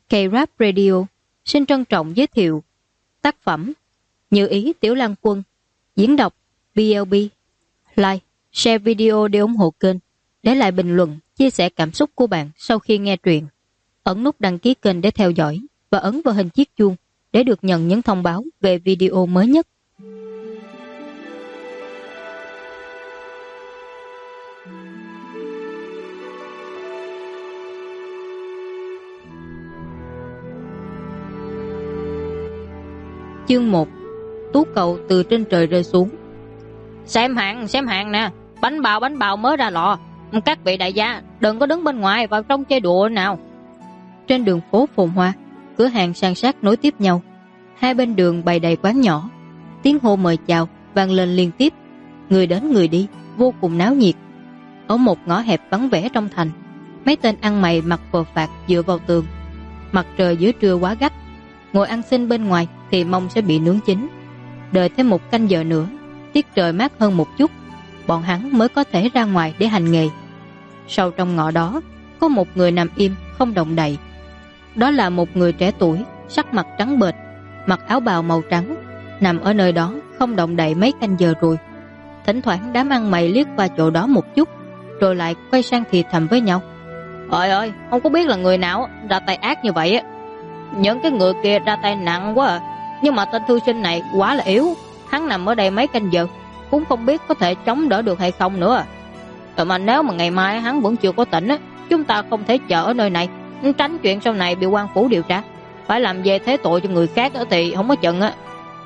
K-Rap Radio xin trân trọng giới thiệu tác phẩm Như ý Tiểu Lan Quân, diễn đọc BLB. Like, share video để ủng hộ kênh, để lại bình luận, chia sẻ cảm xúc của bạn sau khi nghe truyện. Ấn nút đăng ký kênh để theo dõi và ấn vào hình chiếc chuông để được nhận những thông báo về video mới nhất. Chương 1. Tú cầu từ trên trời rơi xuống. Xem hàng nè, bánh bào mới ra lò. Các vị đại gia đừng có đứng bên ngoài, vào trong chơi đùa nào. Trên đường phố phồn hoa, cửa hàng san sát nối tiếp nhau. Hai bên đường bày đầy quán nhỏ, tiếng hô mời chào vang lên liên tiếp. Người đến người đi, vô cùng náo nhiệt. Ở một ngõ hẹp vắng vẻ trong thành, mấy tên ăn mày mặc phờ phạc dựa vào tường. Mặt trời giữa trưa quá gắt, ngồi ăn xin bên ngoài thì mong sẽ bị nướng chín. Đợi thêm một canh giờ nữa, tiết trời mát hơn một chút, bọn hắn mới có thể ra ngoài để hành nghề. Sâu trong ngõ đó, có một người nằm im không động đậy. Đó là một người trẻ tuổi, sắc mặt trắng bệch, mặc áo bào màu trắng, nằm ở nơi đó không động đậy mấy canh giờ rồi. Thỉnh thoảng đám ăn mày liếc qua chỗ đó một chút, rồi lại quay sang thì thầm với nhau: Ôi ơi, không có biết là người nào ra tay ác như vậy á. Những cái người kia ra tay nặng quá à. Nhưng mà tên thư sinh này quá là yếu, hắn nằm ở đây mấy canh giờ cũng không biết có thể chống đỡ được hay không nữa. Rồi mà nếu mà ngày mai hắn vẫn chưa có tỉnh á, chúng ta không thể chờ ở nơi này, tránh chuyện sau này bị quan phủ điều tra, phải làm về thế tội cho người khác thì không có chừng á.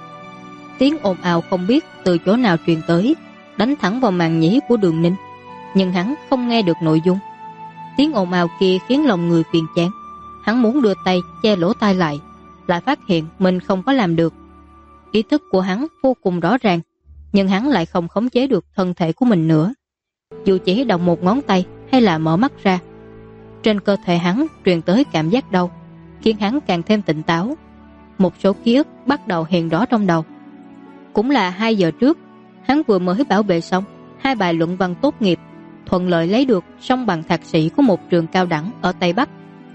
Tiếng ồn ào không biết từ chỗ nào truyền tới, đánh thẳng vào màng nhĩ của Đường Ninh, nhưng hắn không nghe được nội dung. Tiếng ồn ào kia khiến lòng người phiền chán. Hắn muốn đưa tay che lỗ tai lại phát hiện mình không có làm được. Ý thức của hắn vô cùng rõ ràng, nhưng hắn lại không khống chế được thân thể của mình nữa. Dù chỉ động một ngón tay hay là mở mắt ra, trên cơ thể hắn truyền tới cảm giác đau, khiến hắn càng thêm tỉnh táo. Một số ký ức bắt đầu hiện rõ trong đầu. Cũng là 2 giờ trước, hắn vừa mới bảo vệ xong 2 bài luận văn tốt nghiệp, thuận lợi lấy được song bằng thạc sĩ của một trường cao đẳng ở Tây Bắc.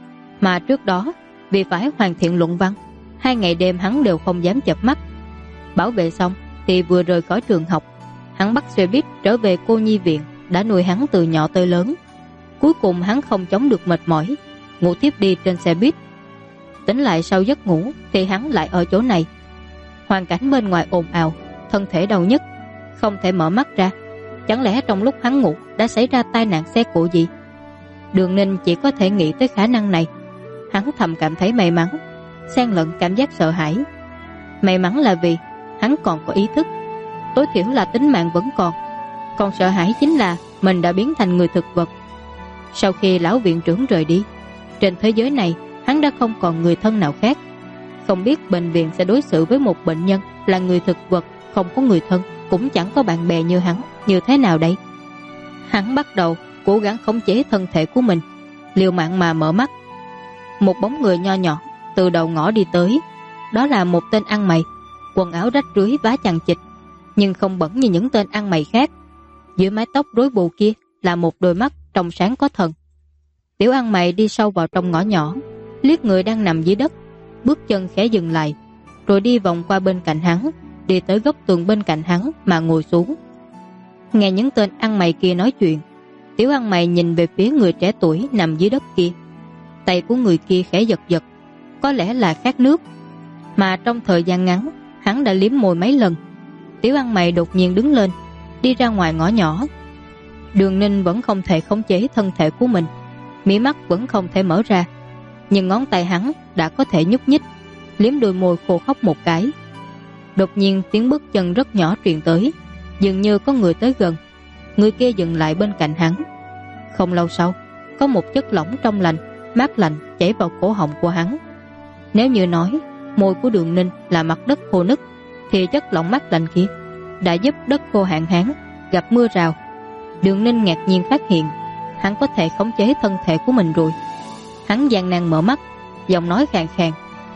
Mà trước đó, vì phải hoàn thiện luận văn, 2 ngày đêm hắn đều không dám chợp mắt. Bảo vệ xong thì vừa rời khỏi trường học, hắn bắt xe buýt trở về cô nhi viện đã nuôi hắn từ nhỏ tới lớn. Cuối cùng hắn không chống được mệt mỏi, ngủ tiếp đi trên xe buýt. Tỉnh lại sau giấc ngủ thì hắn lại ở chỗ này. Hoàn cảnh bên ngoài ồn ào, thân thể đau nhức, không thể mở mắt ra. Chẳng lẽ trong lúc hắn ngủ đã xảy ra tai nạn xe cộ gì? Đường Ninh chỉ có thể nghĩ tới khả năng này. Hắn thầm cảm thấy may mắn, xen lẫn cảm giác sợ hãi. May mắn là vì hắn còn có ý thức, tối thiểu là tính mạng vẫn còn sợ hãi chính là mình đã biến thành người thực vật. Sau khi lão viện trưởng rời đi, trên thế giới này hắn đã không còn người thân nào khác. Không biết bệnh viện sẽ đối xử với một bệnh nhân là người thực vật, không có người thân, cũng chẳng có bạn bè như hắn như thế nào đây? Hắn bắt đầu cố gắng khống chế thân thể của mình, liều mạng mà mở mắt. Một bóng người nho nhỏ từ đầu ngõ đi tới. Đó là một tên ăn mày, quần áo rách rưới vá chằng chịt, nhưng không bẩn như những tên ăn mày khác. Dưới mái tóc rối bù kia là một đôi mắt trong sáng có thần. Tiểu ăn mày đi sâu vào trong ngõ nhỏ, liếc người đang nằm dưới đất, bước chân khẽ dừng lại, rồi đi vòng qua bên cạnh hắn, đi tới góc tường bên cạnh hắn mà ngồi xuống. Nghe những tên ăn mày kia nói chuyện, tiểu ăn mày nhìn về phía người trẻ tuổi nằm dưới đất kia. Tay của người kia khẽ giật giật, có lẽ là khát nước, mà trong thời gian ngắn hắn đã liếm môi mấy lần. Tiểu ăn mày đột nhiên đứng lên, đi ra ngoài ngõ nhỏ. Đường Ninh vẫn không thể khống chế thân thể của mình, mí mắt vẫn không thể mở ra, nhưng ngón tay hắn đã có thể nhúc nhích, liếm đôi môi khô khốc một cái. Đột nhiên tiếng bước chân rất nhỏ truyền tới, dường như có người tới gần. Người kia dừng lại bên cạnh hắn. Không lâu sau, có một chất lỏng trong lành, mát lạnh chảy vào cổ họng của hắn. Nếu như nói môi của Đường Ninh là mặt đất khô nứt, thì chất lỏng mát lạnh kia đã giúp đất khô hạn hán, gặp mưa rào. Đường Ninh ngạc nhiên phát hiện hắn có thể khống chế thân thể của mình rồi. Hắn gian nan mở mắt, giọng nói khàn khàn: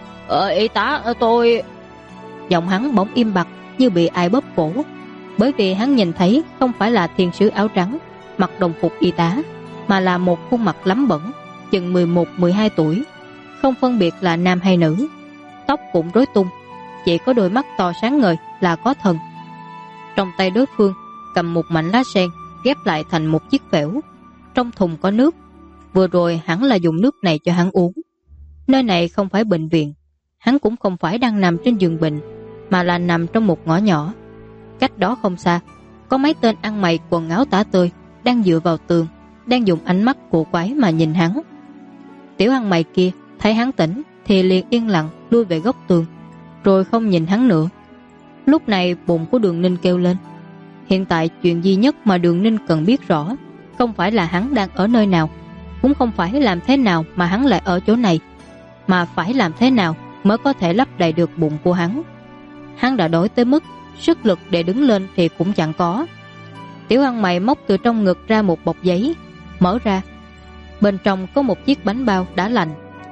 Y tá, tôi... Giọng hắn bỗng im bặt như bị ai bóp cổ, bởi vì hắn nhìn thấy không phải là thiên sứ áo trắng mặc đồng phục y tá, mà là một khuôn mặt lắm bẩn, chừng 11-12 tuổi, không phân biệt là nam hay nữ, tóc cũng rối tung, chỉ có đôi mắt to sáng ngời là có thần. Trong tay đối phương cầm một mảnh lá sen ghép lại thành một chiếc phễu, trong thùng có nước, vừa rồi hẳn là dùng nước này cho hắn uống. Nơi này không phải bệnh viện, hắn cũng không phải đang nằm trên giường bệnh, mà là nằm trong một ngõ nhỏ. Cách đó không xa, có mấy tên ăn mày quần áo tả tơi đang dựa vào tường, đang dùng ánh mắt cổ quái mà nhìn hắn. Tiểu ăn mày kia thấy hắn tỉnh thì liền yên lặng lui về góc tường, rồi không nhìn hắn nữa. Lúc này bụng của Đường Ninh kêu lên. Hiện tại chuyện duy nhất mà Đường Ninh cần biết rõ không phải là hắn đang ở nơi nào, cũng không phải làm thế nào mà hắn lại ở chỗ này, mà phải làm thế nào mới có thể lấp đầy được bụng của hắn. Hắn đã đói tới mức sức lực để đứng lên thì cũng chẳng có. Tiểu ăn mày móc từ trong ngực ra một bọc giấy, mở ra. Bên trong có một chiếc bánh bao đã lạnh.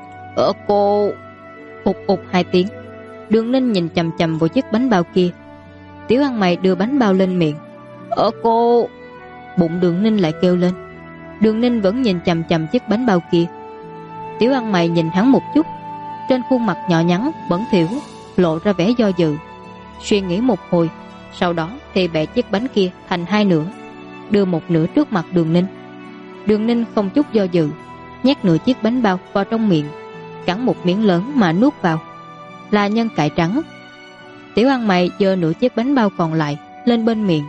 Cô... Ụt ụt hai tiếng. Đường Ninh nhìn chằm chằm vào chiếc bánh bao kia. Tiểu ăn mày đưa bánh bao lên miệng. Cô... Bụng Đường Ninh lại kêu lên. Đường Ninh vẫn nhìn chằm chằm chiếc bánh bao kia. Tiểu ăn mày nhìn hắn một chút, trên khuôn mặt nhỏ nhắn bẩn thỉu lộ ra vẻ do dự. Suy nghĩ một hồi, sau đó thì bẻ chiếc bánh kia thành hai nửa, đưa một nửa trước mặt Đường Ninh. Đường Ninh không chút do dự, nhét nửa chiếc bánh bao vào trong miệng, cắn một miếng lớn mà nuốt vào. Là nhân cải trắng. Tiểu ăn mày giơ nửa chiếc bánh bao còn lại lên bên miệng,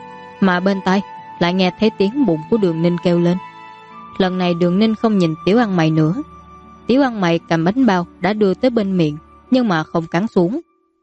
mà bên tai lại nghe thấy tiếng bụng của Đường Ninh kêu lên. Lần này Đường Ninh không nhìn tiểu ăn mày nữa. Tiểu ăn mày cầm bánh bao đã đưa tới bên miệng, nhưng mà không cắn xuống.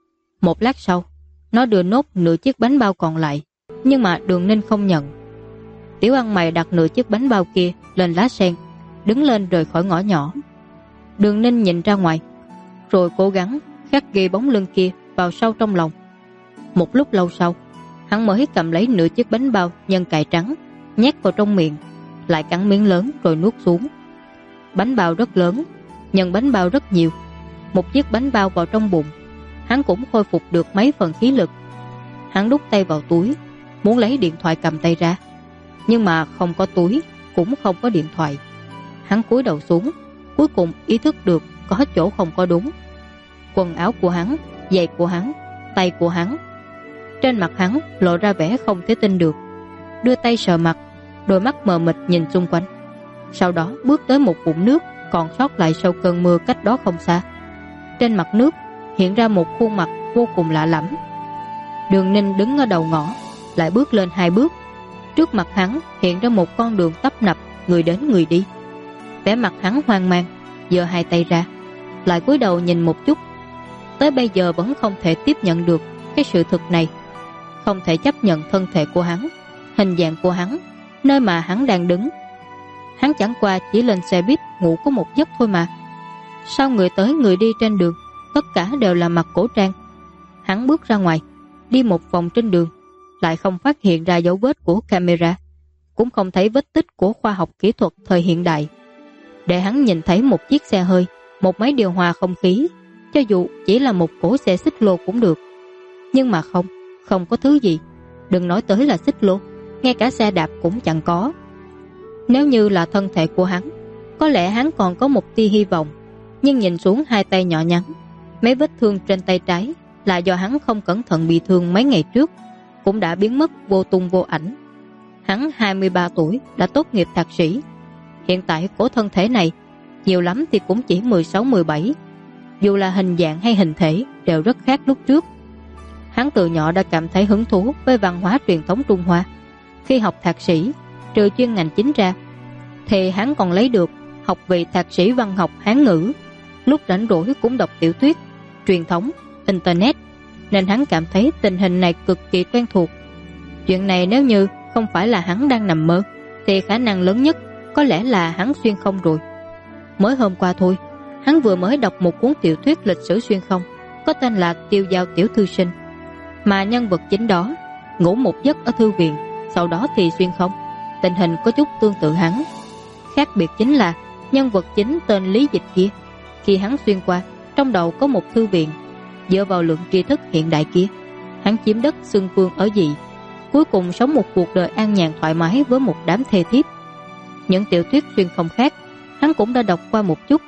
Một lát sau, nó đưa nốt nửa chiếc bánh bao còn lại, nhưng mà Đường Ninh không nhận. Tiểu ăn mày đặt nửa chiếc bánh bao kia lên lá sen, đứng lên rời khỏi ngõ nhỏ. Đường Ninh nhìn ra ngoài, rồi cố gắng khắc ghi bóng lưng kia vào sâu trong lòng. Một lúc lâu sau, hắn mới cầm lấy nửa chiếc bánh bao nhân cải trắng, nhét vào trong miệng, lại cắn miếng lớn rồi nuốt xuống. Bánh bao rất lớn, nhân bánh bao rất nhiều. Một chiếc bánh bao vào trong bụng, hắn cũng khôi phục được mấy phần khí lực. Hắn đút tay vào túi, muốn lấy điện thoại cầm tay ra, nhưng mà không có túi, cũng không có điện thoại. Hắn cúi đầu xuống, cuối cùng ý thức được có chỗ không có đúng. Quần áo của hắn, giày của hắn, tay của hắn. Trên mặt hắn lộ ra vẻ không thể tin được. Đưa tay sờ mặt, đôi mắt mờ mịt nhìn xung quanh. Sau đó bước tới một vũng nước còn sót lại sau cơn mưa cách đó không xa. Trên mặt nước hiện ra một khuôn mặt vô cùng lạ lẫm. Đường Ninh đứng ở đầu ngõ, lại bước lên hai bước. Trước mặt hắn hiện ra một con đường tấp nập, người đến người đi. Vẻ mặt hắn hoang mang, giơ hai tay ra, lại cúi đầu nhìn một chút. Tới bây giờ vẫn không thể tiếp nhận được cái sự thực này, không thể chấp nhận thân thể của hắn, hình dạng của hắn, nơi mà hắn đang đứng. Hắn chẳng qua chỉ lên xe buýt ngủ có một giấc thôi mà. Sao người tới người đi trên đường tất cả đều là mặc cổ trang? Hắn bước ra ngoài, đi một vòng trên đường, lại không phát hiện ra dấu vết của camera, cũng không thấy vết tích của khoa học kỹ thuật thời hiện đại. Để hắn nhìn thấy một chiếc xe hơi, một máy điều hòa không khí, cho dù chỉ là một cỗ xe xích lô cũng được. Nhưng mà không có thứ gì. Đừng nói tới là xích lô, ngay cả xe đạp cũng chẳng có. Nếu như là thân thể của hắn, có lẽ hắn còn có một tia hy vọng. Nhưng nhìn xuống hai tay nhỏ nhắn, mấy vết thương trên tay trái là do hắn không cẩn thận bị thương mấy ngày trước, cũng đã biến mất vô tung vô ảnh. Hắn 23 tuổi đã tốt nghiệp thạc sĩ. Hiện tại của thân thể này nhiều lắm thì cũng chỉ 16-17. Dù là hình dạng hay hình thể đều rất khác lúc trước. Hắn từ nhỏ đã cảm thấy hứng thú với văn hóa truyền thống Trung Hoa. Khi học thạc sĩ, trừ chuyên ngành chính ra, thì hắn còn lấy được học vị thạc sĩ văn học Hán ngữ. Lúc rảnh rỗi cũng đọc tiểu thuyết, truyền thống, internet, nên hắn cảm thấy tình hình này cực kỳ quen thuộc. Chuyện này nếu như không phải là hắn đang nằm mơ, thì khả năng lớn nhất có lẽ là hắn xuyên không rồi. Mới hôm qua thôi, hắn vừa mới đọc một cuốn tiểu thuyết lịch sử xuyên không có tên là Tiêu Giao Tiểu Thư Sinh, mà nhân vật chính đó ngủ một giấc ở thư viện, sau đó thì xuyên không. Tình hình có chút tương tự hắn. Khác biệt chính là nhân vật chính tên Lý Dịch kia, khi hắn xuyên qua, trong đầu có một thư viện. Dựa vào lượng tri thức hiện đại kia, hắn chiếm đất xưng vương ở dị, cuối cùng sống một cuộc đời an nhàn thoải mái với một đám thê thiếp. Những tiểu thuyết xuyên không khác hắn cũng đã đọc qua một chút,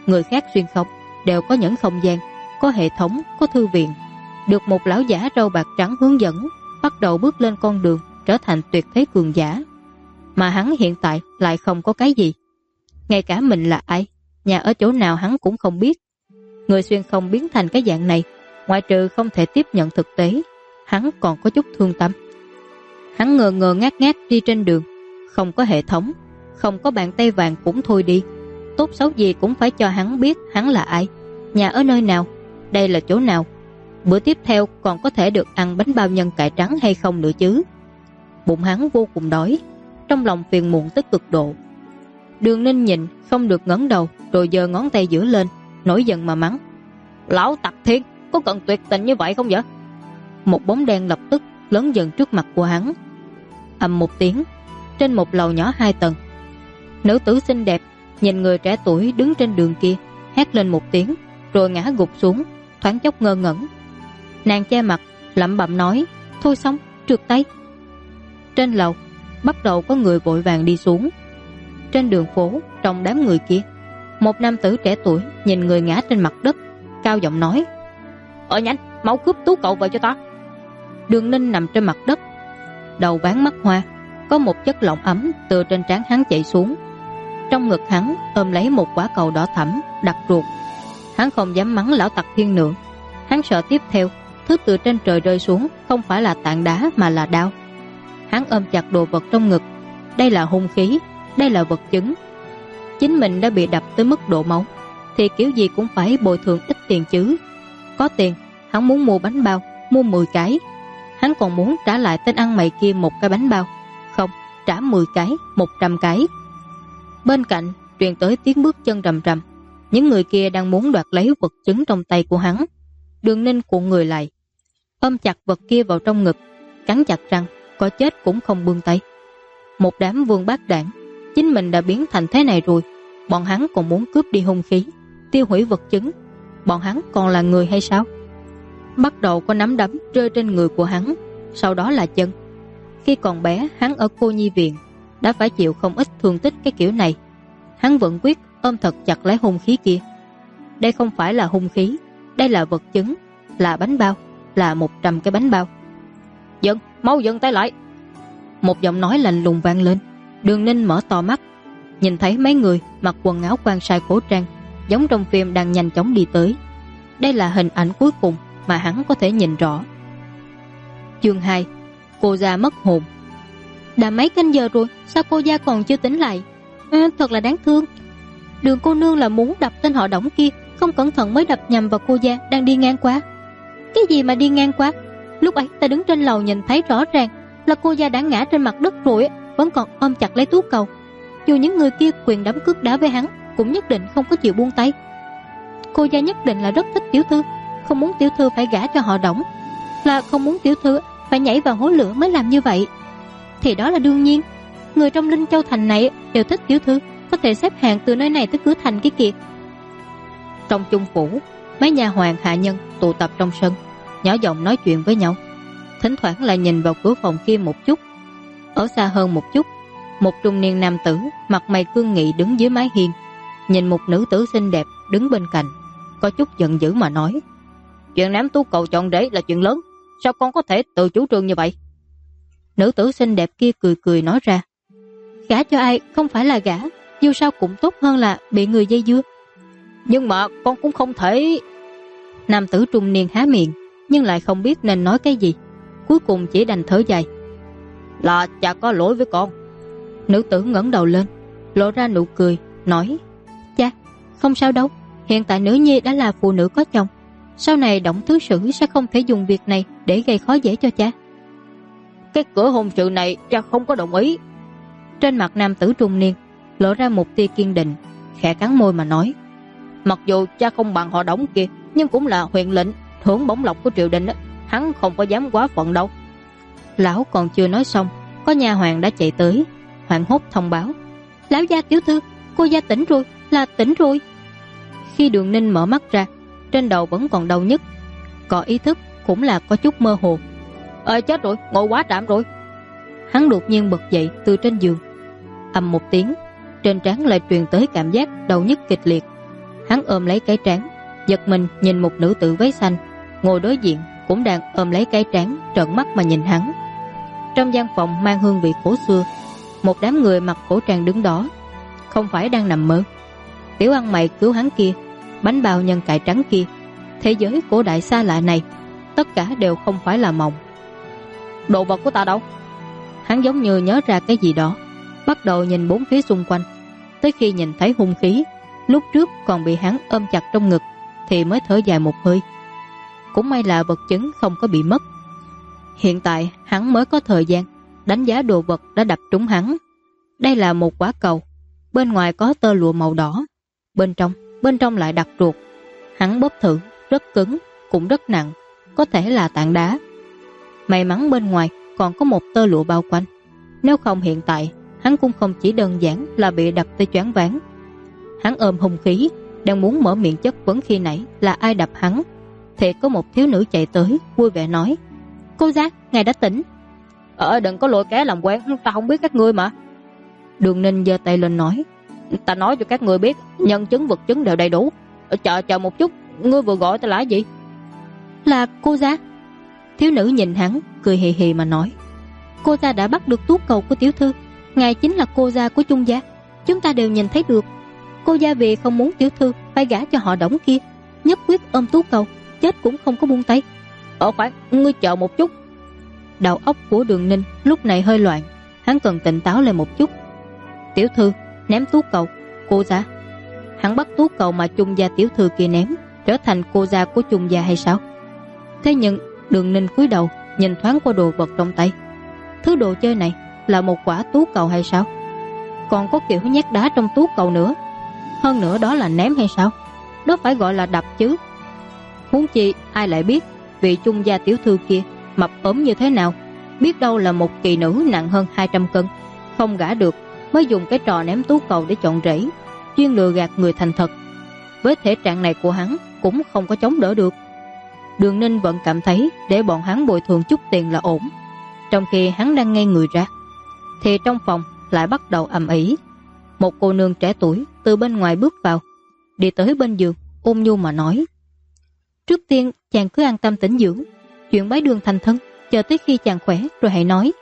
người khác xuyên không đều có những không gian, có hệ thống, có thư viện. Được một lão giả râu bạc trắng hướng dẫn, bắt đầu bước lên con đường trở thành tuyệt thế cường giả. Mà hắn hiện tại lại không có cái gì. Ngay cả mình là ai, nhà ở chỗ nào hắn cũng không biết. Người xuyên không biến thành cái dạng này, ngoại trừ không thể tiếp nhận thực tế, hắn còn có chút thương tâm. Hắn ngơ ngơ ngác ngác đi trên đường, không có hệ thống, không có bàn tay vàng cũng thôi đi. Tốt xấu gì cũng phải cho hắn biết hắn là ai, nhà ở nơi nào, đây là chỗ nào. Bữa tiếp theo còn có thể được ăn bánh bao nhân cải trắng hay không nữa chứ. Bụng hắn vô cùng đói, trong lòng phiền muộn tới cực độ. Đường Ninh nhìn không được ngẩng đầu, rồi giơ ngón tay giữa lên, nổi giận mà mắng: Lão tặc thiên, có cần tuyệt tình như vậy không vậy? Một bóng đen lập tức lớn dần trước mặt của hắn. Ầm một tiếng, trên một lầu nhỏ 2 tầng, nữ tử xinh đẹp nhìn người trẻ tuổi đứng trên đường kia, hét lên một tiếng, rồi ngã gục xuống, thoáng chốc ngơ ngẩn. Nàng che mặt, lẩm bẩm nói: Thôi xong, trượt tay. Trên lầu bắt đầu có người vội vàng đi xuống. Trên đường phố, trong đám người kia, một nam tử trẻ tuổi nhìn người ngã trên mặt đất, cao giọng nói: Nhanh, mau cướp Tú cậu về cho ta. Đường Ninh nằm trên mặt đất, đầu ván mắt hoa, có một chất lỏng ấm từ trên trán hắn chảy xuống. Trong ngực hắn ôm lấy một quả cầu đỏ thẫm đặc ruột. Hắn không dám mắng lão tặc thiên nữa, hắn sợ tiếp theo thứ từ trên trời rơi xuống không phải là tảng đá mà là đao. Hắn ôm chặt đồ vật trong ngực. Đây là hung khí, đây là vật chứng. Chính mình đã bị đập tới mức độ máu, thì kiểu gì cũng phải bồi thường ít tiền chứ. Có tiền, hắn muốn mua bánh bao, mua 10 cái. Hắn còn muốn trả lại tên ăn mày kia một cái bánh bao. Không, trả 10 cái, 100 cái. Bên cạnh truyền tới tiếng bước chân rầm rầm. Những người kia đang muốn đoạt lấy vật chứng trong tay của hắn. Đường Ninh cuộn người lại, ôm chặt vật kia vào trong ngực, cắn chặt răng, có chết cũng không buông tay. Một đám vương bát đảng, chính mình đã biến thành thế này rồi, bọn hắn còn muốn cướp đi hung khí, tiêu hủy vật chứng. Bọn hắn còn là người hay sao? Bắt đầu có nắm đấm rơi trên người của hắn, sau đó là chân. Khi còn bé, hắn ở cô nhi viện đã phải chịu không ít thương tích cái kiểu này. Hắn vẫn quyết ôm thật chặt lấy hung khí kia. Đây không phải là hung khí, đây là vật chứng, là bánh bao, là 100 cái bánh bao. Dừng, mau dừng tay lại. Một giọng nói lạnh lùng vang lên. Đường Ninh mở to mắt, nhìn thấy mấy người mặc quần áo quan sai cổ trang, giống trong phim đang nhanh chóng đi tới. Đây là hình ảnh cuối cùng mà hắn có thể nhìn rõ. Chương 2. Cô già mất hồn. Đã mấy canh giờ rồi, sao cô gia còn chưa tỉnh lại? Thật là đáng thương. Đường cô nương là muốn đập tên họ Đổng kia, không cẩn thận mới đập nhầm vào cô gia đang đi ngang qua. Cái gì mà đi ngang qua? Lúc ấy ta đứng trên lầu nhìn thấy rõ ràng là cô gia đã ngã trên mặt đất rồi, vẫn còn ôm chặt lấy Tú cầu. Dù những người kia quyền đấm cước đá với hắn, cũng nhất định không có chịu buông tay. Cô gia nhất định là rất thích tiểu thư, không muốn tiểu thư phải gả cho họ Đổng, là không muốn tiểu thư phải nhảy vào hố lửa mới làm như vậy. Thì đó là đương nhiên. Người trong Linh Châu thành này đều thích tiểu thư, có thể xếp hàng từ nơi này tới cửa thành kia kìa. Trong chung phủ, mấy nhà hoàng hạ nhân tụ tập trong sân, nhỏ giọng nói chuyện với nhau, thỉnh thoảng lại nhìn vào cửa phòng kia một chút. Ở xa hơn một chút, một trung niên nam tử mặt mày cương nghị đứng dưới mái hiên, nhìn một nữ tử xinh đẹp đứng bên cạnh, có chút giận dữ mà nói: Chuyện ném Tú cầu chọn rể là chuyện lớn, sao con có thể tự chủ trương như vậy? Nữ tử xinh đẹp kia cười cười nói ra: Gả cho ai không phải là gả, dù sao cũng tốt hơn là bị người dây dưa. Nhưng mà con cũng không thể. Nam tử trung niên há miệng, nhưng lại không biết nên nói cái gì, cuối cùng chỉ đành thở dài: Là cha có lỗi với con. Nữ tử ngẩng đầu lên, lộ ra nụ cười, nói: Cha, không sao đâu, hiện tại nữ nhi đã là phụ nữ có chồng, sau này Đổng thứ sử sẽ không thể dùng việc này để gây khó dễ cho cha. Cái cửa hôn sự này cha không có đồng ý. Trên mặt nam tử trung niên lộ ra một tia kiên định, khẽ cắn môi mà nói: Mặc dù cha không bằng họ Đổng kia, nhưng cũng là huyện lệnh, hưởng bổng lộc của triều đình, hắn không có dám quá phận đâu. Lão còn chưa nói xong, có nha hoàn đã chạy tới, hoảng hốt thông báo: Lão gia tiểu thư, cô gia tỉnh rồi, là tỉnh rồi. Khi Đường Ninh mở mắt ra, trên đầu vẫn còn đau nhức, có ý thức cũng là có chút mơ hồ. Chết rồi, ngộ quá trạm rồi. Hắn đột nhiên bật dậy từ trên giường. Ầm một tiếng, trên trán lại truyền tới cảm giác đau nhức kịch liệt. Hắn ôm lấy cái trán, giật mình nhìn một nữ tử váy xanh ngồi đối diện cũng đang ôm lấy cái trán, trợn mắt mà nhìn hắn. Trong gian phòng mang hương vị cổ xưa, một đám người mặc cổ trang đứng đó, không phải đang nằm mơ. Tiểu ăn mày cứu hắn kia, bánh bao nhân cải trắng kia, thế giới cổ đại xa lạ này, tất cả đều không phải là mộng. Đồ vật của ta đâu? Hắn giống như nhớ ra cái gì đó, bắt đầu nhìn bốn phía xung quanh. Tới khi nhìn thấy hung khí lúc trước còn bị hắn ôm chặt trong ngực thì mới thở dài một hơi. Cũng may là vật chứng không có bị mất. Hiện tại hắn mới có thời gian đánh giá đồ vật đã đập trúng hắn. Đây là một quả cầu, bên ngoài có tơ lụa màu đỏ, bên trong lại đặc ruột. Hắn bóp thử, rất cứng, cũng rất nặng, có thể là tảng đá. May mắn bên ngoài còn có một tơ lụa bao quanh, nếu không hiện tại hắn cũng không chỉ đơn giản là bị đập tới choáng váng. Hắn ôm hung khí, đang muốn mở miệng chất vấn khi nãy là ai đập hắn, thì có một thiếu nữ chạy tới vui vẻ nói: "Cô Giác, ngài đã tỉnh." Đừng có lôi kéo làm quen, ta không biết các ngươi mà." Đường Ninh giơ tay lên nói: "Ta nói cho các ngươi biết, nhân chứng vật chứng đều đầy đủ. Chờ một chút, ngươi vừa gọi ta là gì?" "Là cô Giác." Thiếu nữ nhìn hắn, cười hì hì mà nói: "Cô Gia đã bắt được tú cầu của tiểu thư, ngài chính là cô Gia của Chung gia, chúng ta đều nhìn thấy được. Cô Gia vì không muốn tiểu thư phải gả cho họ Đổng kia, nhất quyết ôm tú cầu, chết cũng không có buông tay." Khoan, ngươi chờ một chút." Đầu óc của Đường Ninh lúc này hơi loạn, hắn cần tỉnh táo lên một chút. "Tiểu thư ném tú cầu, cô Gia." Hắn bắt tú cầu mà Chung gia tiểu thư kia ném, trở thành cô Gia của Chung gia hay sao? Thế nhưng Đường Ninh cúi đầu nhìn thoáng qua đồ vật trong tay. Thứ đồ chơi này là một quả tú cầu hay sao? Còn có kiểu nhát đá trong tú cầu nữa. Hơn nữa đó là ném hay sao? Đó phải gọi là đập chứ. Huống chi ai lại biết vị Chung gia tiểu thư kia mập ốm như thế nào, biết đâu là một kỳ nữ nặng hơn 200 cân, không gả được mới dùng cái trò ném tú cầu để chọn rẫy, chuyên lừa gạt người thành thật. Với thể trạng này của hắn cũng không có chống đỡ được. Đường Ninh vẫn cảm thấy để bọn hắn bồi thường chút tiền là ổn. Trong khi hắn đang ngây người ra, thì trong phòng lại bắt đầu ầm ĩ. Một cô nương trẻ tuổi từ bên ngoài bước vào, đi tới bên giường, ôn nhu mà nói: "Trước tiên chàng cứ an tâm tĩnh dưỡng, chuyện bái đường thành thân, chờ tới khi chàng khỏe rồi hãy nói."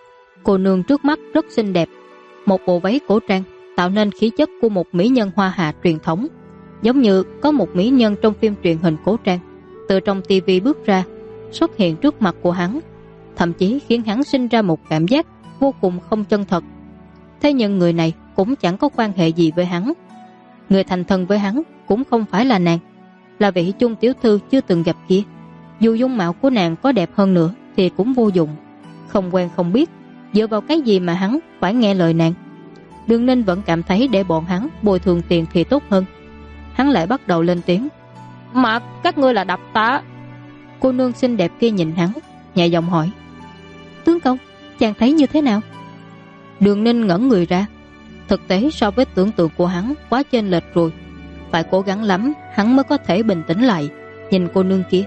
Cô nương trước mắt rất xinh đẹp, một bộ váy cổ trang tạo nên khí chất của một mỹ nhân Hoa Hạ truyền thống, giống như có một mỹ nhân trong phim truyền hình cổ trang từ trong tivi bước ra, xuất hiện trước mặt của hắn, thậm chí khiến hắn sinh ra một cảm giác vô cùng không chân thật. Thế nhưng người này cũng chẳng có quan hệ gì với hắn. Người thành thân với hắn cũng không phải là nàng, là vị Chung tiểu thư chưa từng gặp kia. Dù dung mạo của nàng có đẹp hơn nữa thì cũng vô dụng. Không quen không biết, dựa vào cái gì mà hắn phải nghe lời nàng. Đường Ninh vẫn cảm thấy để bọn hắn bồi thường tiền thì tốt hơn. Hắn lại bắt đầu lên tiếng: "Mà các ngươi là đập ta?" Cô nương xinh đẹp kia nhìn hắn, nhẹ giọng hỏi: "Tướng công, chàng thấy như thế nào?" Đường Ninh ngẩn người ra. Thực tế so với tưởng tượng của hắn quá chênh lệch rồi. Phải cố gắng lắm hắn mới có thể bình tĩnh lại, nhìn cô nương kia.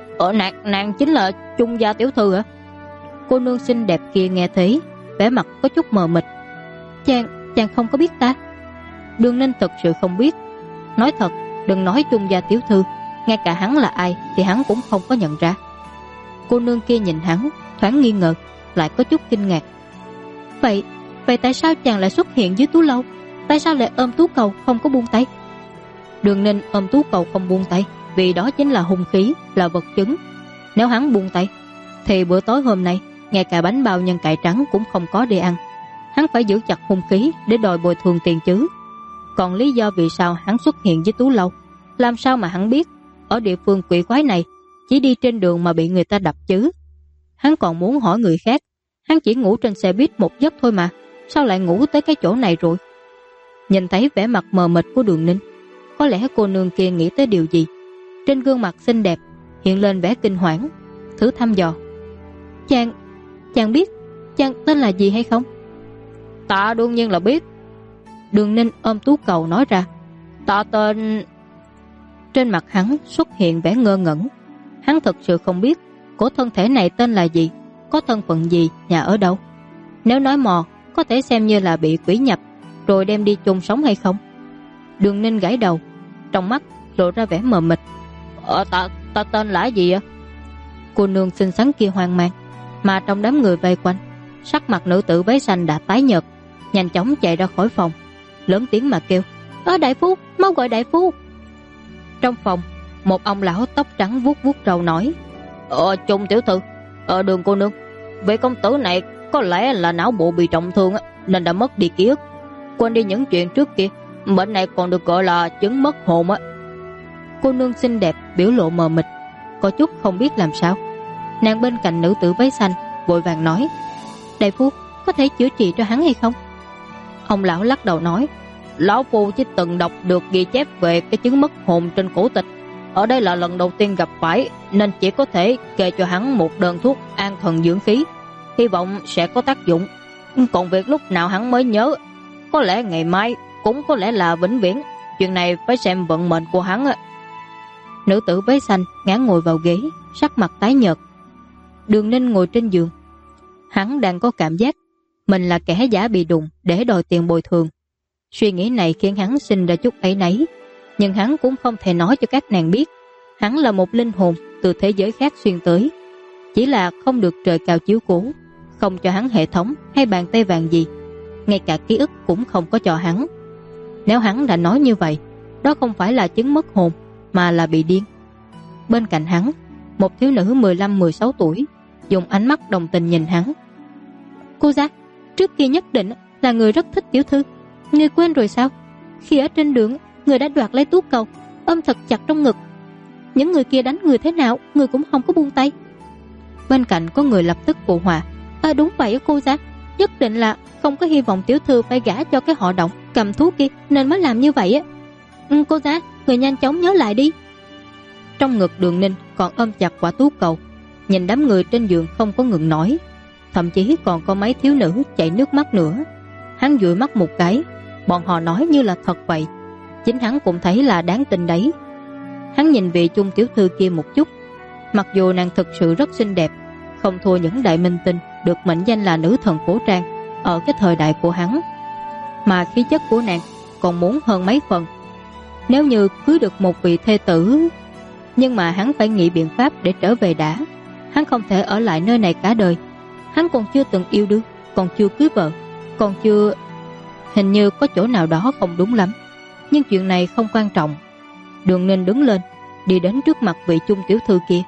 Nàng chính là Chung gia tiểu thư hả?" Cô nương xinh đẹp kia nghe thấy, vẻ mặt có chút mờ mịt. Chàng không có biết ta?" Đường Ninh thật sự không biết. Nói thật, đừng nói Chung gia tiểu thư, ngay cả hắn là ai thì hắn cũng không có nhận ra. Cô nương kia nhìn hắn, thoáng nghi ngờ, lại có chút kinh ngạc. Vậy tại sao chàng lại xuất hiện dưới tú lâu? Tại sao lại ôm tú cầu không có buông tay?" Đường Ninh ôm tú cầu không buông tay vì đó chính là hung khí, là vật chứng. Nếu hắn buông tay thì bữa tối hôm nay ngay cả bánh bao nhân cải trắng cũng không có để ăn. Hắn phải giữ chặt hung khí để đòi bồi thường tiền chứ. Còn lý do vì sao hắn xuất hiện dưới tú lâu, làm sao mà hắn biết? Ở địa phương quỷ quái này chỉ đi trên đường mà bị người ta đập chứ. Hắn còn muốn hỏi người khác, hắn chỉ ngủ trên xe buýt một giấc thôi mà, sao lại ngủ tới cái chỗ này rồi? Nhìn thấy vẻ mặt mờ mịt của Đường Ninh, có lẽ cô nương kia nghĩ tới điều gì. Trên gương mặt xinh đẹp hiện lên vẻ kinh hoảng, thử thăm dò: Chàng biết chàng tên là gì hay không?" "Ta đương nhiên là biết." Đường Ninh ôm tú cầu nói ra: "Ta tên..." Trên mặt hắn xuất hiện vẻ ngơ ngẩn. Hắn thật sự không biết cổ thân thể này tên là gì, có thân phận gì, nhà ở đâu. Nếu nói mò có thể xem như là bị quỷ nhập rồi đem đi chôn sống hay không. Đường Ninh gãi đầu. trong mắt lộ ra vẻ mờ mịt. Ta tên là gì ạ? Cô nương xinh xắn kia hoang mang, mà trong đám người vây quanh, sắc mặt nữ tử váy xanh đã tái nhợt, nhanh chóng chạy ra khỏi phòng, lớn tiếng mà kêu: Đại phu, mau gọi đại phu. Trong phòng, một ông lão tóc trắng vuốt vuốt râu nói: Trung tiểu thư, Đường cô nương, vị công tử này có lẽ là não bộ bị trọng thương nên đã mất đi ký ức, quên đi những chuyện trước kia. Bệnh này còn được gọi là chứng mất hồn á. Cô nương xinh đẹp biểu lộ mờ mịt, có chút không biết làm sao. Nàng bên cạnh nữ tử váy xanh vội vàng nói: Đại phu, có thể chữa trị cho hắn hay không? Ông lão lắc đầu nói: Lão phu chỉ từng đọc được ghi chép về cái chứng mất hồn trên cổ tịch, ở đây là lần đầu tiên gặp phải, nên chỉ có thể kê cho hắn một đơn thuốc an thần dưỡng khí, hy vọng sẽ có tác dụng. Còn việc lúc nào hắn mới nhớ, có lẽ ngày mai, cũng có lẽ là vĩnh viễn. Chuyện này phải xem vận mệnh của hắn. Nữ tử váy xanh ngã ngồi vào ghế, sắc mặt tái nhợt. Đường Ninh ngồi trên giường. Hắn đang có cảm giác mình là kẻ giả bị đụng để đòi tiền bồi thường. Suy nghĩ này khiến hắn sinh ra chút áy náy, nhưng hắn cũng không thể nói cho các nàng biết hắn là một linh hồn từ thế giới khác xuyên tới. Chỉ là không được trời cao chiếu cố, không cho hắn hệ thống hay bàn tay vàng gì, ngay cả ký ức cũng không có cho hắn. Nếu hắn đã nói như vậy, đó không phải là chứng mất hồn, mà là bị điên. Bên cạnh hắn, một thiếu nữ 15-16 tuổi dùng ánh mắt đồng tình nhìn hắn. Cô Giác, trước kia nhất định là người rất thích tiểu thư, người quên rồi sao? Khi ở trên đường, người đã đoạt lấy tú cầu, ôm thật chặt trong ngực. Những người kia đánh người thế nào, người cũng không có buông tay. Bên cạnh có người lập tức phụ họa: Đúng vậy cô Giác, nhất định là không có hy vọng tiểu thư phải gả cho cái họ Động cầm thú kia nên mới làm như vậy á. Cô Giác, người nhanh chóng nhớ lại đi. Trong ngực Đường Ninh còn ôm chặt quả tú cầu, nhìn đám người trên giường không có ngừng nói, thậm chí còn có mấy thiếu nữ chảy nước mắt nữa. Hắn dụi mắt một cái, bọn họ nói như là thật vậy, chính hắn cũng thấy là đáng tin đấy. Hắn nhìn vị Chung tiểu thư kia một chút, mặc dù nàng thực sự rất xinh đẹp, không thua những đại minh tinh được mệnh danh là nữ thần cổ trang ở cái thời đại của hắn, mà khí chất của nàng còn muốn hơn mấy phần. Nếu như cưới được một vị thê tử, nhưng mà hắn phải nghĩ biện pháp để trở về đã. Hắn không thể ở lại nơi này cả đời. Hắn còn chưa từng yêu đương, còn chưa cưới vợ, còn chưa... Hình như có chỗ nào đó không đúng lắm, nhưng chuyện này không quan trọng. Đường Ninh đứng lên, đi đến trước mặt vị Chung tiểu thư kia.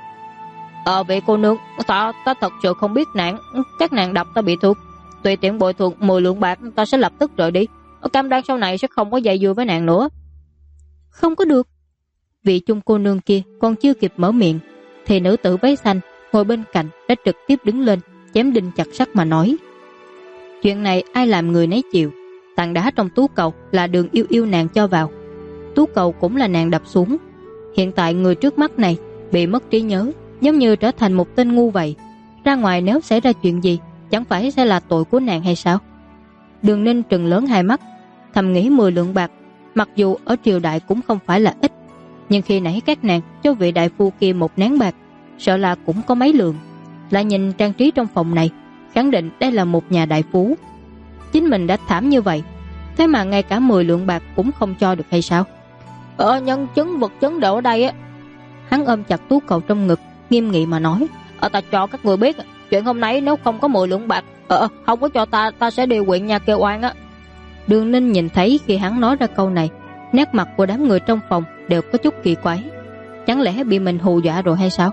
Vị cô nương, ta thật sự không biết nạn, các nàng đập ta bị thương, tùy tiện bồi thường 10 lượng bạc, ta sẽ lập tức rời đi, cam đoan sau này sẽ không có dây dưa với nàng nữa. Không có được. Vị Chung cô nương kia còn chưa kịp mở miệng, thì nữ tử váy xanh ngồi bên cạnh đã trực tiếp đứng lên, chém đinh chặt sắt mà nói: Chuyện này ai làm người nấy chịu. Tảng đá trong tú cầu là Đường Yêu Yêu nàng cho vào, tú cầu cũng là nàng đập xuống. Hiện tại người trước mắt này bị mất trí nhớ, giống như trở thành một tên ngu vậy. Ra ngoài nếu xảy ra chuyện gì, chẳng phải sẽ là tội của nàng hay sao? Đường Ninh trừng lớn hai mắt, thầm nghĩ 10 lượng bạc mặc dù ở triều đại cũng không phải là ít, nhưng khi nãy các nàng cho vị đại phu kia một nén bạc, sợ là cũng có mấy lượng. Lại nhìn trang trí trong phòng này, khẳng định đây là một nhà đại phú. Chính mình đã thảm như vậy, thế mà ngay cả 10 lượng bạc cũng không cho được hay sao? Nhân chứng vật chứng đều ở đây á. Hắn ôm chặt tú cầu trong ngực, nghiêm nghị mà nói: Ta cho các người biết, chuyện hôm nay nếu không có 10 lượng bạc, không có cho ta sẽ đi huyện nhà kêu oan á. Đường Ninh nhìn thấy khi hắn nói ra câu này, nét mặt của đám người trong phòng đều có chút kỳ quái. Chẳng lẽ bị mình hù dọa rồi hay sao?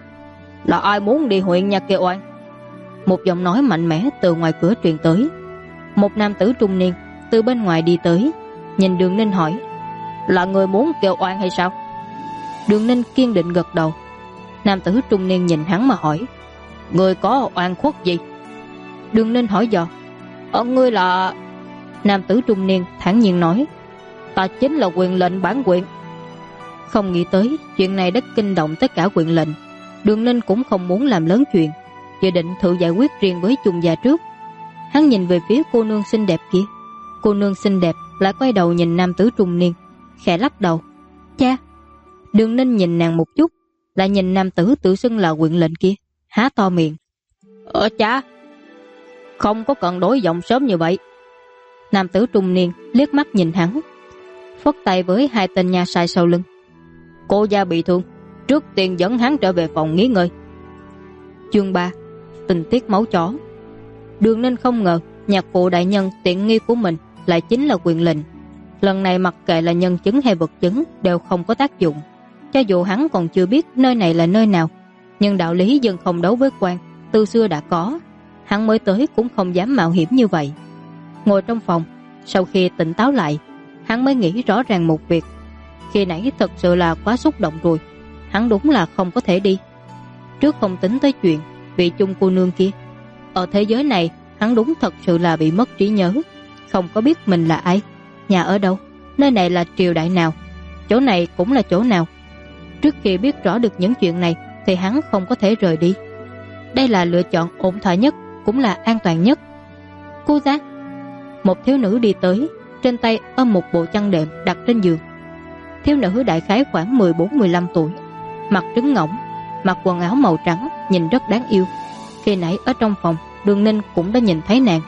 Là ai muốn đi huyện nhà kêu oan? Một giọng nói mạnh mẽ từ ngoài cửa truyền tới. Một nam tử trung niên từ bên ngoài đi tới, nhìn Đường Ninh hỏi: Là người muốn kêu oan hay sao? Đường Ninh kiên định gật đầu. Nam tử trung niên nhìn hắn mà hỏi: Người có oan khuất gì? Đường Ninh hỏi dò: Ngươi là... Nam tử trung niên thản nhiên nói: Ta chính là quyền lệnh bản quyện. Không nghĩ tới chuyện này đã kinh động tất cả quyện lệnh. Đường Ninh cũng không muốn làm lớn chuyện, dự định thử giải quyết riêng với Chung gia trước. Hắn nhìn về phía cô nương xinh đẹp kia. Cô nương xinh đẹp lại quay đầu nhìn nam tử trung niên, khẽ lắc đầu: Cha. Đường Ninh nhìn nàng một chút, lại nhìn nam tử tự xưng là quyện lệnh kia, há to miệng: Cha, không có cần đổi giọng sớm như vậy. Nam tử trung niên liếc mắt nhìn hắn: phất tay với hai tên nha sai sau lưng. Cô gia bị thương, trước tiên dẫn hắn trở về phòng nghỉ ngơi. Chương 3. Tình tiết máu chó. Đường Ninh không ngờ nhạc phụ đại nhân tiện nghi của mình lại chính là quyền lệnh. Lần này mặc kệ là nhân chứng hay vật chứng đều không có tác dụng. Cho dù hắn còn chưa biết nơi này là nơi nào, nhưng đạo lý dân không đấu với quan từ xưa đã có, hắn mới tới cũng không dám mạo hiểm như vậy. Ngồi trong phòng, sau khi tỉnh táo lại, hắn mới nghĩ rõ ràng một việc. Khi nãy thật sự là quá xúc động rồi, hắn đúng là không có thể đi. Trước không tính tới chuyện vị chung cô nương kia, ở thế giới này hắn đúng thật sự là bị mất trí nhớ, không có biết mình là ai, nhà ở đâu, nơi này là triều đại nào, chỗ này cũng là chỗ nào. Trước khi biết rõ được những chuyện này thì hắn không có thể rời đi. Đây là lựa chọn ổn thỏa nhất, cũng là an toàn nhất. Cô giác. Một thiếu nữ đi tới, trên tay ôm một bộ chăn đệm đặt trên giường. Thiếu nữ đại khái khoảng 14-15 tuổi, mặt trứng ngỗng, mặc quần áo màu trắng, nhìn rất đáng yêu. Khi nãy ở trong phòng, Đường Ninh cũng đã nhìn thấy nàng.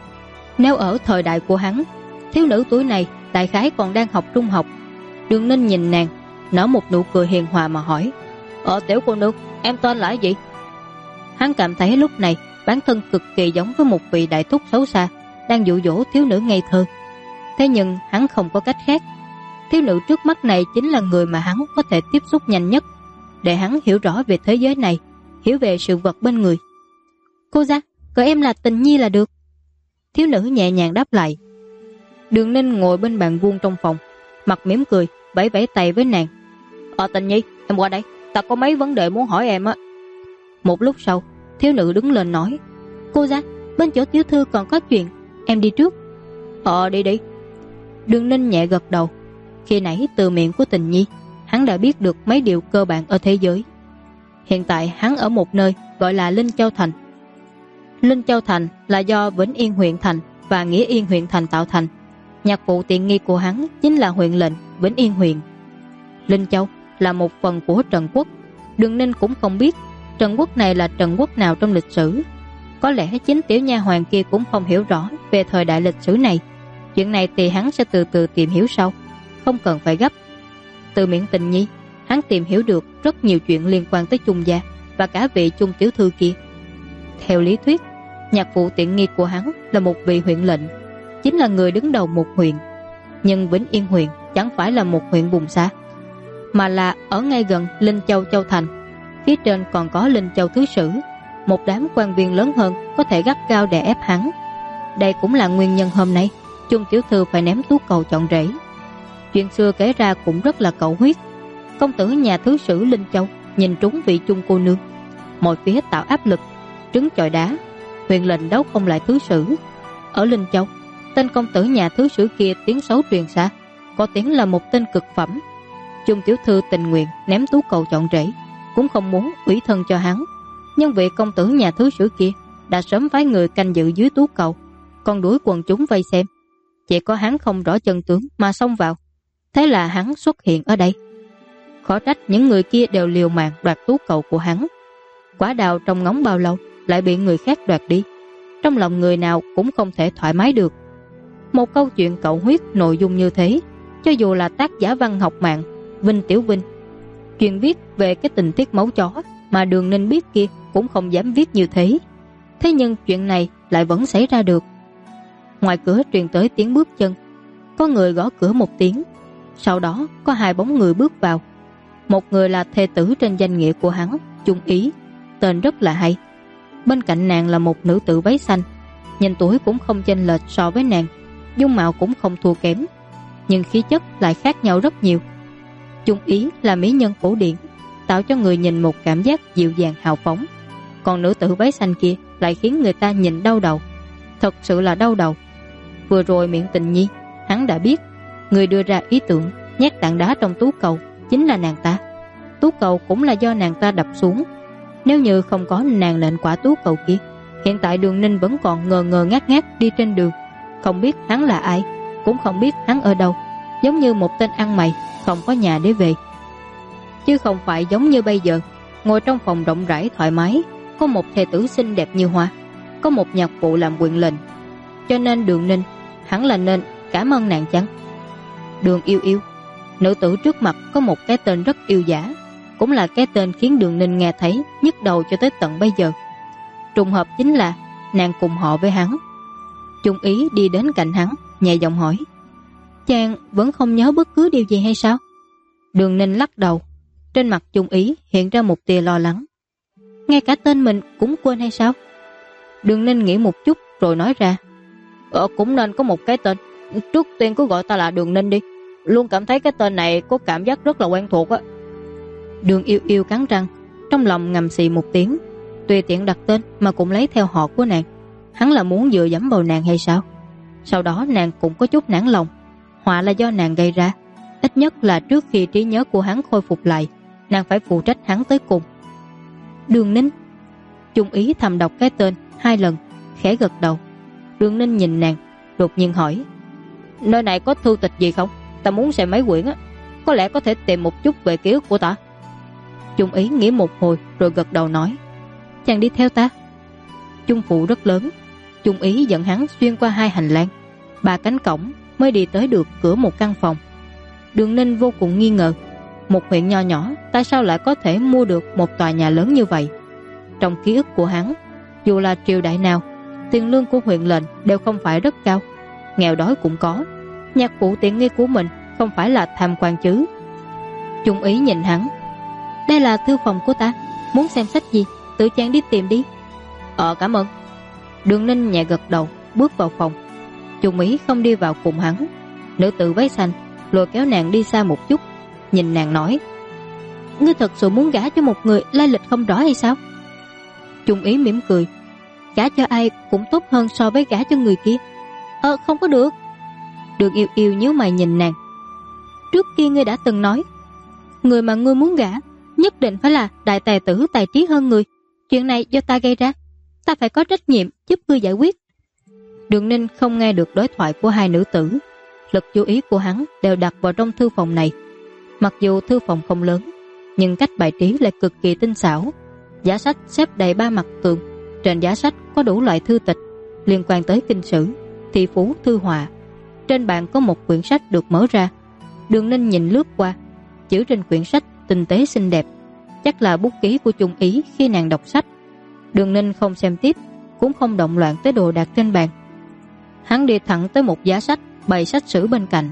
Nếu ở thời đại của hắn, thiếu nữ tuổi này đại khái còn đang học trung học. Đường Ninh nhìn nàng, nở một nụ cười hiền hòa mà hỏi: Tiểu cô nương, em tên là gì? Hắn cảm thấy lúc này bản thân cực kỳ giống với một vị đại thúc xấu xa đang dụ dỗ thiếu nữ ngây thơ. Thế nhưng hắn không có cách khác. Thiếu nữ trước mắt này chính là người mà hắn có thể tiếp xúc nhanh nhất, để hắn hiểu rõ về thế giới này, hiểu về sự vật bên người. Cô giác, gọi em là Tình Nhi là được. Thiếu nữ nhẹ nhàng đáp lại. Đường Ninh ngồi bên bàn vuông trong phòng, mặt mỉm cười, vẫy vẫy tay với nàng. Tình Nhi, em qua đây, ta có mấy vấn đề muốn hỏi em á. Một lúc sau, thiếu nữ đứng lên nói: Cô giác, bên chỗ tiểu thư còn có chuyện, em đi trước. Đi đi. Đường Ninh nhẹ gật đầu. Khi nãy từ miệng của Tình Nhi, hắn đã biết được mấy điều cơ bản ở thế giới. Hiện tại hắn ở một nơi gọi là Linh Châu Thành. Linh Châu Thành là do Vĩnh Yên huyện thành và Nghĩa Yên huyện thành tạo thành. Nhạc phụ tiện nghi của hắn chính là huyện lệnh Vĩnh Yên huyện. Linh Châu là một phần của Trần Quốc. Đường Ninh cũng không biết Trần Quốc này là Trần Quốc nào trong lịch sử. Có lẽ chính tiểu nha hoàn kia cũng không hiểu rõ về thời đại lịch sử này. Chuyện này thì hắn sẽ từ từ tìm hiểu sau, không cần phải gấp. Từ miệng Tình Nhi, hắn tìm hiểu được rất nhiều chuyện liên quan tới Chung gia và cả vị Chung tiểu thư kia. Theo lý thuyết, nhạc phụ tiện nghi của hắn là một vị huyện lệnh, chính là người đứng đầu một huyện. Nhưng Vĩnh Yên huyện chẳng phải là một huyện vùng xa, mà là ở ngay gần Linh Châu Châu Thành. Phía trên còn có Linh Châu Thứ Sử, một đám quan viên lớn hơn có thể gắt gao đè ép hắn. Đây cũng là nguyên nhân hôm nay Chung tiểu thư phải ném tú cầu chọn rễ. Chuyện xưa kể ra cũng rất là cầu huyết. Công tử nhà Thứ Sử Linh Châu nhìn trúng vị Chung cô nương, mọi phía tạo áp lực, trứng chọi đá, huyện lệnh đấu không lại Thứ Sử. Ở Linh Châu, tên công tử nhà Thứ Sử kia tiếng xấu truyền xa, có tiếng là một tên cực phẩm. Chung tiểu thư tình nguyện ném tú cầu chọn rễ, cũng không muốn ủy thân cho hắn. Nhưng vị công tử nhà Thứ Sử kia đã sớm phái người canh giữ dưới tú cầu, còn đuổi quần chúng vây xem. Chỉ có hắn không rõ chân tướng mà xông vào, thế là hắn xuất hiện ở đây. Khó trách những người kia đều liều mạng đoạt tú cầu của hắn. Quả đào trông ngóng bao lâu lại bị người khác đoạt đi, trong lòng người nào cũng không thể thoải mái được. Một câu chuyện cậu huyết nội dung như thế, cho dù là tác giả văn học mạng Vinh Tiểu Vinh, chuyện viết về cái tình tiết máu chó mà Đường Ninh biết kia cũng không dám viết như thế. Thế nhưng chuyện này lại vẫn xảy ra được. Ngoài cửa truyền tới tiếng bước chân, có người gõ cửa một tiếng. Sau đó có hai bóng người bước vào. Một người là thê tử trên danh nghĩa của hắn, Chung Ý, tên rất là hay. Bên cạnh nàng là một nữ tử váy xanh, nhìn tuổi cũng không chênh lệch so với nàng, dung mạo cũng không thua kém, nhưng khí chất lại khác nhau rất nhiều. Chung Ý là mỹ nhân cổ điển, tạo cho người nhìn một cảm giác dịu dàng hào phóng. Còn nữ tử váy xanh kia lại khiến người ta nhìn đau đầu, thật sự là đau đầu. Vừa rồi miệng Tình Nhi, hắn đã biết người đưa ra ý tưởng nhét tảng đá trong tú cầu chính là nàng ta. Tú cầu cũng là do nàng ta đập xuống. Nếu như không có nàng lệnh quả tú cầu kia, hiện tại Đường Ninh vẫn còn ngơ ngơ ngác ngác đi trên đường, không biết hắn là ai, cũng không biết hắn ở đâu, giống như một tên ăn mày không có nhà để về. Chứ không phải giống như bây giờ, ngồi trong phòng rộng rãi thoải mái, có một thê tử xinh đẹp như hoa, có một nhạc phụ làm quyền lệnh. Cho nên Đường Ninh hẳn là nên cảm ơn nàng chăng? Đường Yêu Yêu. Nữ tử trước mặt có một cái tên rất yêu dã, cũng là cái tên khiến Đường Ninh nghe thấy nhức đầu cho tới tận bây giờ. Trùng hợp chính là nàng cùng họ với hắn. Chung Ý đi đến cạnh hắn, nhẹ giọng hỏi: chàng vẫn không nhớ bất cứ điều gì hay sao? Đường Ninh lắc đầu. Trên mặt Chung Ý hiện ra một tia lo lắng. Ngay cả tên mình cũng quên hay sao? Đường Ninh nghĩ một chút rồi nói ra: cũng nên có một cái tên. Trước tiên cứ gọi ta là Đường Ninh đi. Luôn cảm thấy cái tên này có cảm giác rất là quen thuộc á. Đường Yêu Yêu cắn răng, trong lòng ngầm xì một tiếng. Tùy tiện đặt tên mà cũng lấy theo họ của nàng. Hắn là muốn dựa dẫm vào nàng hay sao? Sau đó nàng cũng có chút nản lòng. Họa là do nàng gây ra. Ít nhất là trước khi trí nhớ của hắn khôi phục lại, nàng phải phụ trách hắn tới cùng. Đường Ninh. Chung Ý thầm đọc cái tên 2 lần, khẽ gật đầu. Đường Ninh nhìn nàng, đột nhiên hỏi: nơi này có thư tịch gì không? Ta muốn xem mấy quyển á, có lẽ có thể tìm một chút về ký ức của ta. Chung Ý nghĩ một hồi rồi gật đầu nói: chàng đi theo ta. Chung phủ rất lớn. Chung Ý dẫn hắn xuyên qua 2 hành lang, 3 cánh cổng mới đi tới được cửa một căn phòng. Đường Ninh vô cùng nghi ngờ, một huyện nho nhỏ tại sao lại có thể mua được một tòa nhà lớn như vậy? Trong ký ức của hắn, dù là triều đại nào, tiền lương của huyện lệnh đều không phải rất cao, nghèo đói cũng có. Nhạc phụ tiện nghi của mình không phải là tham quan chứ? Chung Ý nhìn hắn: đây là thư phòng của ta, muốn xem sách gì tự chàng đi tìm đi. Cảm ơn. Đường Ninh nhẹ gật đầu, bước vào phòng. Chung Ý không đi vào cùng hắn. Nữ tử váy xanh lôi kéo nàng đi xa một chút, nhìn nàng nói: ngươi thật sự muốn gả cho một người lai lịch không rõ hay sao? Chung Ý mỉm cười: gả cho ai cũng tốt hơn so với gả cho người kia. Không có được. Đường Yêu Yêu nhíu mày nhìn nàng: trước kia ngươi đã từng nói, người mà ngươi muốn gả nhất định phải là đại tài tử tài trí hơn người. Chuyện này do ta gây ra, ta phải có trách nhiệm giúp ngươi giải quyết. Đường Ninh không nghe được đối thoại của 2 nữ tử. Lực chú ý của hắn đều đặt vào trong thư phòng này. Mặc dù thư phòng không lớn, nhưng cách bài trí lại cực kỳ tinh xảo. Giá sách xếp đầy 3 mặt tường. Trên giá sách có đủ loại thư tịch liên quan tới kinh sử, thị phú, thư họa. Trên bàn có một quyển sách được mở ra. Đường Ninh nhìn lướt qua, chữ trên quyển sách tinh tế xinh đẹp, chắc là bút ký của Chung Ý khi nàng đọc sách. Đường Ninh không xem tiếp, cũng không động loạn tới đồ đạc trên bàn. Hắn đi thẳng tới một giá sách bày sách sử bên cạnh.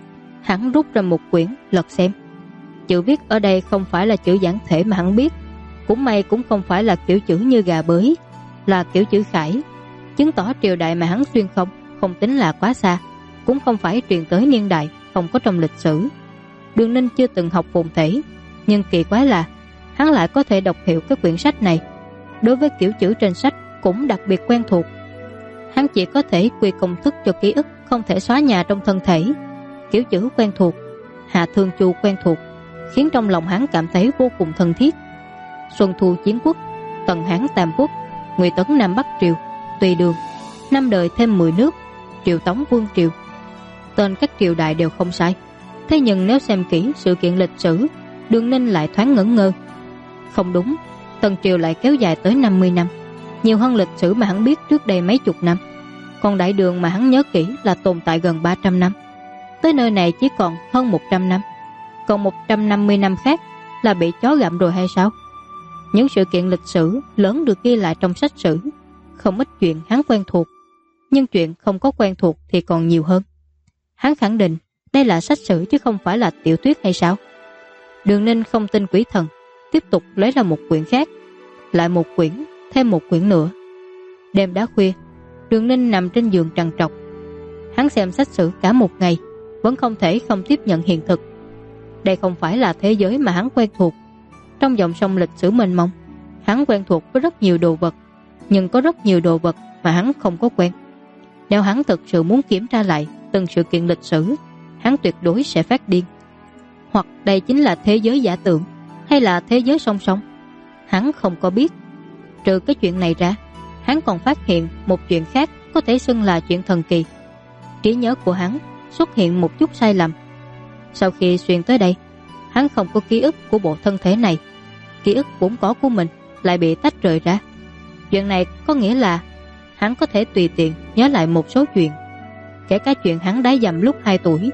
Hắn rút ra một quyển lật xem. Chữ viết ở đây không phải là chữ giản thể mà hắn biết, cũng may cũng không phải là kiểu chữ như gà bới, là kiểu chữ khải, chứng tỏ triều đại mà hắn xuyên không tính là quá xa, cũng không phải truyền tới niên đại không có trong lịch sử. Đường Ninh chưa từng học phồn thể, nhưng kỳ quái là hắn lại có thể đọc hiểu cái quyển sách này. Đối với kiểu chữ trên sách cũng đặc biệt quen thuộc. Hắn chỉ có thể quy công thức cho ký ức không thể xóa nhòa trong thân thể. Kiểu chữ quen thuộc, Hạ Thương Chu quen thuộc, khiến trong lòng hắn cảm thấy vô cùng thân thiết. Xuân Thu Chiến Quốc, Tần Hán Tam Quốc, Ngụy Tấn Nam Bắc Triều, Tùy Đường, 5 đời thêm 10 nước, Triều Tống Vương Triều. Tên các triều đại đều không sai. Thế nhưng nếu xem kỹ sự kiện lịch sử, Đường Ninh lại thoáng ngẩn ngơ. Không đúng, Tần Triều lại kéo dài tới 50 năm, nhiều hơn lịch sử mà hắn biết trước đây mấy chục năm. Còn Đại Đường mà hắn nhớ kỹ là tồn tại gần 300 năm. Tới nơi này chỉ còn hơn 100 năm. Còn 150 năm khác là bị chó gặm rồi hay sao? Những sự kiện lịch sử lớn được ghi lại trong sách sử. Không ít chuyện hắn quen thuộc, nhưng chuyện không có quen thuộc thì còn nhiều hơn. Hắn khẳng định đây là sách sử chứ không phải là tiểu thuyết hay sao? Đường Ninh không tin quỷ thần, tiếp tục lấy ra một quyển khác, lại một quyển, thêm một quyển nữa. Đêm đã khuya, Đường Ninh nằm trên giường trằn trọc. Hắn xem sách sử cả một ngày, vẫn không thể không tiếp nhận hiện thực. Đây không phải là thế giới mà hắn quen thuộc. Trong dòng sông lịch sử mênh mông, hắn quen thuộc với rất nhiều đồ vật, nhưng có rất nhiều đồ vật mà hắn không có quen. Nếu hắn thực sự muốn kiểm tra lại từng sự kiện lịch sử, hắn tuyệt đối sẽ phát điên. Hoặc đây chính là thế giới giả tưởng, hay là thế giới song song, hắn không có biết. Trừ cái chuyện này ra, hắn còn phát hiện một chuyện khác có thể xưng là chuyện thần kỳ. Trí nhớ của hắn xuất hiện một chút sai lầm. Sau khi xuyên tới đây, hắn không có ký ức của bộ thân thể này. Ký ức vốn có của mình lại bị tách rời ra. Chuyện này có nghĩa là hắn có thể tùy tiện nhớ lại một số chuyện, kể cả chuyện hắn đá dầm lúc 2 tuổi.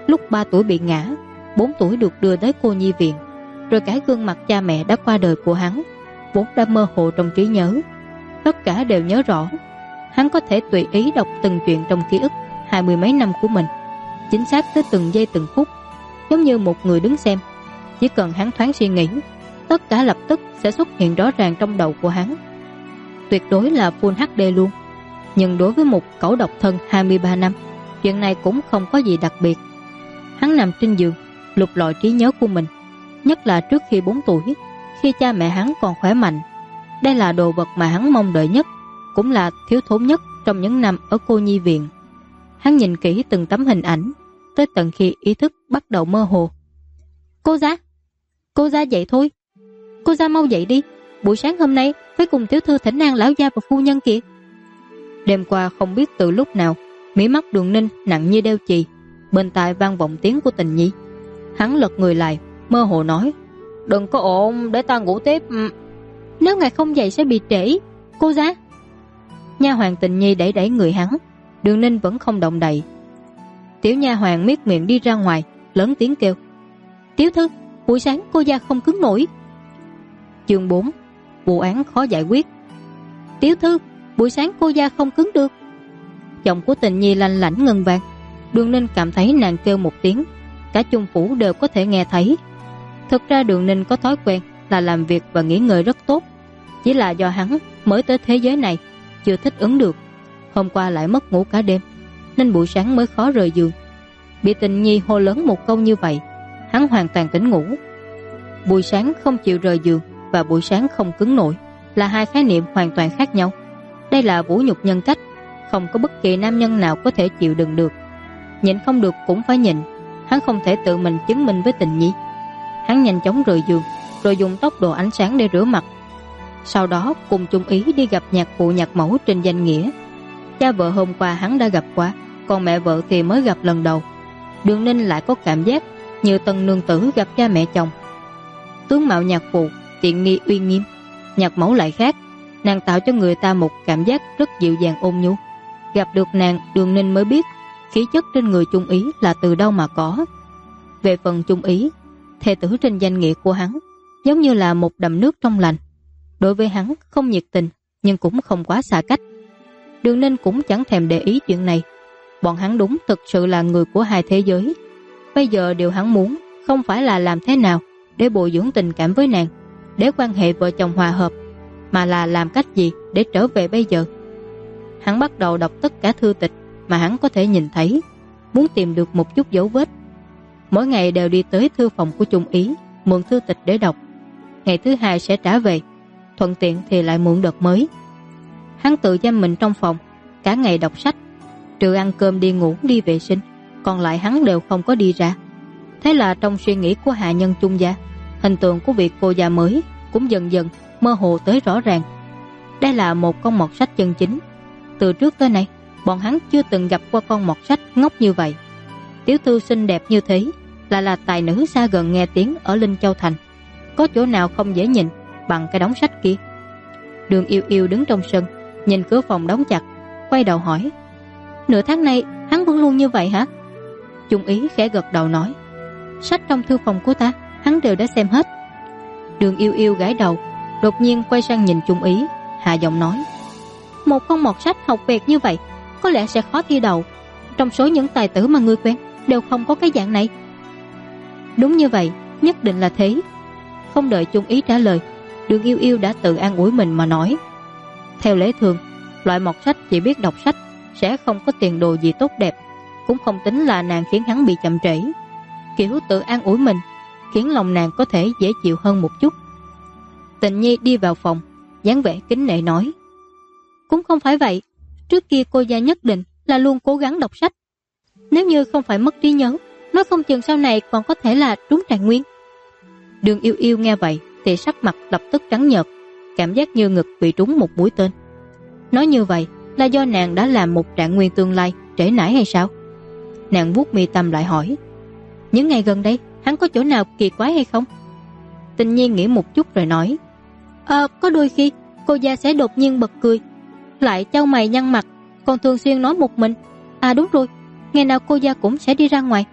Lúc 3 tuổi bị ngã, 4 tuổi được đưa tới cô nhi viện, rồi cả gương mặt cha mẹ đã qua đời của hắn vốn đã mơ hồ trong trí nhớ. Tất cả đều nhớ rõ. Hắn có thể tùy ý đọc từng chuyện trong ký ức 20 mấy năm của mình, chính xác tới từng giây từng phút, giống như một người đứng xem. Chỉ cần hắn thoáng suy nghĩ, tất cả lập tức sẽ xuất hiện rõ ràng trong đầu của hắn. Tuyệt đối là Full HD luôn. Nhưng đối với một cẩu độc thân 23 năm, chuyện này cũng không có gì đặc biệt. Hắn nằm trên giường, lục lọi trí nhớ của mình, nhất là trước khi 4 tuổi, khi cha mẹ hắn còn khỏe mạnh. Đây là đồ vật mà hắn mong đợi nhất, cũng là thiếu thốn nhất trong những năm ở cô nhi viện. Hắn nhìn kỹ từng tấm hình ảnh, tới tận khi ý thức bắt đầu mơ hồ. Cô gia dậy thôi. Cô gia mau dậy đi, buổi sáng hôm nay phải cùng tiểu thư thỉnh an lão gia và phu nhân kìa. Đêm qua không biết từ lúc nào, mí mắt Đường Ninh nặng như đeo chì, bên tai vang vọng tiếng của Tình Nhi. Hắn lật người lại, mơ hồ nói: "Đừng có ồn, để ta ngủ tiếp. Nếu ngài không dậy sẽ bị trễ, cô gia." Nha hoàn Tình Nhi đẩy đẩy người hắn. Đường Ninh vẫn không động đậy. Tiểu nha hoàn miết miệng đi ra ngoài, lớn tiếng kêu: "Tiểu thư, buổi sáng cô gia không cứng nổi." Chương 4: Vụ án khó giải quyết. "Tiểu thư, buổi sáng cô gia không cứng được." Giọng của Tình Nhi lanh lảnh ngân vang. Đường Ninh cảm thấy nàng kêu một tiếng, cả chung phủ đều có thể nghe thấy. Thực ra Đường Ninh có thói quen là làm việc và nghỉ ngơi rất tốt, chỉ là do hắn mới tới thế giới này, chưa thích ứng được. Hôm qua lại mất ngủ cả đêm, nên buổi sáng mới khó rời giường. Bị Tình Nhi hô lớn một câu như vậy, hắn hoàn toàn tỉnh ngủ. Buổi sáng không chịu rời giường và buổi sáng không cứng nổi là hai khái niệm hoàn toàn khác nhau. Đây là vũ nhục nhân cách, không có bất kỳ nam nhân nào có thể chịu đựng được. Nhịn không được cũng phải nhịn, hắn không thể tự mình chứng minh với Tình Nhi. Hắn nhanh chóng rời giường, rồi dùng tốc độ ánh sáng để rửa mặt. Sau đó cùng chung ý đi gặp nhạc phụ nhạc mẫu trên danh nghĩa. Cha vợ hôm qua hắn đã gặp qua, còn mẹ vợ thì mới gặp lần đầu. Đường Ninh lại có cảm giác như tân nương tử gặp cha mẹ chồng. Tướng mạo nhạc phụ tiện nghi uy nghiêm, nhạc mẫu lại khác. Nàng tạo cho người ta một cảm giác rất dịu dàng ôn nhu. Gặp được nàng, Đường Ninh mới biết khí chất trên người chung ý là từ đâu mà có. Về phần chung ý, thê tử trên danh nghĩa của hắn giống như là một đầm nước trong lành. Đối với hắn không nhiệt tình, nhưng cũng không quá xa cách. Đường Ninh cũng chẳng thèm để ý chuyện này. Bọn hắn đúng thực sự là người của hai thế giới. Bây giờ điều hắn muốn không phải là làm thế nào để bồi dưỡng tình cảm với nàng, để quan hệ vợ chồng hòa hợp, mà là làm cách gì để trở về bây giờ. Hắn bắt đầu đọc tất cả thư tịch mà hắn có thể nhìn thấy, muốn tìm được một chút dấu vết. Mỗi ngày đều đi tới thư phòng của chung ý, mượn thư tịch để đọc. Ngày thứ hai sẽ trả về, thuận tiện thì lại mượn đợt mới. Hắn tự giam mình trong phòng, cả ngày đọc sách, trừ ăn cơm đi ngủ đi vệ sinh, còn lại hắn đều không có đi ra. Thế là trong suy nghĩ của hạ nhân chung gia, hình tượng của vị cô già mới cũng dần dần mơ hồ tới rõ ràng. Đây là một con mọt sách chân chính. Từ trước tới nay, bọn hắn chưa từng gặp qua con mọt sách ngốc như vậy. Tiểu thư xinh đẹp như thế, là tài nữ xa gần nghe tiếng ở Linh Châu Thành. Có chỗ nào không dễ nhìn bằng cái đống sách kia. Đường Yêu Yêu đứng trong sân, nhìn cửa phòng đóng chặt, quay đầu hỏi: "Nửa tháng nay hắn vẫn luôn như vậy hả?" Chung ý khẽ gật đầu nói: "Sách trong thư phòng của ta hắn đều đã xem hết." Đường Yêu Yêu gãi đầu, đột nhiên quay sang nhìn Chung ý, hạ giọng nói: "Một con mọt sách học vẹt như vậy có lẽ sẽ khó thi đậu. Trong số những tài tử mà ngươi quen đều không có cái dạng này." "Đúng như vậy, nhất định là thế." Không đợi Chung ý trả lời, Đường Yêu Yêu đã tự an ủi mình mà nói: "Theo lẽ thường, loại mọt sách chỉ biết đọc sách sẽ không có tiền đồ gì tốt đẹp, cũng không tính là nàng khiến hắn bị chậm trễ." Kiểu tự an ủi mình khiến lòng nàng có thể dễ chịu hơn một chút. Tình Nhi đi vào phòng, dáng vẻ kính nể nói: "Cũng không phải vậy, trước kia cô gia nhất định là luôn cố gắng đọc sách. Nếu như không phải mất trí nhớ, nói không chừng sau này còn có thể là trúng trạng nguyên." Đường Yêu Yêu nghe vậy thì sắc mặt lập tức trắng nhợt, cảm giác như ngực bị trúng một mũi tên. Nói như vậy là do nàng đã làm một trạng nguyên tương lai trễ nải hay sao? Nàng vuốt mi tâm lại hỏi: "Những ngày gần đây hắn có chỗ nào kỳ quái hay không?" Tình Nhiên nghĩ một chút rồi nói: Có đôi khi cô gia sẽ đột nhiên bật cười, lại chau mày nhăn mặt, còn thường xuyên nói một mình. À đúng rồi, ngày nào cô gia cũng sẽ đi ra ngoài,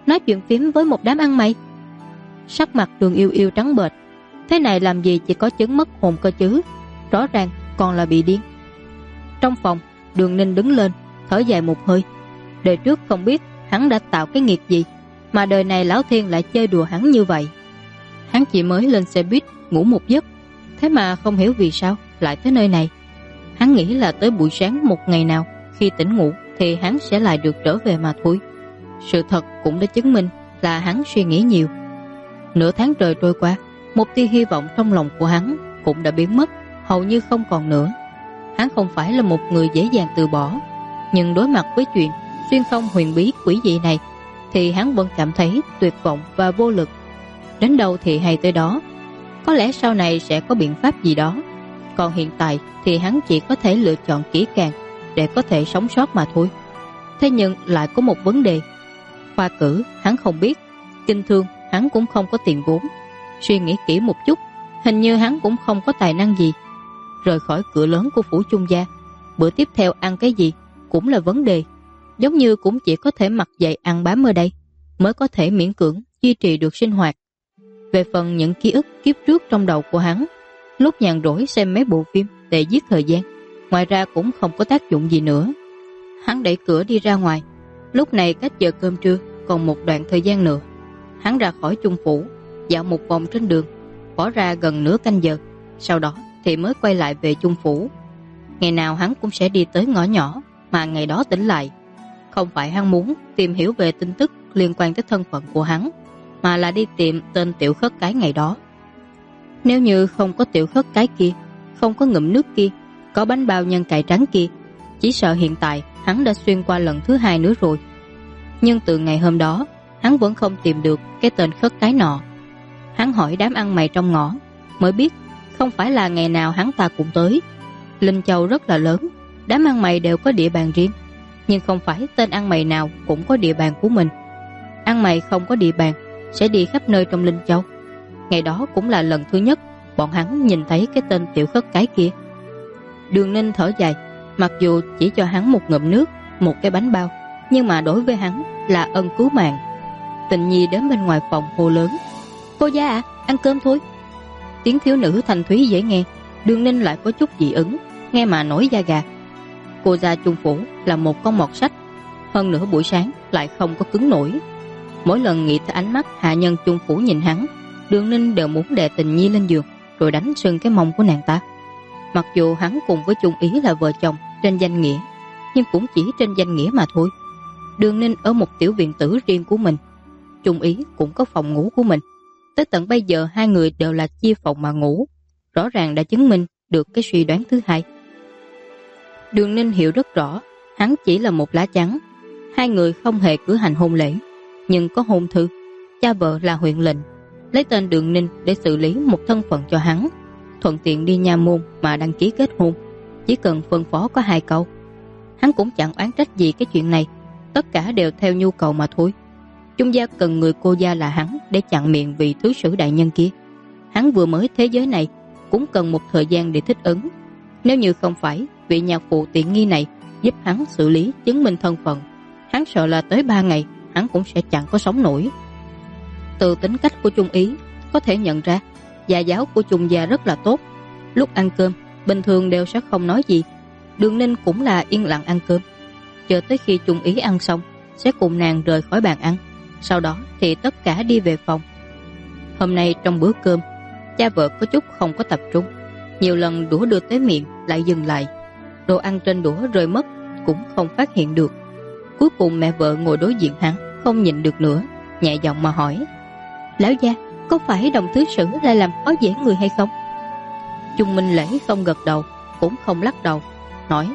nói chuyện phím với một đám ăn mày. Sắc mặt Đường Yêu Yêu trắng bệch. Thế này làm gì chỉ có chứng mất hồn cơ chứ, rõ ràng còn là bị điên. Trong phòng, Đường Ninh đứng lên, thở dài một hơi. Đời trước không biết hắn đã tạo cái nghiệp gì mà đời này Lão Thiên lại chơi đùa hắn như vậy. Hắn chỉ mới lên xe buýt ngủ một giấc, thế mà không hiểu vì sao lại tới nơi này. Hắn nghĩ là tới buổi sáng một ngày nào khi tỉnh ngủ thì hắn sẽ lại được trở về mà thôi. Sự thật cũng đã chứng minh là hắn suy nghĩ nhiều. Nửa tháng trời trôi qua, một tia hy vọng trong lòng của hắn cũng đã biến mất, hầu như không còn nữa. Hắn không phải là một người dễ dàng từ bỏ, nhưng đối mặt với chuyện xuyên không huyền bí quỷ dị này thì hắn vẫn cảm thấy tuyệt vọng và vô lực. Đến đâu thì hay tới đó, có lẽ sau này sẽ có biện pháp gì đó. Còn hiện tại thì hắn chỉ có thể lựa chọn kỹ càng để có thể sống sót mà thôi. Thế nhưng lại có một vấn đề. Khoa cử hắn không biết, kinh thương hắn cũng không có tiền vốn. Suy nghĩ kỹ một chút, hình như hắn cũng không có tài năng gì. Rời khỏi cửa lớn của phủ Trung gia, bữa tiếp theo ăn cái gì cũng là vấn đề. Giống như cũng chỉ có thể mặc dậy ăn bám ở đây mới có thể miễn cưỡng duy trì được sinh hoạt. Về phần những ký ức kiếp trước trong đầu của hắn, lúc nhàn rỗi xem mấy bộ phim để giết thời gian, ngoài ra cũng không có tác dụng gì nữa. Hắn đẩy cửa đi ra ngoài. Lúc này cách giờ cơm trưa còn một đoạn thời gian nữa. Hắn ra khỏi Trung phủ, dạo một vòng trên đường, bỏ ra gần nửa canh giờ, sau đó thì mới quay lại về Trung phủ. Ngày nào hắn cũng sẽ đi tới ngõ nhỏ mà ngày đó tỉnh lại. Không phải hắn muốn tìm hiểu về tin tức liên quan tới thân phận của hắn, mà là đi tìm tên tiểu khất cái ngày đó. Nếu như không có tiểu khất cái kia, không có ngụm nước kia, có bánh bao nhân cải trắng kia, chỉ sợ hiện tại hắn đã xuyên qua lần thứ hai nữa rồi. Nhưng từ ngày hôm đó, hắn vẫn không tìm được cái tên khất cái nọ. Hắn hỏi đám ăn mày trong ngõ, mới biết không phải là ngày nào hắn ta cũng tới. Linh Châu rất là lớn, đám ăn mày đều có địa bàn riêng, nhưng không phải tên ăn mày nào cũng có địa bàn của mình. Ăn mày không có địa bàn sẽ đi khắp nơi trong Linh Châu. Ngày đó cũng là lần thứ nhất bọn hắn nhìn thấy cái tên tiểu khất cái kia. Đường Ninh thở dài, mặc dù chỉ cho hắn một ngụm nước, một cái bánh bao, nhưng mà đối với hắn là ân cứu mạng. Tình Nhi đến bên ngoài phòng hô lớn: "Cô gia ạ, ăn cơm thôi." Tiếng thiếu nữ thanh thúy dễ nghe, Đường Ninh lại có chút dị ứng, nghe mà nổi da gà. Cô gia Trung phủ là một con mọt sách, hơn nữa buổi sáng lại không có cứng nổi. Mỗi lần nghĩ tới ánh mắt hạ nhân Trung phủ nhìn hắn, Đường Ninh đều muốn đè Tình Nhi lên giường rồi đánh sưng cái mông của nàng ta. Mặc dù hắn cùng với Trung Ý là vợ chồng trên danh nghĩa, nhưng cũng chỉ trên danh nghĩa mà thôi. Đường Ninh ở một tiểu viện tử riêng của mình, Trung Ý cũng có phòng ngủ của mình. Tới tận bây giờ hai người đều là chia phòng mà ngủ, rõ ràng đã chứng minh được cái suy đoán thứ hai. Đường Ninh hiểu rất rõ, hắn chỉ là một lá chắn. Hai người không hề cử hành hôn lễ, nhưng có hôn thư. Cha vợ là huyện lệnh, lấy tên Đường Ninh để xử lý một thân phận cho hắn, thuận tiện đi nha môn mà đăng ký kết hôn. Chỉ cần phân phó có 2 câu, hắn cũng chẳng oán trách gì cái chuyện này. Tất cả đều theo nhu cầu mà thôi. Trung gia cần người cô gia là hắn để chặn miệng vị thứ sử đại nhân kia. Hắn vừa mới thế giới này cũng cần một thời gian để thích ứng. Nếu như không phải vị nhạc phụ tiện nghi này giúp hắn xử lý chứng minh thân phận, hắn sợ là tới 3 ngày hắn cũng sẽ chẳng có sống nổi. Từ tính cách của Trung Ý có thể nhận ra gia giáo của Trung gia rất là tốt. Lúc ăn cơm bình thường đều sẽ không nói gì. Đường Ninh cũng là yên lặng ăn cơm, chờ tới khi Trung Ý ăn xong sẽ cùng nàng rời khỏi bàn ăn. Sau đó thì tất cả đi về phòng. Hôm nay trong bữa cơm, cha vợ có chút không có tập trung, nhiều lần đũa đưa tới miệng lại dừng lại, đồ ăn trên đũa rơi mất cũng không phát hiện được. Cuối cùng mẹ vợ ngồi đối diện hắn không nhịn được nữa, nhẹ giọng mà hỏi: "Lão gia, có phải đồng thứ sử lại làm khó dễ người hay không?" Trung Minh Lễ không gật đầu cũng không lắc đầu, nói: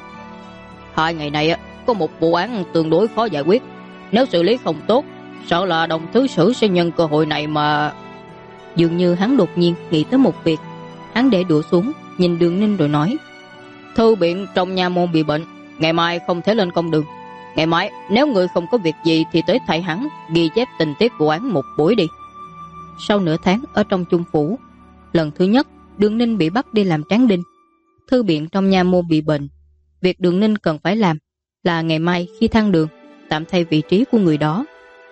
"2 ngày này có một vụ án tương đối khó giải quyết, nếu xử lý không tốt, sợ là đồng thứ sử sẽ nhân cơ hội này mà..." Dường như hắn đột nhiên nghĩ tới một việc. Hắn để đũa xuống, nhìn Đường Ninh rồi nói: "Thư biện trong nha môn bị bệnh, ngày mai không thể lên công đường. Ngày mai nếu người không có việc gì thì tới thầy hắn ghi chép tình tiết vụ án một buổi đi." Sau nửa tháng ở trong Trung phủ, lần thứ nhất Đường Ninh bị bắt đi làm tráng đinh. Thư biện trong nha môn bị bệnh. Việc Đường Ninh cần phải làm là ngày mai khi thăng đường tạm thay vị trí của người đó.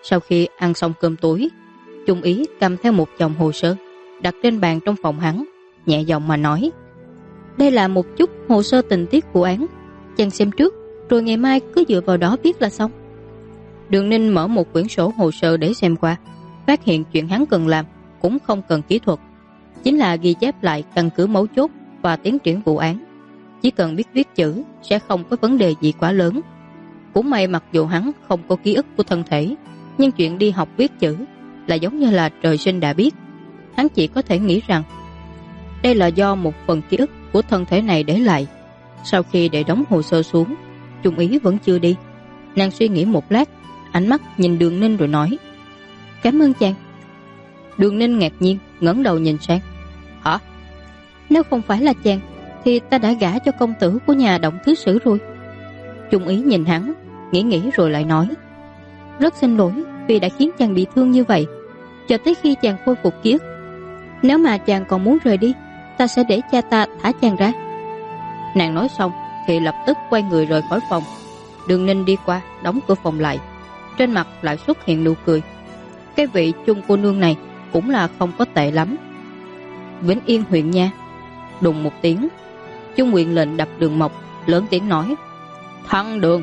Sau khi ăn xong cơm tối, Trung úy cầm theo một chồng hồ sơ đặt trên bàn trong phòng hắn, nhẹ giọng mà nói: "Đây là một chút hồ sơ tình tiết vụ án, chàng xem trước, rồi ngày mai cứ dựa vào đó viết là xong." Đường Ninh mở một quyển sổ hồ sơ để xem qua, phát hiện chuyện hắn cần làm cũng không cần kỹ thuật, chính là ghi chép lại căn cứ mấu chốt và tiến triển vụ án. Chỉ cần biết viết chữ sẽ không có vấn đề gì quá lớn. Cũng may mặc dù hắn không có ký ức của thân thể, nhưng chuyện đi học viết chữ là giống như là trời sinh đã biết. Hắn chỉ có thể nghĩ rằng đây là do một phần ký ức của thân thể này để lại. Sau khi để đóng hồ sơ xuống, Trung úy vẫn chưa đi. Nàng suy nghĩ một lát, ánh mắt nhìn Đường Ninh rồi nói: "Cảm ơn chàng." Đường Ninh ngạc nhiên ngẩng đầu nhìn sang: "Hả?" "Nếu không phải là chàng thì ta đã gả cho công tử của nhà Động Thứ Sử rồi." Trung úy nhìn hắn, nghĩ rồi lại nói: "Rất xin lỗi vì đã khiến chàng bị thương như vậy. Cho tới khi chàng khôi phục ký ức, nếu mà chàng còn muốn rời đi, ta sẽ để cha ta thả chàng ra." Nàng nói xong thì lập tức quay người rời khỏi phòng. Đường Ninh đi qua đóng cửa phòng lại, trên mặt lại xuất hiện nụ cười. Cái vị Trung cô nương này cũng là không có tệ lắm. Vĩnh Yên huyện nha. Đùng một tiếng, Trung huyện lệnh đập Đường Mộc, lớn tiếng nói: "Thăng đường."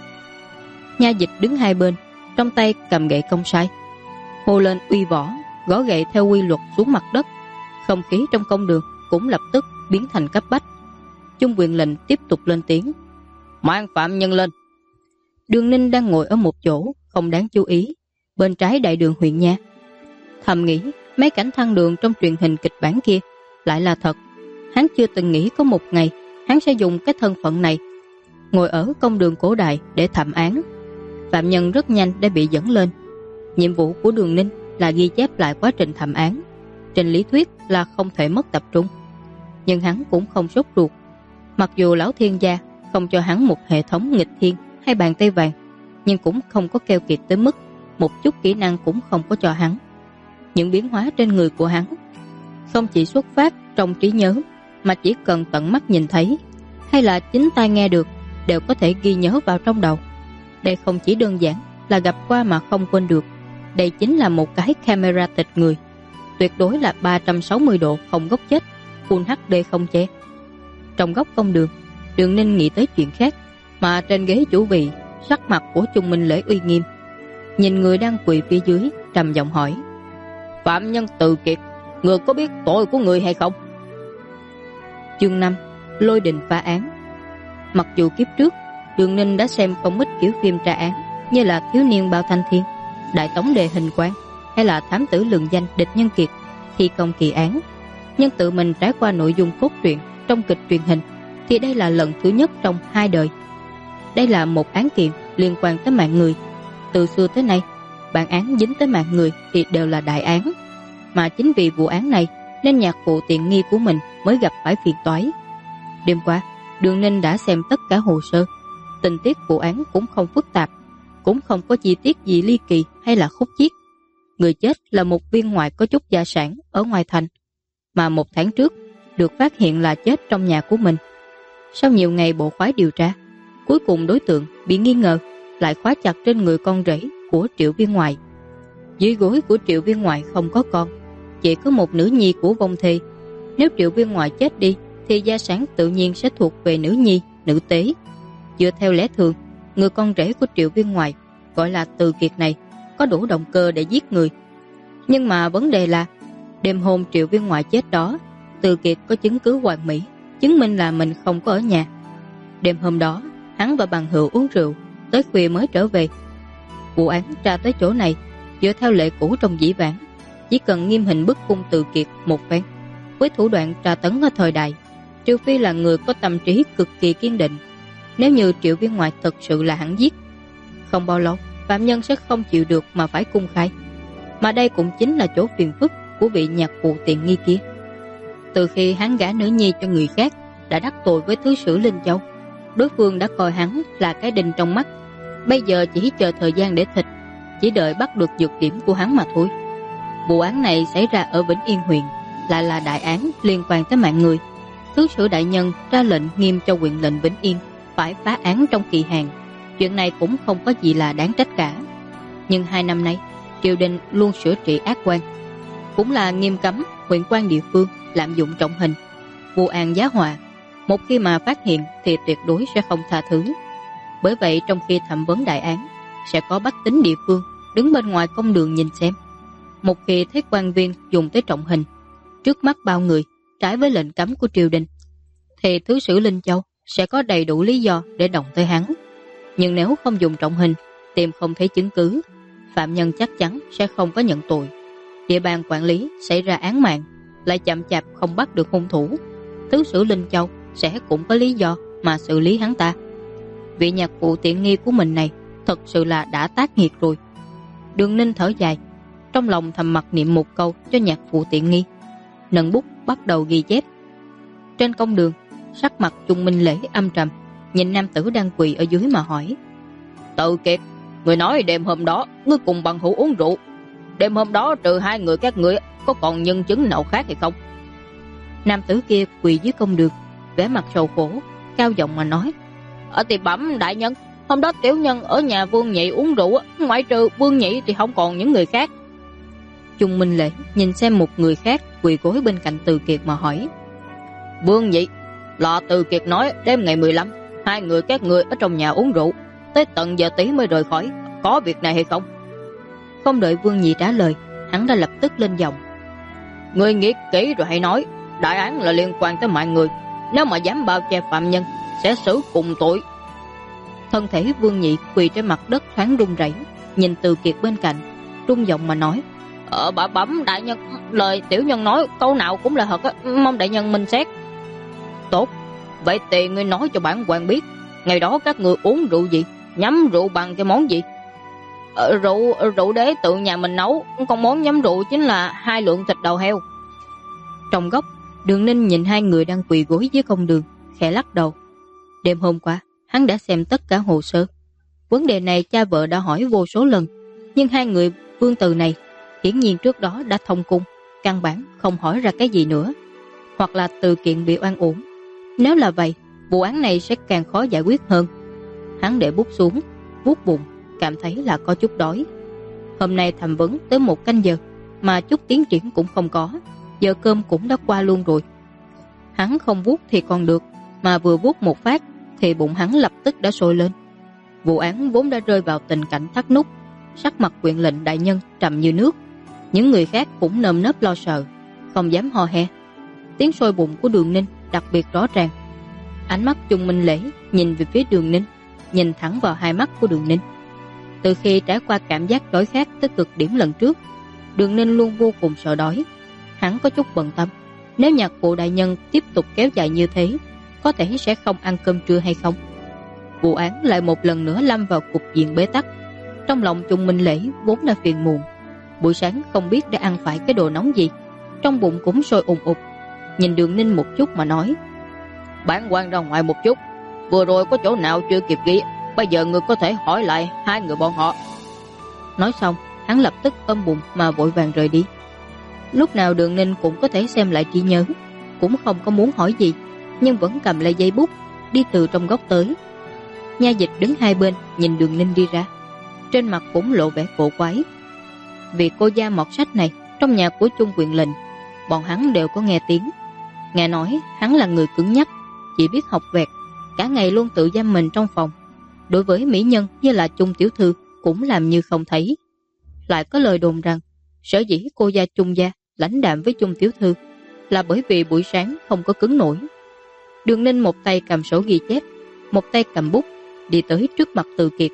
Nha dịch đứng hai bên, trong tay cầm gậy công sai, hô lên uy võ, gõ gậy theo quy luật xuống mặt đất. Không khí trong công đường cũng lập tức biến thành cấp bách. Trung huyện lệnh tiếp tục lên tiếng: "Mang phạm nhân lên." Đường Ninh đang ngồi ở một chỗ không đáng chú ý, bên trái đại đường huyện nha. Thầm nghĩ mấy cảnh thăng đường trong truyền hình kịch bản kia lại là thật. Hắn chưa từng nghĩ có một ngày hắn sẽ dùng cái thân phận này ngồi ở công đường cổ đại để thẩm án. Phạm nhân rất nhanh đã bị dẫn lên. Nhiệm vụ của Đường Ninh là ghi chép lại quá trình thẩm án. Trên lý thuyết là không thể mất tập trung, nhưng hắn cũng không sốt ruột. Mặc dù lão thiên gia không cho hắn một hệ thống nghịch thiên hay bàn tay vàng, nhưng cũng không có keo kiệt tới mức một chút kỹ năng cũng không có cho hắn. Những biến hóa trên người của hắn không chỉ xuất phát trong trí nhớ, mà chỉ cần tận mắt nhìn thấy hay là chính tai nghe được đều có thể ghi nhớ vào trong đầu. Đây không chỉ đơn giản là gặp qua mà không quên được. Đây chính là một cái camera tịch người, tuyệt đối là 360 độ không góc chết, Full HD không che. Trong góc công đường, Đường Ninh nghĩ tới chuyện khác, mà trên ghế chủ vị, sắc mặt của Trung Minh Lễ uy nghiêm, nhìn người đang quỳ phía dưới, trầm giọng hỏi: "Phạm nhân Từ Kiệt, người có biết tội của người hay không?" Chương 5: Lôi đình phá án. Mặc dù kiếp trước Đường Ninh đã xem không ít kiểu phim tra án như là Thiếu niên Bao Thanh Thiên, Đại tống đề hình quán hay là Thám tử lừng danh Địch Nhân Kiệt, Thi công kỳ án, nhưng tự mình trải qua nội dung cốt truyện trong kịch truyền hình thì đây là lần thứ nhất trong 2 đời. Đây là một án kiện liên quan tới mạng người. Từ xưa tới nay, bản án dính tới mạng người thì đều là đại án, mà chính vì vụ án này nên nhạc phụ tiện nghi của mình mới gặp phải phiền toái. Đêm qua, Đường Ninh đã xem tất cả hồ sơ. Tình tiết vụ án cũng không phức tạp, cũng không có chi tiết gì ly kỳ hay là khúc chiết. Người chết là một viên ngoại có chút gia sản ở ngoài thành, mà 1 tháng trước được phát hiện là chết trong nhà của mình. Sau nhiều ngày bộ khoái điều tra, cuối cùng đối tượng bị nghi ngờ lại khóa chặt trên người con rể của Triệu Viên Ngoại. Dưới gối của Triệu Viên Ngoại không có con, chỉ có một nữ nhi của vong thê. Nếu Triệu Viên Ngoại chết đi thì gia sản tự nhiên sẽ thuộc về nữ nhi, nữ tế. Dựa theo lẽ thường, người con rể của Triệu Viên Ngoại gọi là Từ Kiệt này có đủ động cơ để giết người. Nhưng mà vấn đề là đêm hôm Triệu Viên Ngoại chết đó, Từ Kiệt có chứng cứ hoàn mỹ chứng minh là mình không có ở nhà. Đêm hôm đó hắn và bằng hữu uống rượu tới khuya mới trở về. Vụ án tra tới chỗ này, dựa theo lệ cũ trong dĩ vãng, chỉ cần nghiêm hình bức cung Từ Kiệt một phen với thủ đoạn tra tấn ở thời đại, trừ phi là người có tâm trí cực kỳ kiên định. Nếu như Triệu Viên Ngoại thực sự là hắn giết, không bao lâu phạm nhân sẽ không chịu được mà phải cung khai. Mà đây cũng chính là chỗ phiền phức của vị nhạc phụ tiện nghi kia. Từ khi hắn gả nữ nhi cho người khác đã đắc tội với thứ sử Linh Châu, đối phương đã coi hắn là cái đinh trong mắt. Bây giờ chỉ chờ thời gian để thịt, chỉ đợi bắt được nhược điểm của hắn mà thôi. Vụ án này xảy ra ở Vĩnh Yên huyện, lại là đại án liên quan tới mạng người. Thứ sử đại nhân ra lệnh nghiêm cho huyện lệnh Vĩnh Yên phải phá án trong kỳ hạn. Chuyện này cũng không có gì là đáng trách cả. Nhưng 2 năm nay triều đình luôn sửa trị ác quan, cũng là nghiêm cấm huyện quan địa phương lạm dụng trọng hình, vu oan giá họa. Một khi mà phát hiện thì tuyệt đối sẽ không tha thứ. Bởi vậy trong khi thẩm vấn đại án, sẽ có bách tính địa phương đứng bên ngoài công đường nhìn xem. Một khi thấy quan viên dùng tới trọng hình trước mắt bao người, trái với lệnh cấm của triều đình, thì thứ sử Linh Châu sẽ có đầy đủ lý do để động tới hắn. Nhưng nếu không dùng trọng hình, tìm không thấy chứng cứ, phạm nhân chắc chắn sẽ không có nhận tội. Địa bàn quản lý xảy ra án mạng, lại chậm chạp không bắt được hung thủ, thứ sử Linh Châu sẽ cũng có lý do mà xử lý hắn ta. Vị nhạc phụ tiện nghi của mình này thật sự là đã tác nghiệt rồi. Đường Ninh thở dài, trong lòng thầm mặc niệm một câu cho nhạc phụ tiện nghi, nâng bút bắt đầu ghi chép. Trên công đường, sắc mặt Chung Minh Lễ âm trầm, nhìn nam tử đang quỳ ở dưới mà hỏi: Tự Kiệt, người nói đêm hôm đó ngươi cùng bằng hữu uống rượu, đêm hôm đó trừ 2 người các ngươi có còn nhân chứng nào khác hay không? Nam tử kia quỳ dưới công đường, vẻ mặt sầu khổ, cao giọng mà nói: Thì bẩm đại nhân, hôm đó tiểu nhân ở nhà Vương Nhị uống rượu, ngoại trừ Vương Nhị thì không còn những người khác. Chung Minh Lễ nhìn xem một người khác quỳ gối bên cạnh Từ Kiệt mà hỏi: Vương Nhị, là Từ Kiệt nói đêm ngày 15 2 người các ngươi ở trong nhà uống rượu, tới tận giờ tí mới rời khỏi, có việc này hay không? Không đợi Vương Nhị trả lời, hắn đã lập tức lên giọng: Ngươi nghĩ kỹ rồi hãy nói, đại án là liên quan tới mọi người, nếu mà dám bao che phạm nhân sẽ xử cùng tội. Thân thể Vương Nhị quỳ trên mặt đất thoáng run rẩy, nhìn Từ Kiệt bên cạnh, run giọng mà nói: Bà bẩm đại nhân, lời tiểu nhân nói câu nào cũng là thật á, mong đại nhân minh xét. Tốt, vậy thì ngươi nói cho bản quan biết, ngày đó các ngươi uống rượu gì, nhắm rượu bằng cái món gì? Rượu đế tự nhà mình nấu, còn món nhắm rượu chính là 2 lượng thịt đầu heo. Trong góc, Đường Ninh nhìn 2 người đang quỳ gối dưới công đường, khẽ lắc đầu. Đêm hôm qua, hắn đã xem tất cả hồ sơ. Vấn đề này cha vợ đã hỏi vô số lần, nhưng 2 người Vương Từ này hiển nhiên trước đó đã thông cung, căn bản không hỏi ra cái gì nữa. Hoặc là Từ Kiện bị oan uổng. Nếu là vậy, vụ án này sẽ càng khó giải quyết hơn. Hắn để bút xuống, vuốt bụng, cảm thấy là có chút đói. Hôm nay thẩm vấn tới 1 canh giờ mà chút tiến triển cũng không có, giờ cơm cũng đã qua luôn rồi. Hắn không vuốt thì còn được, mà vừa vuốt một phát thì bụng hắn lập tức đã sôi lên. Vụ án vốn đã rơi vào tình cảnh thắt nút, sắc mặt huyện lệnh đại nhân trầm như nước. Những người khác cũng nơm nớp lo sợ, không dám hò he. Tiếng sôi bụng của Đường Ninh đặc biệt rõ ràng. Ánh mắt Chung Minh Lễ nhìn về phía Đường Ninh, nhìn thẳng vào 2 mắt của Đường Ninh. Từ khi trải qua cảm giác đói khát tới cực điểm lần trước, Đường Ninh luôn vô cùng sợ đói. Hắn có chút bận tâm, nếu nhạc phụ đại nhân tiếp tục kéo dài như thế, có thể sẽ không ăn cơm trưa hay không. Vụ án lại một lần nữa lâm vào cục diện bế tắc. Trong lòng Chung Minh Lễ vốn đã phiền muộn, buổi sáng không biết đã ăn phải cái đồ nóng gì, trong bụng cũng sôi ùn ụt. Nhìn Đường Ninh một chút mà nói: Bản quan ra ngoài một chút, vừa rồi có chỗ nào chưa kịp ghi, bây giờ người có thể hỏi lại 2 người bọn họ. Nói xong, hắn lập tức ôm bụng mà vội vàng rời đi. Lúc nào Đường Ninh cũng có thể xem lại trí nhớ, cũng không có muốn hỏi gì, nhưng vẫn cầm lấy giấy bút đi từ trong góc tới. Nha dịch đứng hai bên nhìn Đường Ninh đi ra, trên mặt cũng lộ vẻ cổ quái. Vì cô gia mọt sách này trong nhà của Chung Quyền lệnh, bọn hắn đều có nghe tiếng. Nghe nói hắn là người cứng nhắc, chỉ biết học vẹt, cả ngày luôn tự giam mình trong phòng. Đối với mỹ nhân như là Chung tiểu thư cũng làm như không thấy. Lại có lời đồn rằng sở dĩ cô gia Chung gia lãnh đạm với Chung tiểu thư là bởi vì buổi sáng không có cứng nổi. Đường Ninh một tay cầm sổ ghi chép, một tay cầm bút, đi tới trước mặt Từ Kiệt.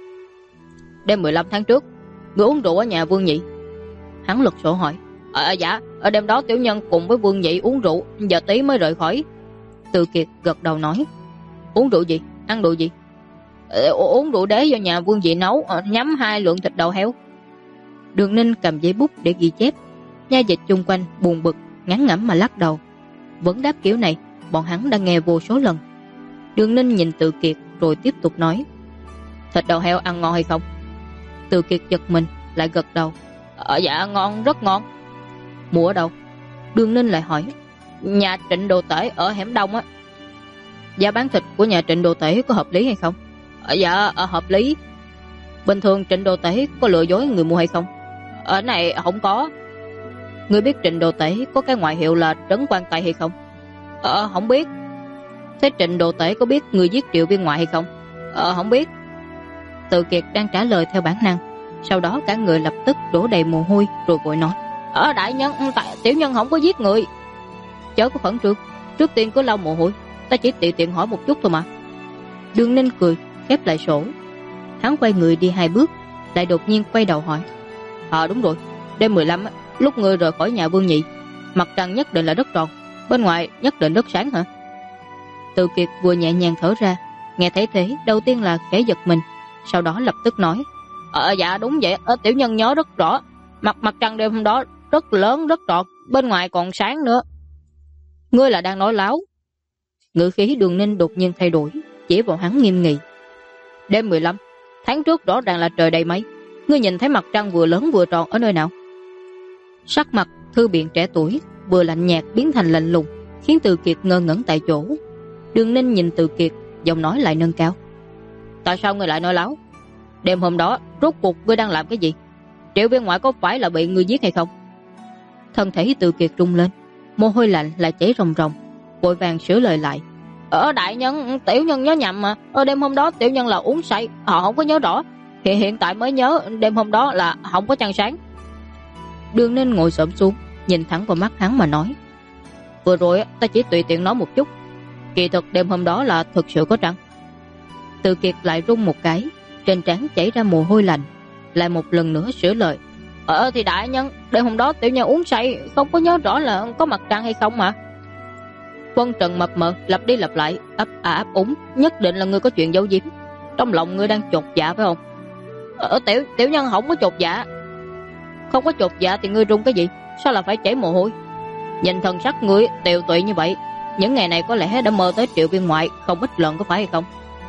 Đêm 15 tháng trước, người uống rượu ở nhà Vương Nhị. Hắn lật sổ hỏi: Dạ, ở đêm đó tiểu nhân cùng với Vương Nhị uống rượu, giờ tí mới rời khỏi. Từ Kiệt gật đầu nói: Uống rượu gì? Ăn rượu gì? Uống rượu đế do nhà Vương Nhị nấu, nhắm 2 lượng thịt đầu heo. Đường Ninh cầm giấy bút để ghi chép. Nha dịch chung quanh buồn bực, ngán ngẩm mà lắc đầu. Vẫn đáp kiểu này, bọn hắn đã nghe vô số lần. Đường Ninh nhìn Từ Kiệt rồi tiếp tục nói: Thịt đầu heo ăn ngon hay không? Từ Kiệt giật mình, lại gật đầu: Dạ ngon, rất ngon. Mua ở đâu? Đường Ninh lại hỏi: Nhà Trịnh Đồ Tể ở hẻm Đông á. Giá bán thịt của nhà Trịnh Đồ Tể có hợp lý hay không? Dạ hợp lý. Bình thường Trịnh Đồ Tể có lừa dối người mua hay không? Ở này không có. Ngươi biết Trịnh Đồ Tể có cái ngoại hiệu là Trấn Quan Tay hay không? Không biết. Thế Trịnh Đồ Tể có biết người giết Triệu Viên Ngoại hay không? Không biết. Từ Kiệt đang trả lời theo bản năng, sau đó cả người lập tức đổ đầy mồ hôi rồi vội nói: Đại nhân, tiểu nhân không có giết người. Chớ có khẩn trương, trước tiên cứ lau mồ hôi, ta chỉ tiện hỏi một chút thôi mà. Đường Ninh cười khép lại sổ. Hắn quay người đi 2 bước, lại đột nhiên quay đầu hỏi: Đúng rồi, đêm 15 lúc ngươi rời khỏi nhà Vương Nhị, mặt trăng nhất định là rất tròn, bên ngoài nhất định rất sáng hả? Từ Kiệt vừa nhẹ nhàng thở ra, nghe thấy thế đầu tiên là khẽ giật mình, sau đó lập tức nói: Dạ đúng vậy, tiểu nhân nhớ rất rõ, mặt trăng đêm hôm đó rất lớn rất tròn, bên ngoài còn sáng nữa. Ngươi là đang nói láo? Ngữ khí Đường Ninh đột nhiên thay đổi, chỉ vào hắn nghiêm nghị: Đêm 15, tháng trước rõ ràng là trời đầy mây, ngươi nhìn thấy mặt trăng vừa lớn vừa tròn ở nơi nào? Sắc mặt thư biện trẻ tuổi vừa lạnh nhạt biến thành lạnh lùng, khiến Từ Kiệt ngơ ngẩn tại chỗ. Đường Ninh nhìn Từ Kiệt, giọng nói lại nâng cao: Tại sao ngươi lại nói láo? Đêm hôm đó rốt cuộc ngươi đang làm cái gì? Triệu Viên Ngoại có phải là bị ngươi giết hay không? Thân thể Từ Kiệt rung lên, mồ hôi lạnh lại chảy ròng ròng, vội vàng sửa lời lại: Đại nhân, tiểu nhân nhớ nhầm mà. Đêm hôm đó tiểu nhân là uống say, họ không có nhớ rõ. Hiện tại mới nhớ đêm hôm đó là không có trăng sáng. Đường Ninh ngồi xổm xuống, nhìn thẳng vào mắt hắn mà nói: Vừa rồi ta chỉ tùy tiện nói một chút, kỳ thực đêm hôm đó là thực sự có trăng. Từ Kiệt lại rung một cái, trên trán chảy ra mồ hôi lạnh, lại một lần nữa sửa lời: Thì đại nhân, đêm hôm đó tiểu nhân uống say, không có nhớ rõ là có mặt trăng hay không mà. Vân Trần mập mờ lặp đi lặp lại, ấp úng, nhất định là ngươi có chuyện giấu giếm. Trong lòng ngươi đang chột dạ phải không? Tiểu nhân không có chột dạ. Không có chột dạ thì ngươi run cái gì? Sao là phải chảy mồ hôi? Nhìn thần sắc ngươi tiều tụy như vậy, những ngày này có lẽ đã mơ tới Triệu Viên Ngoại không ít lần, có phải hay không?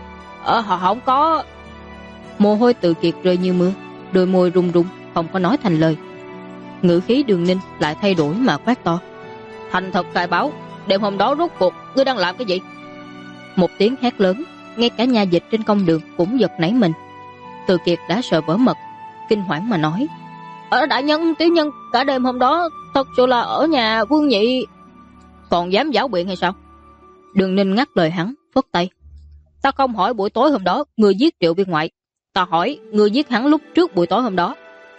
Họ không có. Mồ hôi Từ Kiệt rơi như mưa, đôi môi run run, không có nói thành lời. Ngữ khí Đường Ninh lại thay đổi mà quát to: Thành thật khai báo, đêm hôm đó rốt cuộc ngươi đang làm cái gì? Một tiếng hét lớn, ngay cả nha dịch trên công đường cũng giật nảy mình. Từ Kiệt đã sợ vỡ mật, kinh hoảng mà nói: Đại nhân, tiểu nhân cả đêm hôm đó thật sự là ở nhà Vương Nhị. Còn dám giảo biện hay sao? Đường Ninh ngắt lời hắn, phất tay: Ta không hỏi buổi tối hôm đó ngươi giết Triệu Viên Ngoại, ta hỏi ngươi giết hắn lúc trước buổi tối hôm đó.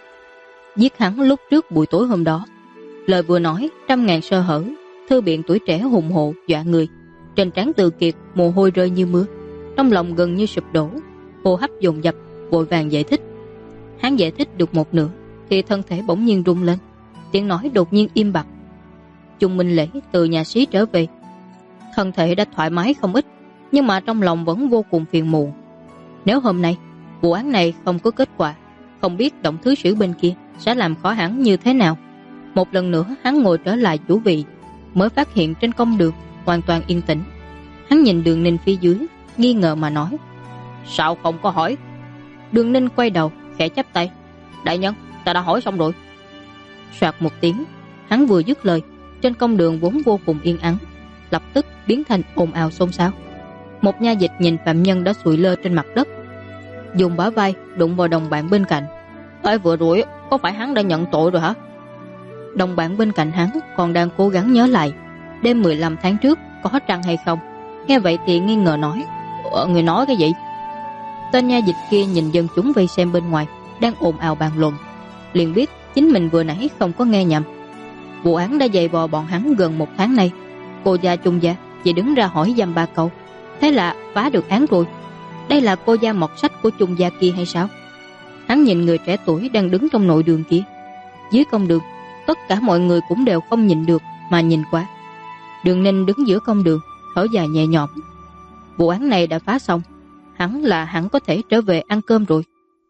Giết hắn lúc trước buổi tối hôm đó. Lời vừa nói trăm ngàn sơ hở, thư biện tuổi trẻ hùng hộ dọa người. Trên trán Từ Kiệt mồ hôi rơi như mưa, trong lòng gần như sụp đổ, hô hấp dồn dập, vội vàng giải thích. Hắn giải thích được một nửa thì thân thể bỗng nhiên rung lên, tiếng nói đột nhiên im bặt. Chung Minh Lễ từ nhà xí trở về, thân thể đã thoải mái không ít, nhưng mà trong lòng vẫn vô cùng phiền muộn. Nếu hôm nay vụ án này không có kết quả, không biết Động Thứ Sử bên kia sẽ làm khó hắn như thế nào. Một lần nữa hắn ngồi trở lại chủ vị, mới phát hiện trên công đường hoàn toàn yên tĩnh. Hắn nhìn Đường Ninh phía dưới, nghi ngờ mà nói: Sao không có hỏi? Đường Ninh quay đầu khẽ chắp tay: Đại nhân, ta đã hỏi xong rồi. Soạt một tiếng, hắn vừa dứt lời, trên công đường vốn vô cùng yên ắng lập tức biến thành ồn ào xôn xao. Một nha dịch nhìn phạm nhân đã sụi lơ trên mặt đất, dùng bả vai đụng vào đồng bạn bên cạnh: Vừa rồi có phải hắn đã nhận tội rồi hả? Đồng bạn bên cạnh hắn còn đang cố gắng nhớ lại đêm 15 tháng trước có trăng hay không. Nghe vậy thì nghi ngờ nói: Người nói cái gì? Tên nha dịch kia nhìn dân chúng vây xem bên ngoài đang ồn ào bàn luận, liền biết chính mình vừa nãy không có nghe nhầm. Vụ án đã dày vò bọn hắn gần 1 tháng nay. Cô gia Trung gia chỉ đứng ra hỏi dăm 3 câu, thế là phá được án rồi. Đây là cô gia mọt sách của Trung gia kia hay sao? Hắn nhìn người trẻ tuổi đang đứng trong nội đường kia. Dưới công đường, tất cả mọi người cũng đều không nhìn được mà nhìn qua. Đường Ninh đứng giữa công đường, thở dài nhẹ nhõm. Vụ án này đã phá xong, hẳn có thể trở về ăn cơm rồi.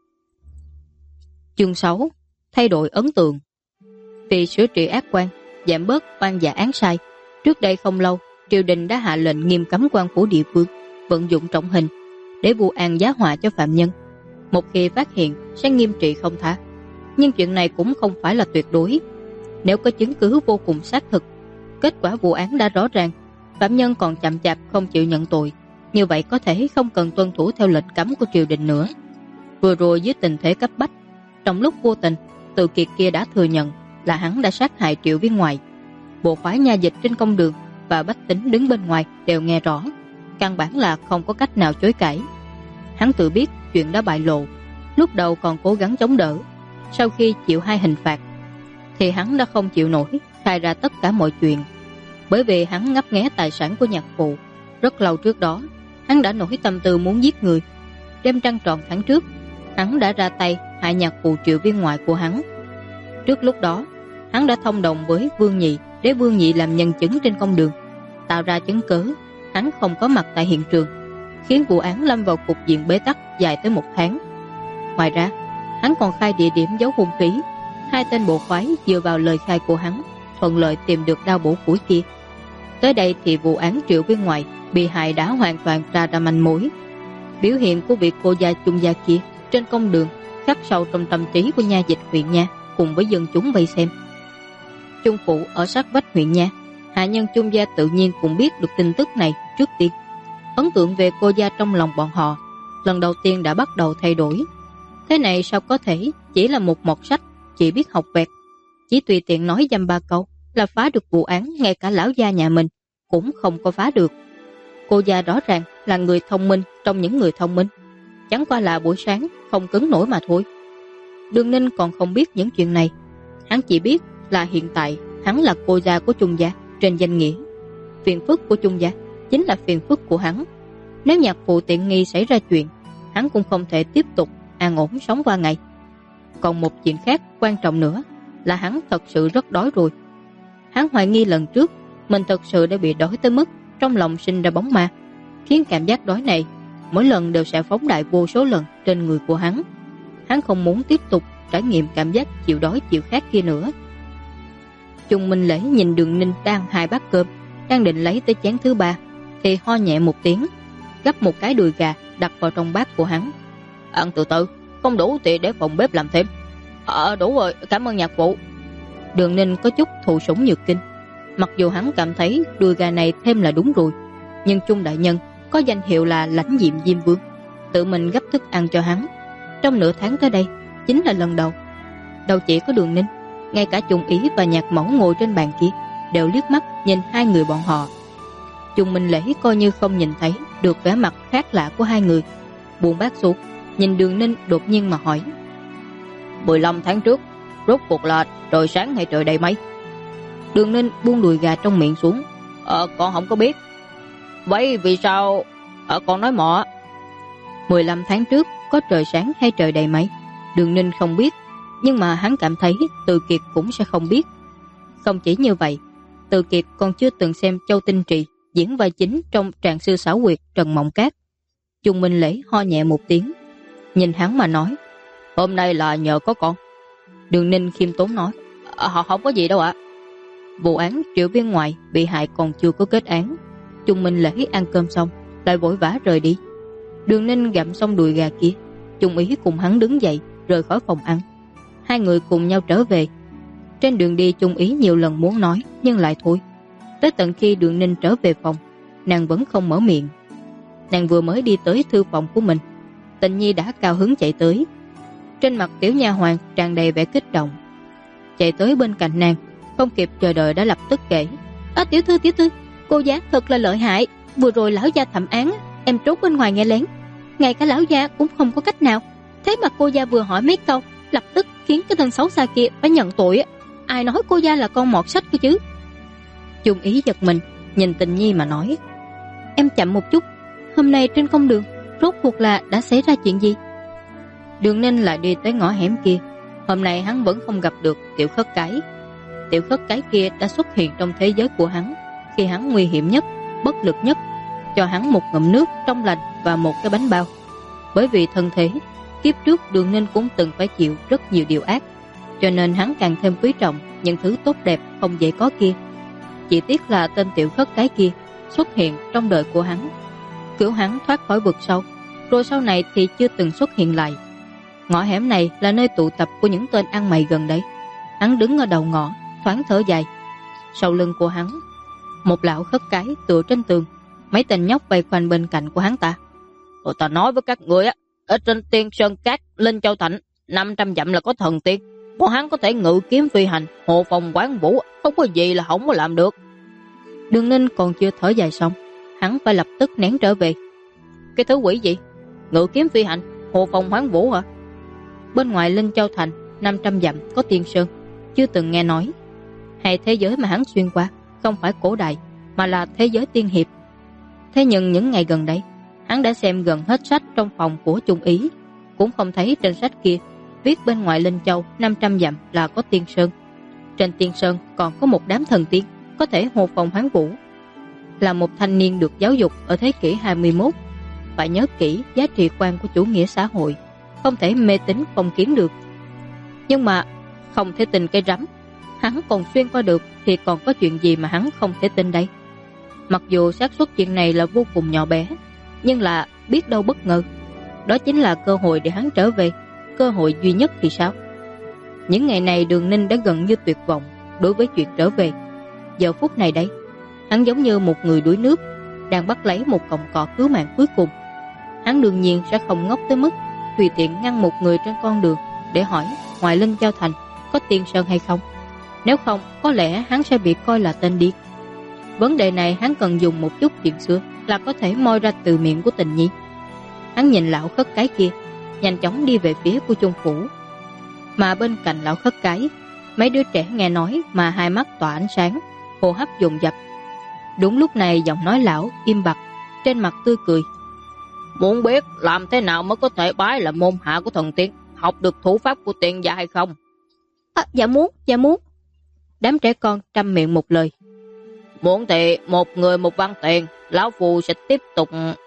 Chương 6: Thay đổi ấn tượng. Vì sửa trị ác quan, giảm bớt oan giả án sai, trước đây không lâu triều đình đã hạ lệnh nghiêm cấm quan phủ địa phương vận dụng trọng hình để vu oan giá họa cho phạm nhân. Một khi phát hiện sẽ nghiêm trị không tha. Nhưng chuyện này cũng không phải là tuyệt đối. Nếu có chứng cứ vô cùng xác thực, kết quả vụ án đã rõ ràng, phạm nhân còn chậm chạp không chịu nhận tội, như vậy có thể không cần tuân thủ theo lệnh cấm của triều đình nữa. Vừa rồi dưới tình thế cấp bách, trong lúc vô tình, Từ Kiệt kia đã thừa nhận là hắn đã sát hại Triệu Viên Ngoại. Bộ khoái nha dịch trên công đường và bách tính đứng bên ngoài đều nghe rõ, căn bản là không có cách nào chối cãi. Hắn tự biết chuyện đã bại lộ, lúc đầu còn cố gắng chống đỡ, sau khi chịu 2 hình phạt thì hắn đã không chịu nổi, khai ra tất cả mọi chuyện. Bởi vì hắn ngấp nghé tài sản của nhạc phụ, rất lâu trước đó hắn đã nổi tâm tư muốn giết người. Đêm trăng tròn tháng trước, hắn đã ra tay hại nhạc phụ Triệu Viên Ngoại của hắn. Trước lúc đó, hắn đã thông đồng với Vương Nhị để Vương Nhị làm nhân chứng trên công đường, tạo ra chứng cứ hắn không có mặt tại hiện trường, khiến vụ án lâm vào cục diện bế tắc dài tới 1 tháng. Ngoài ra, hắn còn khai địa điểm giấu hung khí. 2 tên bộ khoái dựa vào lời khai của hắn thuận lợi tìm được đao bổ củi kia. Tới đây thì vụ án Triệu Viên Ngoại bị hại đã hoàn toàn ra manh mối. Biểu hiện của vị cô gia Chung gia kia trên công đường khắc sâu trong tâm trí của nha dịch huyện nha cùng với dân chúng vây xem. Chung phủ ở sát vách huyện nha, hạ nhân Chung gia tự nhiên cũng biết được tin tức này trước tiên. Ấn tượng về cô gia trong lòng bọn họ lần đầu tiên đã bắt đầu thay đổi. Thế này sao có thể chỉ là một mọt sách chỉ biết học vẹt, chỉ tùy tiện nói dăm 3 câu là phá được vụ án, ngay cả lão gia nhà mình cũng không có phá được. Cô gia rõ ràng là người thông minh trong những người thông minh, chẳng qua là buổi sáng không cứng nổi mà thôi. Đường Ninh còn không biết những chuyện này, hắn chỉ biết là hiện tại hắn là cô gia của Chung gia trên danh nghĩa. Phiền phức của Chung gia chính là phiền phức của hắn. Nếu nhạc phụ tiện nghi xảy ra chuyện, hắn cũng không thể tiếp tục an ổn sống qua ngày. Còn một chuyện khác quan trọng nữa là hắn thật sự rất đói rồi. Hắn hoài nghi lần trước mình thật sự đã bị đói tới mức trong lòng sinh ra bóng ma, khiến cảm giác đói này mỗi lần đều sẽ phóng đại vô số lần trên người của hắn. Hắn không muốn tiếp tục trải nghiệm cảm giác chịu đói chịu khát kia nữa. Chung Minh Lễ nhìn Đường Ninh đang 2 bát cơm, đang định lấy tới chén thứ 3 thì ho nhẹ một tiếng, gắp một cái đùi gà đặt vào trong bát của hắn. Ăn từ từ, không đủ thì để phòng bếp làm thêm. Đủ rồi, cảm ơn nhạc phụ. Đường Ninh có chút thụ sủng nhược kinh. Mặc dù hắn cảm thấy đùi gà này thêm là đúng rồi, nhưng Chung đại nhân có danh hiệu là lãnh diệm Diêm Vương, tự mình gấp thức ăn cho hắn. Trong nửa tháng tới đây chính là lần đầu. Đâu chỉ có Đường Ninh, ngay cả Chung Ý và Nhạc Mẫu ngồi trên bàn kia đều liếc mắt nhìn 2 người bọn họ. Chung Minh Lễ coi như không nhìn thấy được vẻ mặt khác lạ của 2 người, buông bát xuống, nhìn Đường Ninh đột nhiên mà hỏi: 15 tháng trước rốt cuộc là trời sáng hay trời đầy mây? Đường Ninh buông đùi gà trong miệng xuống. Con không có biết. Vậy vì sao con nói mọ? 15 tháng trước có trời sáng hay trời đầy mây, Đường Ninh không biết, nhưng mà hắn cảm thấy Từ Kiệt cũng sẽ không biết. Không chỉ như vậy, Từ Kiệt còn chưa từng xem Châu Tinh Trì diễn vai chính trong Trạng Sư Xảo Quyệt Trần Mộng Cát. Chung Minh Lễ ho nhẹ một tiếng, nhìn hắn mà nói: Hôm nay là nhờ có con. Đường Ninh khiêm tốn nói: Họ không có gì đâu ạ. Vụ án Triệu Viên Ngoại bị hại còn chưa có kết án. Chung Minh Lễ ăn cơm xong lại vội vã rời đi. Đường Ninh gặm xong đùi gà kia, Chung Ý cùng hắn đứng dậy rời khỏi phòng ăn. 2 người cùng nhau trở về. Trên đường đi Chung Ý nhiều lần muốn nói nhưng lại thôi. Tới tận khi Đường Ninh trở về phòng, nàng vẫn không mở miệng. Nàng vừa mới đi tới thư phòng của mình, Tình Nhi đã cao hứng chạy tới. Trên mặt tiểu nha hoàn tràn đầy vẻ kích động, chạy tới bên cạnh nàng, không kịp chờ đợi đã lập tức kể: Tiểu thư, cô giá thật là lợi hại. Vừa rồi lão gia thẩm án, em trốn bên ngoài nghe lén, ngay cả lão gia cũng không có cách nào. Thế mà cô gia vừa hỏi mấy câu, lập tức khiến cái thân xấu xa kia phải nhận tội. Ai nói cô gia là con mọt sách cơ chứ? Chung Ý giật mình, nhìn Tình Nhi mà nói: Em chậm một chút, hôm nay trên công đường rốt cuộc là đã xảy ra chuyện gì? Đường Ninh lại đi tới ngõ hẻm kia. Hôm nay hắn vẫn không gặp được Tiểu Khất Cái. Tiểu Khất Cái kia đã xuất hiện trong thế giới của hắn khi hắn nguy hiểm nhất, bất lực nhất, cho hắn một ngụm nước trong lành và một cái bánh bao. Bởi vì thân thế, kiếp trước Đường Ninh cũng từng phải chịu rất nhiều điều ác, cho nên hắn càng thêm quý trọng những thứ tốt đẹp không dễ có kia. Chỉ tiếc là tên Tiểu Khất Cái kia xuất hiện trong đời của hắn, cứu hắn thoát khỏi vực sâu, rồi sau này thì chưa từng xuất hiện lại. Ngõ hẻm này là nơi tụ tập của những tên ăn mày gần đây. Hắn đứng ở đầu ngõ, thoáng thở dài. Sau lưng của hắn, một lão khất cái tựa trên tường, mấy tên nhóc vây quanh bên cạnh của hắn ta. Ta nói với các ngươi á, Ở trên Tiên Sơn Cát, Linh Châu Thành, 500 dặm là có thần tiên. Bọn hắn có thể ngự kiếm phi hành, hộ phòng quán vũ, không có gì là không có làm được. Đường Ninh còn chưa thở dài xong, hắn phải lập tức nén trở về. Cái thứ quỷ gì? Ngự kiếm phi hành, hộ phòng hoán vũ hả? Bên ngoài Linh Châu Thành 500 dặm có Tiên Sơn, chưa từng nghe nói. Hay thế giới mà hắn xuyên qua không phải cổ đại, mà là thế giới tiên hiệp. Thế nhưng những ngày gần đây, hắn đã xem gần hết sách trong phòng của Trung Ý, cũng không thấy trên sách kia viết bên ngoài Linh Châu 500 dặm là có Tiên Sơn. Trên Tiên Sơn còn có một đám thần tiên có thể hộ phòng hoán vũ. Là một thanh niên được giáo dục ở thế kỷ 21, phải nhớ kỹ giá trị quan của chủ nghĩa xã hội, không thể mê tín phong kiến được. Nhưng mà không thể tin cái rắm, hắn còn xuyên qua được thì còn có chuyện gì mà hắn không thể tin đây? Mặc dù xác suất chuyện này là vô cùng nhỏ bé, nhưng là biết đâu bất ngờ, đó chính là cơ hội để hắn trở về, cơ hội duy nhất thì sao? Những ngày này Đường Ninh đã gần như tuyệt vọng đối với chuyện trở về. Giờ phút này đây, hắn giống như một người đuối nước đang bắt lấy một cọng cỏ cứu mạng cuối cùng. Hắn đương nhiên sẽ không ngốc tới mức tùy tiện ngăn một người trên con đường để hỏi ngoài Linh Châu Thành có Tiên Sơn hay không. Nếu không, có lẽ hắn sẽ bị coi là tên điên. Vấn đề này hắn cần dùng một chút chuyện xưa là có thể moi ra từ miệng của Tình Nhi. Hắn nhìn lão khất cái kia, nhanh chóng đi về phía của Chung phủ. Mà bên cạnh lão khất cái, mấy đứa trẻ nghe nói mà hai mắt tỏa ánh sáng, hô hấp dồn dập. Đúng lúc này giọng nói lão im bặt, trên mặt tươi cười. Muốn biết làm thế nào mới có thể bái là môn hạ của thần tiên, học được thủ pháp của tiên gia hay không? Dạ muốn. Đám trẻ con trăm miệng một lời. Muốn thì một người một văn tiền, lão phù sẽ tiếp tục.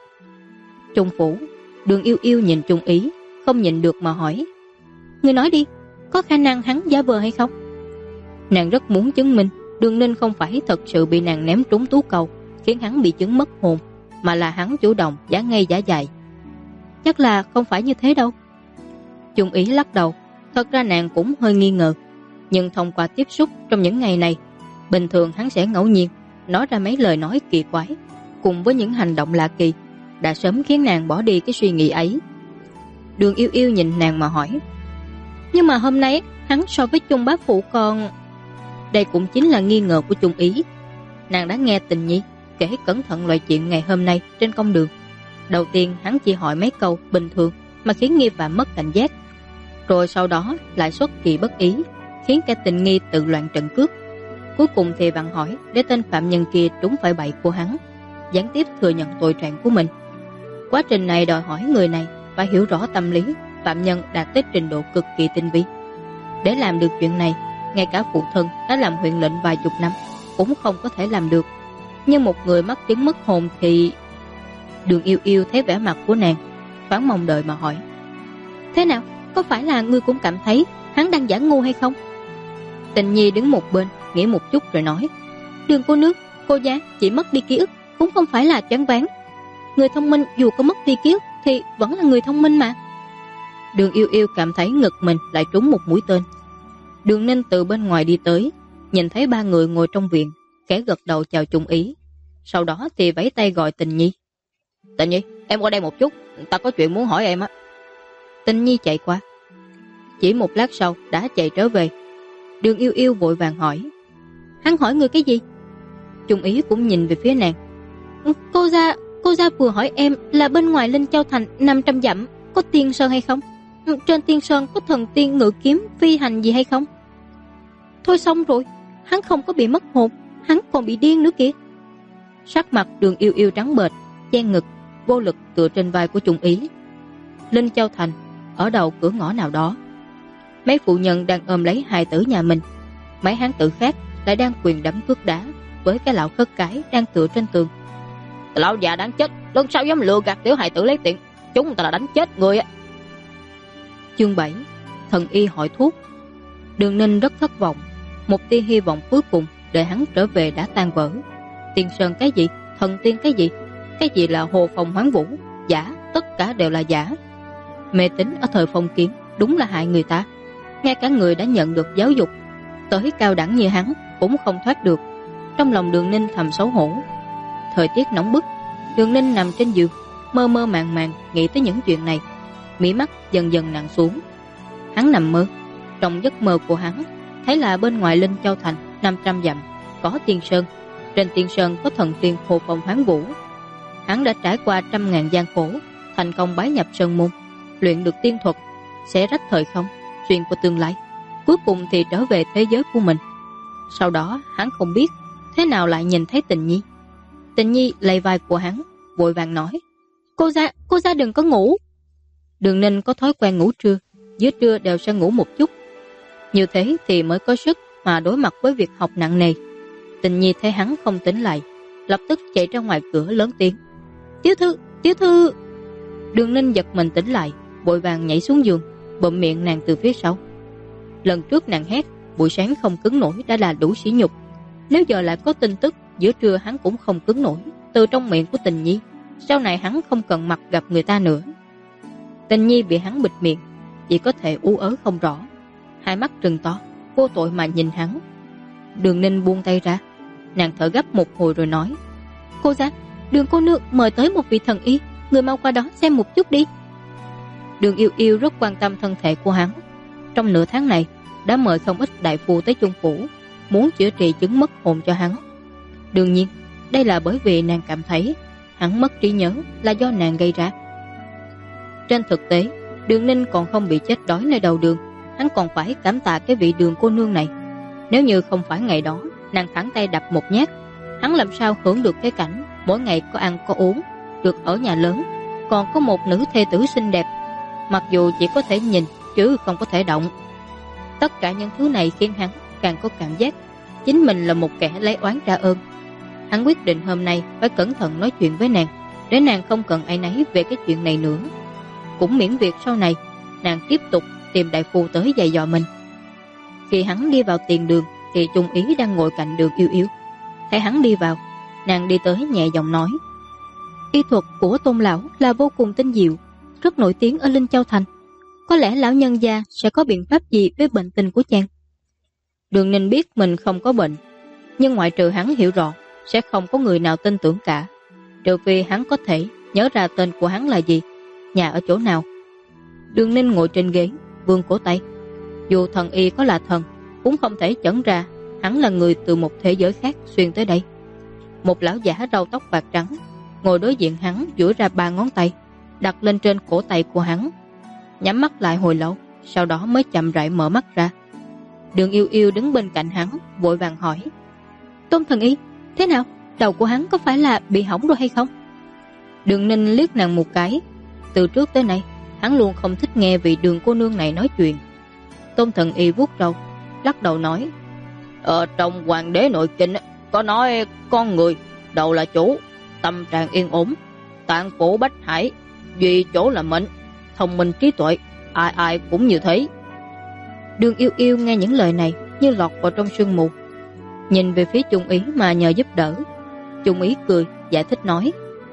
Trung phủ, Đường Yêu Yêu nhìn Trung Ý, không nhìn được mà hỏi. Ngươi nói đi, có khả năng hắn giả vờ hay không? Nàng rất muốn chứng minh Đường Ninh không phải thật sự bị nàng ném trúng tú cầu khiến hắn bị chứng mất hồn, mà là hắn chủ động giả ngây giả dại. Chắc là không phải như thế đâu. Trung Ý lắc đầu. Thật ra nàng cũng hơi nghi ngờ, nhưng thông qua tiếp xúc trong những ngày này, bình thường hắn sẽ ngẫu nhiên nói ra mấy lời nói kỳ quái, cùng với những hành động lạ kỳ, đã sớm khiến nàng bỏ đi cái suy nghĩ ấy. Đường Yêu Yêu nhìn nàng mà hỏi. Nhưng mà hôm nay hắn so với Trung bá phụ còn... Đây cũng chính là nghi ngờ của Trung Ý. Nàng đã nghe Tình Nhi kể cẩn thận loại chuyện ngày hôm nay trên công đường. Đầu tiên hắn chỉ hỏi mấy câu bình thường mà khiến nghi phạm mất cảnh giác, rồi sau đó lại xuất kỳ bất ý, khiến cả Tình Nghi tự loạn trận cước. Cuối cùng thì vặn hỏi để tên phạm nhân kia trúng phải bẫy của hắn, gián tiếp thừa nhận tội trạng của mình. Quá trình này đòi hỏi người này phải hiểu rõ tâm lý phạm nhân đạt tới trình độ cực kỳ tinh vi. Để làm được chuyện này, ngay cả phụ thân đã làm huyện lệnh vài chục năm cũng không có thể làm được. Nhưng một người mắc chứng mất hồn thì... Đường Yêu Yêu thấy vẻ mặt của nàng, thoáng mong đợi mà hỏi. Thế nào? Có phải là ngươi cũng cảm thấy hắn đang giả ngu hay không? Tình Nhi đứng một bên nghĩ một chút rồi nói. Đường cô nương, cô gia chỉ mất đi ký ức cũng không phải là choáng váng. Người thông minh dù có mất đi ký ức thì vẫn là người thông minh mà. Đường Yêu Yêu cảm thấy ngực mình lại trúng một mũi tên. Đường Ninh từ bên ngoài đi tới, nhìn thấy ba người ngồi trong viện, khẽ gật đầu chào Trung Ý, sau đó thì vẫy tay gọi Tình Nhi. Tình Nhi, em qua đây một chút, ta có chuyện muốn hỏi em á. Tình Nhi chạy qua, chỉ một lát sau đã chạy trở về. Đường Yêu Yêu vội vàng hỏi. Hắn hỏi người cái gì? Trung Ý cũng nhìn về phía nàng. Cô gia vừa hỏi em là bên ngoài Linh Châu Thành 500 dặm có Tiên Sơn hay không? Trên Tiên Sơn có thần tiên ngự kiếm phi hành gì hay không? Thôi xong rồi, hắn không có bị mất hồn, hắn còn bị điên nữa kìa. Sắc mặt Đường Yêu Yêu trắng bệch, chen ngực, vô lực tựa trên vai của Trung Ý. Linh Châu Thành, ở đầu cửa ngõ nào đó, mấy phụ nhân đang ôm lấy hài tử nhà mình, mấy hán tử khác lại đang quyền đấm cước đá với cái lão khất cái đang tựa trên tường. Lão già đáng chết, lần sau dám lừa gạt tiểu hài tử lấy tiền, chúng ta là đánh chết người á. Chương 7, thần y hỏi thuốc. Đường Ninh rất thất vọng, một tia hy vọng cuối cùng để hắn trở về đã tan vỡ. Tiên Sơn cái gì, thần tiên cái gì là hồ phòng hoán vũ, giả, tất cả đều là giả. Mê tín ở thời phong kiến đúng là hại người ta. Ngay cả người đã nhận được giáo dục tới cao đẳng như hắn cũng không thoát được. Trong lòng Đường Ninh thầm xấu hổ. Thời tiết nóng bức, Đường Ninh nằm trên giường, mơ mơ màng màng nghĩ tới những chuyện này. mí mắt dần dần nặng xuống. Hắn nằm mơ. Trong giấc mơ của hắn, thấy là bên ngoài Linh Châu thành 500 dặm có tiên sơn, trên tiên sơn có thần tiên hộ phong hoán vũ. Hắn đã trải qua 100.000 gian khổ, thành công bái nhập sơn môn, luyện được tiên thuật, xé rách thời không, xuyên qua tương lai, cuối cùng thì trở về thế giới của mình. Sau đó hắn không biết thế nào lại nhìn thấy Tình Nhi. Tình Nhi lay vai của hắn, vội vàng nói: cô ra đừng có ngủ. Đường Ninh có thói quen ngủ trưa, giữa trưa đều sẽ ngủ một chút, như thế thì mới có sức mà đối mặt với việc học nặng nề. Tình Nhi thấy hắn không tỉnh lại, lập tức chạy ra ngoài cửa lớn tiếng: Tiểu thư. Đường Ninh giật mình tỉnh lại, vội vàng nhảy xuống giường, bụm miệng nàng từ phía sau. Lần trước nàng hét buổi sáng không cứng nổi đã là đủ sỉ nhục, nếu giờ lại có tin tức giữa trưa hắn cũng không cứng nổi từ trong miệng của Tình Nhi, sau này hắn không cần mặt gặp người ta nữa. Tình Nhi bị hắn bịt miệng, chỉ có thể ú ớ không rõ, hai mắt trừng to vô tội mà nhìn hắn. Đường Ninh buông tay ra, nàng thở gấp một hồi rồi nói: Cô ra, Đường cô nương mời tới một vị thần y, người mau qua đó xem một chút đi. Đường Yêu Yêu rất quan tâm thân thể của hắn, trong nửa tháng này đã mời không ít đại phu tới Chung phủ, muốn chữa trị chứng mất hồn cho hắn. Đương nhiên đây là bởi vì nàng cảm thấy hắn mất trí nhớ là do nàng gây ra. Trên thực tế, Đường Ninh còn không bị chết đói nơi đầu đường, hắn còn phải cảm tạ cái vị Đường cô nương này. Nếu như không phải ngày đó nàng thẳng tay đập một nhát, hắn làm sao hưởng được cái cảnh mỗi ngày có ăn có uống, được ở nhà lớn, còn có một nữ thê tử xinh đẹp, mặc dù chỉ có thể nhìn chứ không có thể động. Tất cả những thứ này khiến hắn càng có cảm giác chính mình là một kẻ lấy oán trả ơn. Hắn quyết định hôm nay phải cẩn thận nói chuyện với nàng, để nàng không cần áy náy về cái chuyện này nữa, cũng miễn việc sau này nàng tiếp tục tìm đại phu tới dạy dò mình. Khi hắn đi vào tiền đường thì Trung Ý đang ngồi cạnh Đường Yêu Yêu. Thấy hắn đi vào, nàng đi tới nhẹ giọng nói: Y thuật của Tôn lão là vô cùng tinh diệu, rất nổi tiếng ở Linh Châu thành, có lẽ lão nhân gia sẽ có biện pháp gì với bệnh tình của chàng. Đường Ninh biết mình không có bệnh, nhưng ngoại trừ hắn hiểu rõ sẽ không có người nào tin tưởng cả, trừ phi hắn có thể nhớ ra tên của hắn là gì, nhà ở chỗ nào. Đường Ninh ngồi trên ghế, vươn cổ tay. Dù thần y có là thần, cũng không thể chẩn ra hắn là người từ một thế giới khác xuyên tới đây. Một lão giả râu tóc bạc trắng ngồi đối diện hắn, duỗi ra 3 ngón tay đặt lên trên cổ tay của hắn, nhắm mắt lại hồi lâu, sau đó mới chậm rãi mở mắt ra. Đường Yêu Yêu đứng bên cạnh hắn, vội vàng hỏi: Tôn thần y, thế nào? Đầu của hắn có phải là bị hỏng rồi hay không? Đường Ninh liếc nàng một cái. Từ trước tới nay hắn luôn không thích nghe vị Đường cô nương này nói chuyện. Tôn thần y vuốt râu, lắc đầu nói: Ở trong Hoàng đế nội kinh có nói con người đầu là chủ, tâm trạng yên ổn, tạng phủ bách hải, duy chỗ là mệnh, thông minh trí tuệ, ai ai cũng như thế. Đường Yêu Yêu nghe những lời này như lọt vào trong sương mù, nhìn về phía Trung Ý mà nhờ giúp đỡ. Trung Ý cười giải thích nói: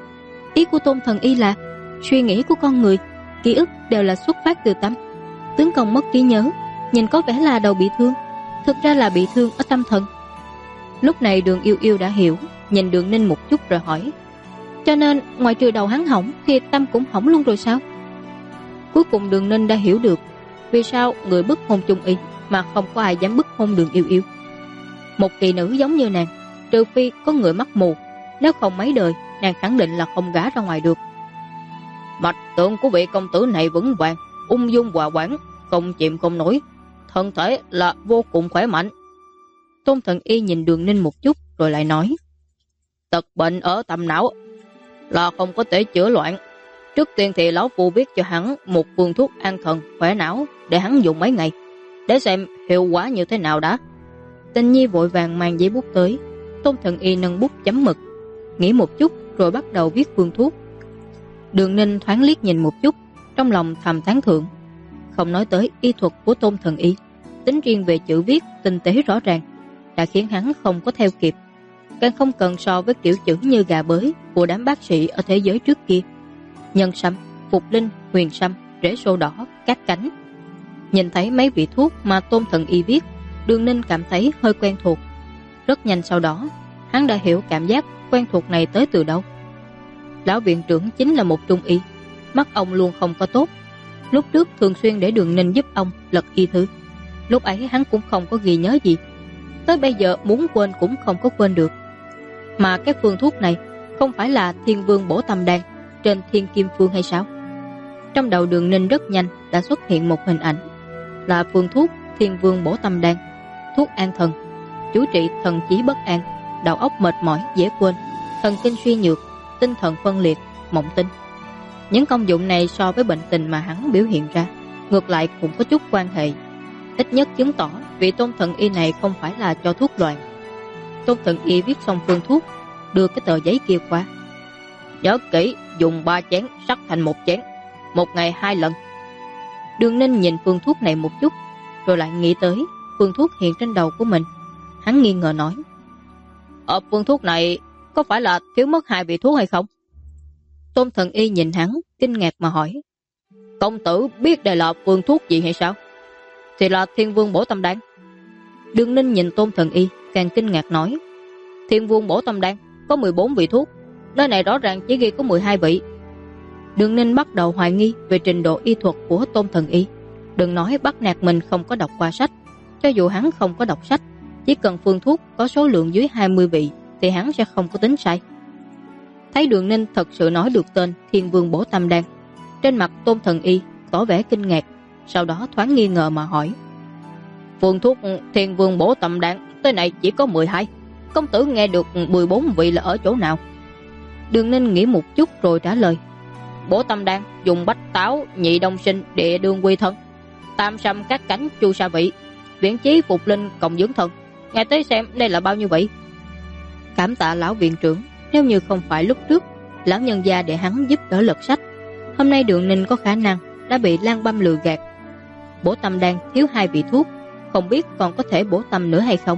Ý của Tôn thần y là suy nghĩ của con người, ký ức đều là xuất phát từ tâm. Tướng công mất trí nhớ, nhìn có vẻ là đầu bị thương, thực ra là bị thương ở tâm thần. Lúc này Đường Yêu Yêu đã hiểu, nhìn Đường Ninh một chút rồi hỏi: Cho nên ngoài trừ đầu hắn hỏng thì tâm cũng hỏng luôn rồi sao? Cuối cùng Đường Ninh đã hiểu được vì sao người bức hôn Trung Ý mà không có ai dám bức hôn Đường Yêu Yêu. Một kỳ nữ giống như nàng, trừ phi có người mắt mù, nếu không mấy đời nàng khẳng định là không gả ra ngoài được. Mạch tượng của vị công tử này vững vàng, ung dung hòa quản, không chịm không nổi, thân thể là vô cùng khỏe mạnh. Tôn thần y nhìn Đường Ninh một chút rồi lại nói: Tật bệnh ở tầm não là không có thể chữa loạn. Trước tiên thì lão phu viết cho hắn một phương thuốc an thần khỏe não để hắn dùng mấy ngày, để xem hiệu quả như thế nào đã. Tình Nhi vội vàng mang giấy bút tới. Tôn thần y nâng bút chấm mực, nghĩ một chút rồi bắt đầu viết phương thuốc. Đường Ninh thoáng liếc nhìn một chút, trong lòng thầm tán thưởng. Không nói tới y thuật của Tôn thần y, tính riêng về chữ viết tinh tế rõ ràng đã khiến hắn không có theo kịp, càng không cần so với kiểu chữ như gà bới của đám bác sĩ ở thế giới trước kia: nhân sâm, phục linh, huyền sâm, rễ sô đỏ, cát cánh. Nhìn thấy mấy vị thuốc mà Tôn thần y viết, Đường Ninh cảm thấy hơi quen thuộc. Rất nhanh sau đó hắn đã hiểu cảm giác quen thuộc này tới từ đâu. Lão viện trưởng chính là một trung y, mắt ông luôn không có tốt, Lúc trước thường xuyên để Đường Ninh giúp ông lật y thư. Lúc ấy hắn cũng không có ghi nhớ gì, tới bây giờ muốn quên cũng không có quên được. Mà cái phương thuốc này không phải là Thiên Vương Bổ Tâm Đan trên Thiên Kim Phương hay sao? Trong đầu Đường Ninh rất nhanh đã xuất hiện một hình ảnh, là phương thuốc Thiên Vương Bổ Tâm Đan, thuốc an thần, chú trị thần trí bất an, đầu óc mệt mỏi dễ quên, thần kinh suy nhược, tinh thần phân liệt, mộng tinh. Những công dụng này so với bệnh tình mà hắn biểu hiện ra, ngược lại cũng có chút quan hệ, ít nhất chứng tỏ vị Tôn Thần Y này không phải là cho thuốc loạn. Tôn Thần Y viết xong phương thuốc, đưa cái tờ giấy kia qua. Nhớ kỹ, dùng 3 chén sắc thành 1 chén, 1 ngày 2 lần. Đường Ninh nhìn phương thuốc này một chút, rồi lại nghĩ tới phương thuốc hiện trên đầu của mình. Hắn nghi ngờ nói, phương thuốc này có phải là thiếu mất 2 vị thuốc hay không? Tôn Thần Y nhìn hắn kinh ngạc mà hỏi, công tử biết đây là phương thuốc gì hay sao? Thì là Thiên Vương Bổ Tâm Đan. Đường Ninh nhìn Tôn Thần Y càng kinh ngạc nói, Thiên Vương Bổ Tâm Đan có 14 vị thuốc, nơi này rõ ràng chỉ ghi có 12 vị. Đường Ninh bắt đầu hoài nghi về trình độ y thuật của Tôn Thần Y. Đừng nói bắt nạt mình không có đọc qua sách, cho dù hắn không có đọc sách, chỉ cần phương thuốc có số lượng dưới 20 vị thì hắn sẽ không có tính sai. Thấy Đường Ninh thật sự nói được tên Thiên Vương Bổ Tâm Đan, trên mặt Tôn Thần Y tỏ vẻ kinh ngạc, sau đó thoáng nghi ngờ mà hỏi, phương thuốc Thiên Vương Bổ Tâm Đan tới này chỉ có 12, công tử nghe được 14 vị là ở chỗ nào? Đường Ninh nghĩ một chút rồi trả lời, Bổ Tâm Đan dùng bách táo, nhị đông sinh, địa đương quy thân, tam sâm các cánh chu sa vị, viễn chí phục linh cộng dưỡng thần. Nghe tới xem đây là bao nhiêu vị? Cảm tạ lão viện trưởng, nếu như không phải lúc trước lão nhân gia để hắn giúp đỡ lật sách, hôm nay Đường Ninh có khả năng đã bị Lan Băm lừa gạt. Bổ Tâm Đan thiếu 2 vị thuốc, không biết còn có thể bổ tâm nữa hay không?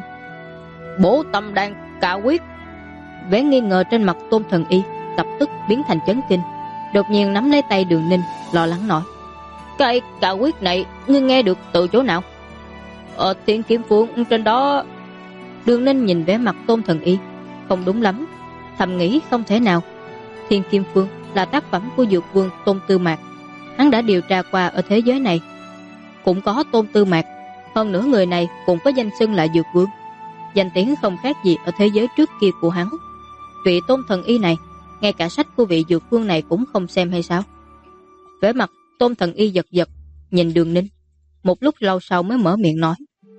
Bổ Tâm Đan cả quyết. Vẻ nghi ngờ trên mặt Tôn Thần Y lập tức biến thành chấn kinh, đột nhiên nắm lấy tay Đường Ninh, lo lắng nói, cái cả quyết này ngươi nghe được từ chỗ nào? Ở Thiên Kim Phương trên đó. Đường Ninh nhìn vẻ mặt Tôn Thần Y không đúng lắm, thầm nghĩ không thể nào. Thiên Kim Phương là tác phẩm của Dược Vương Tôn Tư Mạc, hắn đã điều tra qua ở thế giới này cũng có Tôn Tư Mạc, hơn nữa người này cũng có danh xưng là Dược Vương, danh tiếng không khác gì ở thế giới trước kia của hắn. Vị Tôn Thần Y này ngay cả sách của vị Dược Vương này cũng không xem hay sao? Vẻ mặt Tôn Thần Y giật giật nhìn Đường Ninh, một lúc lâu sau mới mở miệng nói,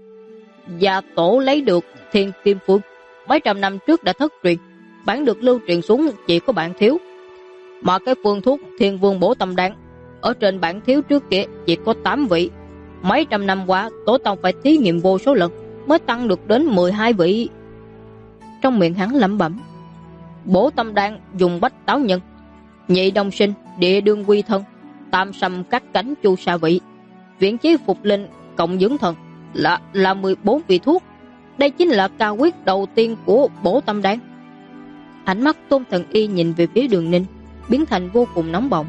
gia tổ lấy được Thiên Kim Phương mấy trăm năm trước đã thất truyền, bản được lưu truyền xuống chỉ có bản thiếu, mà cái phương thuốc Thiên Vương Bổ Tâm Đan ở trên bản thiếu trước kia chỉ có 8 vị, mấy trăm năm qua tổ tông phải thí nghiệm vô số lần mới tăng được đến 12 vị. Trong miệng hắn lẩm bẩm, Bổ Tâm Đan dùng bách táo nhân, nhị đông sinh, địa đương quy thân, tam sâm các cánh chu sa vị, viễn chí phục linh cộng dưỡng thần, là 14 vị thuốc. Đây chính là ca quyết đầu tiên của Bổ Tâm Đan. Ánh mắt Tôn Thần Y nhìn về phía Đường Ninh biến thành vô cùng nóng bỏng.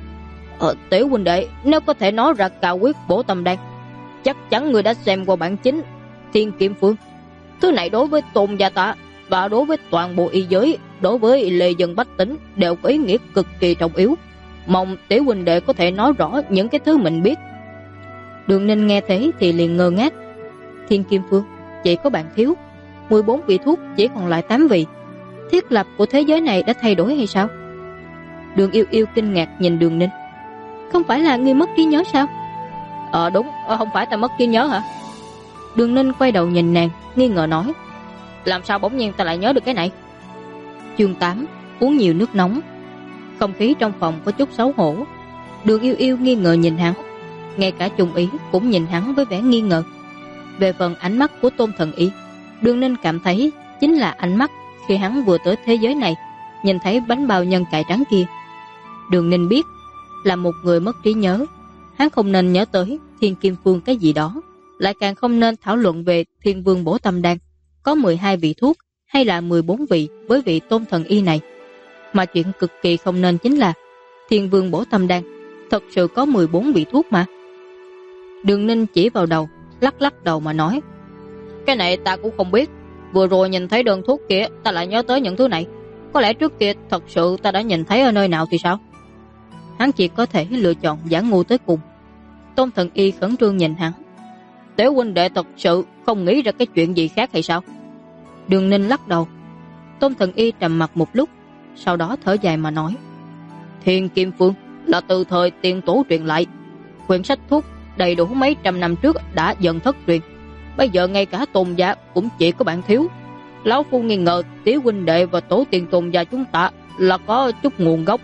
Tiểu huynh đệ, nếu có thể nói ra ca quyết Bổ Tâm Đan, chắc chắn người đã xem qua bản chính Thiên Kim Phương. Thứ này đối với tôn gia ta và đối với toàn bộ y giới, đối với lê dân bách tính đều có ý nghĩa cực kỳ trọng yếu. Mong tiểu huynh đệ có thể nói rõ những cái thứ mình biết. Đường Ninh nghe thế thì liền ngơ ngác. Thiên Kim Phương chỉ có bạn thiếu, 14 vị thuốc chỉ còn lại 8 vị. Thiết lập của thế giới này đã thay đổi hay sao? Đường Yêu Yêu kinh ngạc nhìn Đường Ninh. Không phải là ngươi mất trí nhớ sao? Đúng, không phải ta mất trí nhớ hả? Đường Ninh quay đầu nhìn nàng, nghi ngờ nói, làm sao bỗng nhiên ta lại nhớ được cái này? Chương 8, uống nhiều nước nóng. Không khí trong phòng có chút xấu hổ. Đường Yêu Yêu nghi ngờ nhìn hắn, ngay cả Trung Ý cũng nhìn hắn với vẻ nghi ngờ. Về phần ánh mắt của Tôn Thần Y, Đường Ninh cảm thấy chính là ánh mắt khi hắn vừa tới thế giới này, nhìn thấy bánh bao nhân cải trắng kia. Đường Ninh biết, là một người mất trí nhớ, hắn không nên nhớ tới Thiên Kim Phương cái gì đó, lại càng không nên thảo luận về Thiên Vương Bổ Tâm Đan có 12 vị thuốc hay là 14 vị với vị Tôn Thần Y này. Mà chuyện cực kỳ không nên chính là Thiên Vương Bổ Tâm Đan thật sự có 14 vị thuốc mà. Đường Ninh chỉ vào đầu, lắc lắc đầu mà nói, cái này ta cũng không biết, vừa rồi nhìn thấy đơn thuốc kia ta lại nhớ tới những thứ này, có lẽ trước kia thật sự ta đã nhìn thấy ở nơi nào thì sao? hắn chỉ có thể lựa chọn giả ngu tới cùng. Tôn Thần Y khẩn trương nhìn hắn. Tiểu huynh đệ thật sự không nghĩ ra cái chuyện gì khác hay sao? Đường Ninh lắc đầu. Tôn Thần Y trầm mặc một lúc, sau đó thở dài mà nói. Thiên Kim Phương là từ thời tiên tổ truyền lại. Quyển sách thuốc đầy đủ mấy trăm năm trước đã dần thất truyền. Bây giờ ngay cả tôn gia cũng chỉ có bạn thiếu. Lão phu nghi ngờ tiểu huynh đệ và tổ tiên tôn gia chúng ta là có chút nguồn gốc.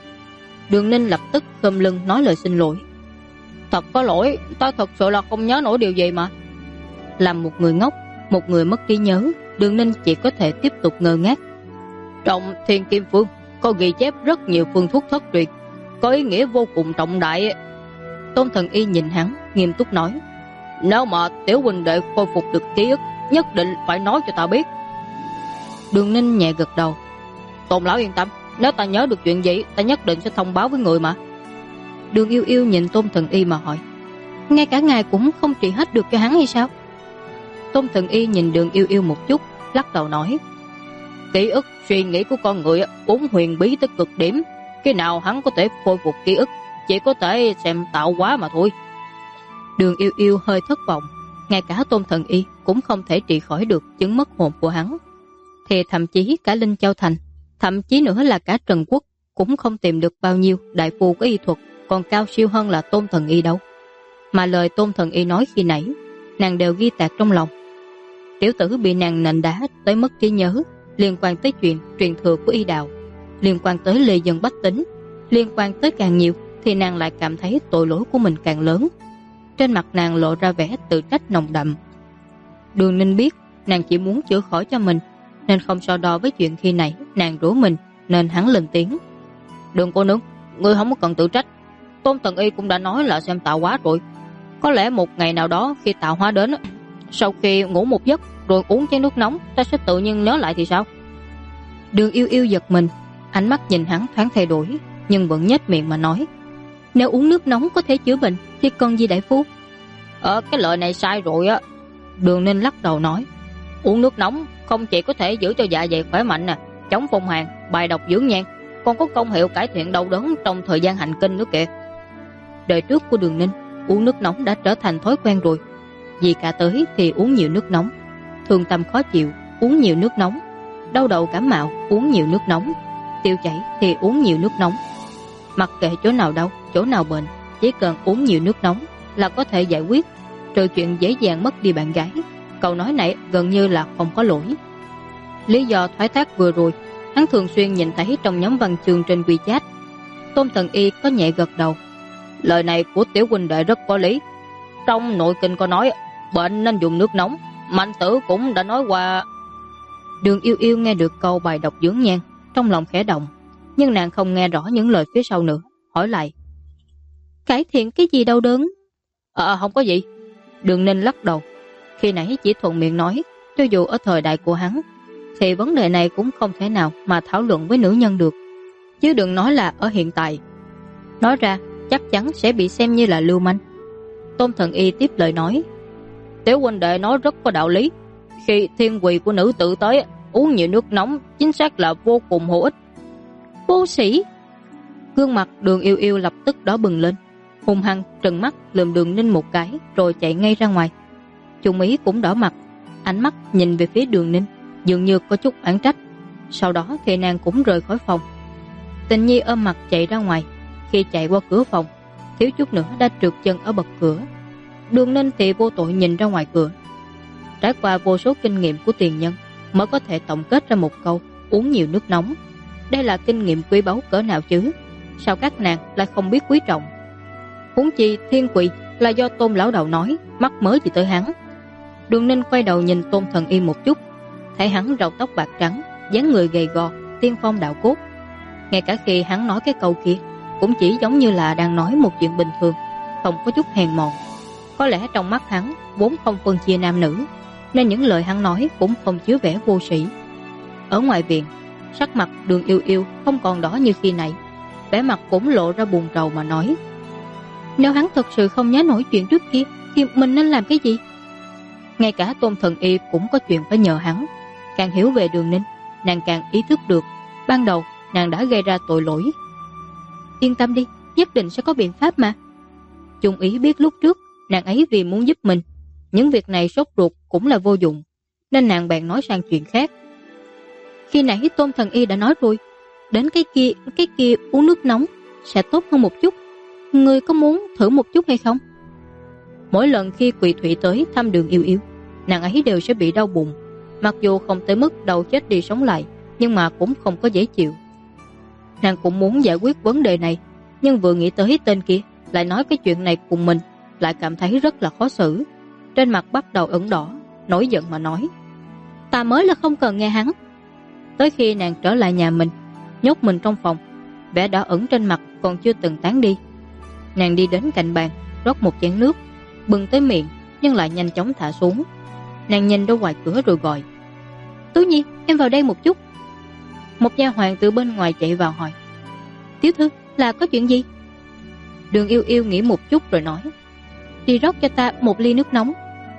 Đường Ninh lập tức khom lưng nói lời xin lỗi. Thật có lỗi, ta thật sự là không nhớ nổi điều gì mà. Làm một người ngốc, một người mất trí nhớ, Đường Ninh chỉ có thể tiếp tục ngơ ngác. Trong Thiên Kim Phương có ghi chép rất nhiều phương thuốc thất truyền, có ý nghĩa vô cùng trọng đại. Tôn Thần Y nhìn hắn, nghiêm túc nói. Nếu mà tiểu huynh đệ khôi phục được ký ức, nhất định phải nói cho ta biết. Đường Ninh nhẹ gật đầu. Tôn lão yên tâm, nếu ta nhớ được chuyện gì, ta nhất định sẽ thông báo với người mà. Đường Yêu Yêu nhìn Tôn Thần Y mà hỏi. Ngay cả ngài cũng không trị hết được cho hắn hay sao? Tôn Thần Y nhìn Đường Yêu Yêu một chút, lắc đầu nói. Ký ức, suy nghĩ của con người vốn huyền bí tới cực điểm. Cái nào hắn có thể khôi phục ký ức, chỉ có thể xem tạo hóa mà thôi. Đường Yêu Yêu hơi thất vọng. Ngay cả Tôn Thần Y cũng không thể trị khỏi được chứng mất hồn của hắn. Thì thậm chí cả Linh Châu Thành, thậm chí nữa là cả Trần Quốc cũng không tìm được bao nhiêu đại phu có y thuật còn cao siêu hơn là Tôn Thần Y đâu. Mà lời Tôn Thần Y nói khi nãy, nàng đều ghi tạc trong lòng. Tiểu tử bị nàng nện đá tới mất trí nhớ, liên quan tới chuyện truyền thừa của y đạo, liên quan tới lê dân bách tính, liên quan tới càng nhiều thì nàng lại cảm thấy tội lỗi của mình càng lớn. Trên mặt nàng lộ ra vẻ tự trách nồng đậm. Đường Ninh biết nàng chỉ muốn chữa khỏi cho mình, nên không so đo với chuyện khi nãy nàng rủa mình, nên hắn lên tiếng. Đường cô nương, ngươi không có cần tự trách. Tôn Thần Y cũng đã nói là xem tạo hóa rồi. Có lẽ một ngày nào đó khi tạo hóa đến, sau khi ngủ một giấc rồi uống chén nước nóng, ta sẽ tự nhiên nhớ lại thì sao? Đường Yêu Yêu giật mình, ánh mắt nhìn hắn thoáng thay đổi, nhưng vẫn nhếch miệng mà nói. Nếu uống nước nóng có thể chữa bệnh thì còn gì đại phu? Cái lời này sai rồi á. Đường Ninh lắc đầu nói. Uống nước nóng không chỉ có thể giữ cho dạ dày khỏe mạnh nè, chống phong hàn, bài độc dưỡng nhan, còn có công hiệu cải thiện đau đớn trong thời gian hành kinh nữa kìa. Đời trước của Đường Ninh uống nước nóng đã trở thành thói quen rồi. Vì cả tới thì uống nhiều nước nóng, thương tâm khó chịu uống nhiều nước nóng, đau đầu cảm mạo uống nhiều nước nóng, tiêu chảy thì uống nhiều nước nóng. Mặc kệ chỗ nào đau, chỗ nào bệnh, chỉ cần uống nhiều nước nóng là có thể giải quyết, trừ chuyện dễ dàng mất đi bạn gái. Câu nói này gần như là không có lỗi. Lý do thoái thác vừa rồi hắn thường xuyên nhìn thấy trong nhóm văn chương trên WeChat. Tôn Thần Y có nhẹ gật đầu. Lời này của tiểu huynh đệ rất có lý. Trong nội kinh có nói bệnh nên dùng nước nóng, Mạnh Tử cũng đã nói qua. Đường Yêu Yêu nghe được câu bài độc dưỡng nhan, trong lòng khẽ động, nhưng nàng không nghe rõ những lời phía sau nữa, hỏi lại. Cải thiện cái gì đau đớn? Không có gì. Đường Ninh lắc đầu. Khi nãy chỉ thuận miệng nói, cho dù ở thời đại của hắn thì vấn đề này cũng không thể nào mà thảo luận với nữ nhân được, chứ đừng nói là ở hiện tại. Nói ra chắc chắn sẽ bị xem như là lưu manh. Tôn Thần Y tiếp lời nói. Tiểu huynh đệ nói rất có đạo lý. Khi thiên quỳ của nữ tử tới, uống nhiều nước nóng chính xác là vô cùng hữu ích. Vô sĩ. Gương mặt Đường Yêu Yêu lập tức đỏ bừng lên, hung hăng trừng mắt lườm Đường Ninh một cái rồi chạy ngay ra ngoài. Trung Ý cũng đỏ mặt, ánh mắt nhìn về phía Đường Ninh dường như có chút oán trách. Sau đó thì nàng cũng rời khỏi phòng. Tình Nhi ôm mặt chạy ra ngoài. Khi chạy qua cửa phòng, thiếu chút nữa đã trượt chân ở bậc cửa. Đường Ninh thì vô tội nhìn ra ngoài cửa. Trải qua vô số kinh nghiệm của tiền nhân mới có thể tổng kết ra một câu uống nhiều nước nóng. Đây là kinh nghiệm quý báu cỡ nào chứ? Sao các nàng lại không biết quý trọng? Huống chi thiên quỳ là do Tôn lão đầu nói, mắc mới gì tới hắn. Đường Ninh quay đầu nhìn Tôn Thần Y một chút, thấy hắn râu tóc bạc trắng, dáng người gầy gò, tiên phong đạo cốt. Ngay cả khi hắn nói cái câu kia cũng chỉ giống như là đang nói một chuyện bình thường, không có chút hèn mọn. Có lẽ trong mắt hắn vốn không phân chia nam nữ, nên những lời hắn nói cũng không chứa vẻ vô sĩ. Ở ngoài viện, sắc mặt Đường Yêu Yêu không còn đỏ như khi nãy, vẻ mặt cũng lộ ra buồn rầu mà nói. Nếu hắn thật sự không nhớ nổi chuyện trước kia thì mình nên làm cái gì? Ngay cả Tôn Thần Y cũng có chuyện phải nhờ hắn. Càng hiểu về Đường Ninh, nàng càng ý thức được ban đầu nàng đã gây ra tội lỗi. Yên tâm đi, nhất định sẽ có biện pháp mà. Chung Ý biết lúc trước nàng ấy vì muốn giúp mình, những việc này sốt ruột cũng là vô dụng, nên nàng bèn nói sang chuyện khác. Khi nãy Tôn thần y đã nói rồi, đến cái kia uống nước nóng sẽ tốt hơn một chút. Ngươi có muốn thử một chút hay không? Mỗi lần khi Quỳ Thụy tới thăm Đường Yêu Yêu, nàng ấy đều sẽ bị đau bụng. Mặc dù không tới mức đầu chết đi sống lại, nhưng mà cũng không có dễ chịu. Nàng cũng muốn giải quyết vấn đề này, nhưng vừa nghĩ tới tên kia lại nói cái chuyện này cùng mình, lại cảm thấy rất là khó xử. Trên mặt bắt đầu ửng đỏ, nổi giận mà nói: ta mới là không cần nghe hắn. Tới khi nàng trở lại nhà mình, nhốt mình trong phòng, vẻ đỏ ửng trên mặt còn chưa từng tán đi. Nàng đi đến cạnh bàn, rót một chén nước, bưng tới miệng nhưng lại nhanh chóng thả xuống. Nàng nhìn ra ngoài cửa rồi gọi: Tú Nhi, em vào đây một chút. Một nha hoàn từ bên ngoài chạy vào hỏi: tiểu thư, là có chuyện gì? Đường Yêu Yêu nghĩ một chút rồi nói: đi rót cho ta một ly nước nóng.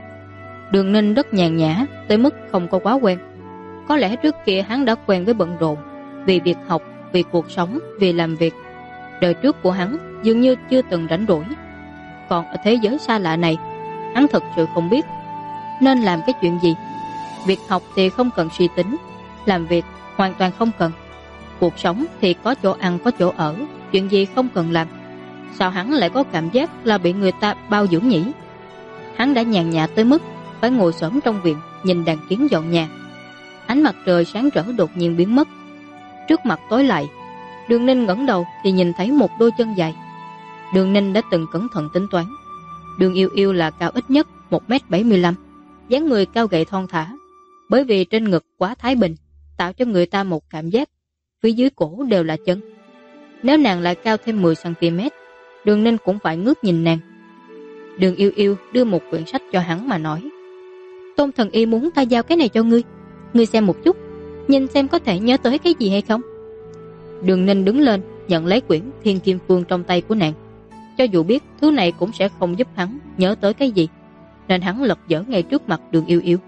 Đường Ninh rất nhàn nhã, tới mức không có quá quen. Có lẽ trước kia hắn đã quen với bận rộn, vì việc học, vì cuộc sống, vì làm việc. Đời trước của hắn dường như chưa từng rảnh rỗi. Còn ở thế giới xa lạ này, hắn thật sự không biết nên làm cái chuyện gì. Việc học thì không cần suy tính, làm việc hoàn toàn không cần. Cuộc sống thì có chỗ ăn có chỗ ở, chuyện gì không cần làm. Sao hắn lại có cảm giác là bị người ta bao dưỡng nhỉ? Hắn đã nhàn nhã tới mức phải ngồi xổm trong viện nhìn đàn kiến dọn nhà. Ánh mặt trời sáng rỡ đột nhiên biến mất, trước mặt tối lại. Đường Ninh ngẩng đầu thì nhìn thấy một đôi chân dài. Đường Ninh đã từng cẩn thận tính toán, Đường Yêu Yêu là cao ít nhất 1m75, dáng người cao gầy thon thả. Bởi vì trên ngực quá thái bình, tạo cho người ta một cảm giác phía dưới cổ đều là chân. Nếu nàng lại cao thêm 10cm, Đường Ninh cũng phải ngước nhìn nàng. Đường Yêu Yêu đưa một quyển sách cho hắn mà nói: Tôn thần y muốn ta giao cái này cho ngươi, ngươi xem một chút, nhìn xem có thể nhớ tới cái gì hay không. Đường Ninh đứng lên nhận lấy quyển Thiên Kim Phương trong tay của nàng. Cho dù biết thứ này cũng sẽ không giúp hắn nhớ tới cái gì, nên hắn lật dở ngay trước mặt Đường Yêu Yêu.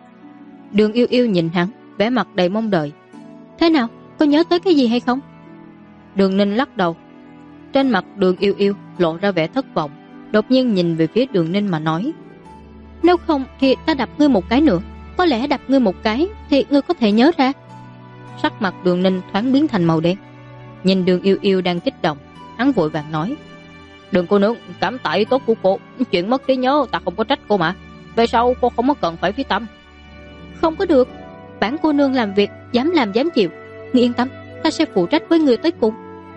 Đường Yêu Yêu nhìn hắn, vẻ mặt đầy mong đợi: thế nào, có nhớ tới cái gì hay không? Đường Ninh lắc đầu. Trên mặt Đường Yêu Yêu lộ ra vẻ thất vọng, đột nhiên nhìn về phía Đường Ninh mà nói: nếu không thì ta đập ngươi một cái nữa, có lẽ đập ngươi một cái thì ngươi có thể nhớ ra. Sắc mặt Đường Ninh thoáng biến thành màu đen. Nhìn Đường Yêu Yêu đang kích động, hắn vội vàng nói: Đường cô nương, cảm tạ ý tốt của cô, chuyện mất trí nhớ ta không có trách cô mà, về sau cô không có cần phải phí tâm. Không có được, bản cô nương làm việc dám làm dám chịu, ngươi yên tâm, ta sẽ phụ trách với ngươi tới cùng.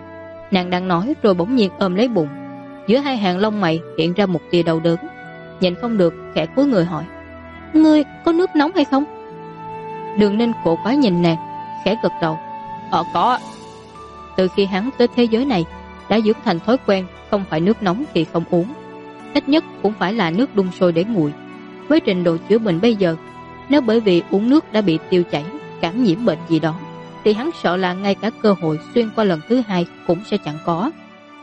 Nàng đang nói rồi bỗng nhiên ôm lấy bụng, giữa hai hàng lông mày hiện ra một tia đau đớn. Nhìn không được khẽ cúi người hỏi: ngươi có nước nóng hay không? Đường Ninh cổ quái nhìn nàng, khẽ gật đầu: có. Từ khi hắn tới thế giới này đã dưỡng thành thói quen không phải nước nóng thì không uống, ít nhất cũng phải là nước đun sôi để nguội. Với trình độ chữa bệnh bây giờ, nếu bởi vì uống nước đã bị tiêu chảy, cảm nhiễm bệnh gì đó, thì hắn sợ là ngay cả cơ hội xuyên qua lần thứ hai cũng sẽ chẳng có.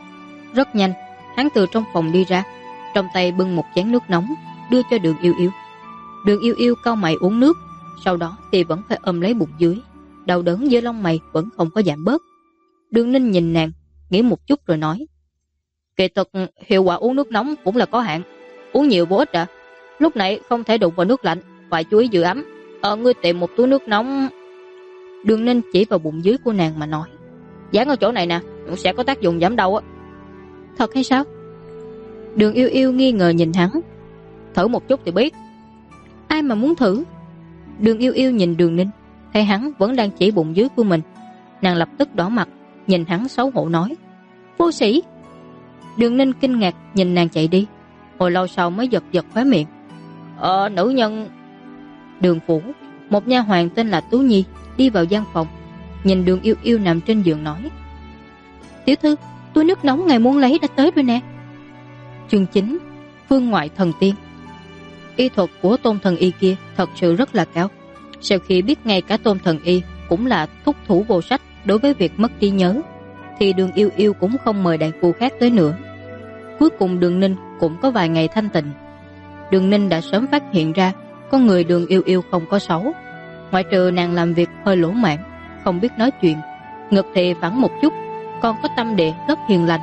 Rất nhanh, hắn từ trong phòng đi ra, trong tay bưng một chén nước nóng đưa cho Đường Yêu Yêu. Đường Yêu Yêu cau mày uống nước, sau đó thì vẫn phải ôm lấy bụng dưới, đau đớn dưới lông mày vẫn không có giảm bớt. Đường Ninh nhìn nàng, nghĩ một chút rồi nói: kỳ thực hiệu quả uống nước nóng cũng là có hạn, uống nhiều vô ích ạ. Lúc nãy không thể đụng vào nước lạnh, phải chú ý giữ ấm. Ngươi tìm một túi nước nóng. Đường Ninh chỉ vào bụng dưới của nàng mà nói: dán ở chỗ này nè, sẽ có tác dụng giảm đau á. Thật hay sao? Đường Yêu Yêu nghi ngờ nhìn hắn. Thử một chút thì biết. Ai mà muốn thử? Đường Yêu Yêu nhìn Đường Ninh, thấy hắn vẫn đang chỉ bụng dưới của mình, nàng lập tức đỏ mặt, nhìn hắn xấu hổ nói: vô sĩ. Đường Ninh kinh ngạc nhìn nàng chạy đi, hồi lâu sau mới giật giật khóe miệng: nữ nhân. Đường phủ, một nha hoàn tên là Tú Nhi đi vào gian phòng, nhìn Đường Yêu Yêu nằm trên giường nói: tiểu thư, túi nước nóng ngài muốn lấy đã tới rồi nè. Chương 9: Phương ngoại thần tiên. Y thuật của Tôn thần y kia thật sự rất là cao. Sau khi biết ngay cả Tôn thần y cũng là thúc thủ vô sách đối với việc mất trí nhớ, thì Đường Yêu Yêu cũng không mời đại phu khác tới nữa. Cuối cùng Đường Ninh cũng có vài ngày thanh tịnh. Đường Ninh đã sớm phát hiện ra con người Đường Yêu Yêu không có xấu, ngoại trừ nàng làm việc hơi lỗ mãng, không biết nói chuyện, ngực thì vẳng một chút, còn có tâm địa rất hiền lành,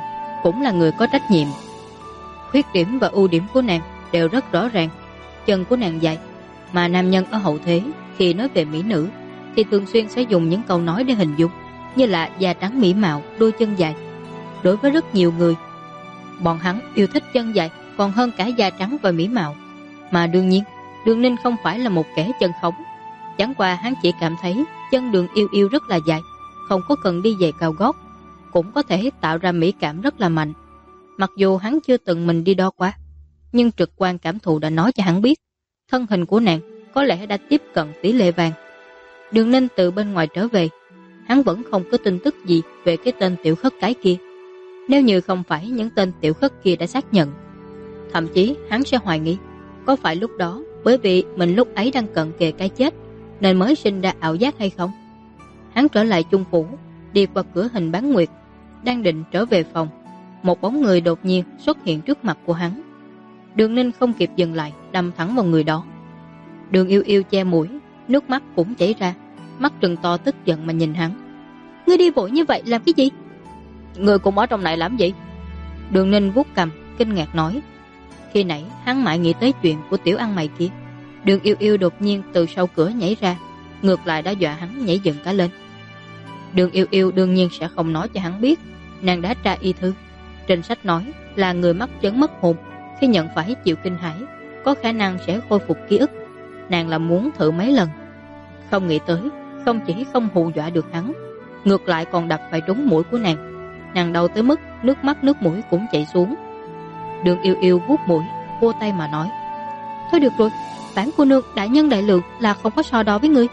cũng là người có trách nhiệm. Khuyết điểm và ưu điểm của nàng đều rất rõ ràng. Chân của nàng dài, mà nam nhân ở hậu thế khi nói về mỹ nữ thì thường xuyên sẽ dùng những câu nói để hình dung, như là da trắng mỹ mạo, đôi chân dài. Đối với rất nhiều người, bọn hắn yêu thích chân dài còn hơn cả da trắng và mỹ mạo. Mà đương nhiên, Đường Ninh không phải là một kẻ chân khống. Chẳng qua hắn chỉ cảm thấy chân Đường Yêu Yêu rất là dài, không có cần đi giày cao gót, cũng có thể tạo ra mỹ cảm rất là mạnh. Mặc dù hắn chưa từng mình đi đo qua, nhưng trực quan cảm thụ đã nói cho hắn biết thân hình của nàng có lẽ đã tiếp cận tỷ lệ vàng. Đường Ninh từ bên ngoài trở về, hắn vẫn không có tin tức gì về cái tên tiểu khất cái kia. Nếu như không phải những tên tiểu khất kia đã xác nhận, thậm chí hắn sẽ hoài nghi có phải lúc đó bởi vì mình lúc ấy đang cận kề cái chết nên mới sinh ra ảo giác hay không. Hắn trở lại chung phủ, đi qua cửa hình bán nguyệt, đang định trở về phòng, một bóng người đột nhiên xuất hiện trước mặt của hắn. Đường Ninh không kịp dừng lại, đâm thẳng vào người đó. Đường Yêu Yêu che mũi, nước mắt cũng chảy ra, mắt trừng to tức giận mà nhìn hắn. Ngươi đi vội như vậy làm cái gì? Ngươi cũng ở trong này làm gì? Đường Ninh vuốt cằm, kinh ngạc nói. Khi nãy hắn mãi nghĩ tới chuyện của tiểu ăn mày kia. Đường Yêu Yêu đột nhiên từ sau cửa nhảy ra, ngược lại đã dọa hắn nhảy dựng cả lên. Đường Yêu Yêu đương nhiên sẽ không nói cho hắn biết nàng đã tra y thư. Trên sách nói là người mắc chứng mất hồn khi nhận phải chịu kinh hãi có khả năng sẽ khôi phục ký ức. Nàng là muốn thử mấy lần, không nghĩ tới không chỉ không hù dọa được hắn, ngược lại còn đập phải trúng mũi của nàng. Nàng đau tới mức nước mắt nước mũi cũng chảy xuống. Đường Yêu Yêu vuốt mũi, vô tay mà nói. Thôi được rồi, bản cô nương đại nhân đại lượng là không có so đo với ngươi.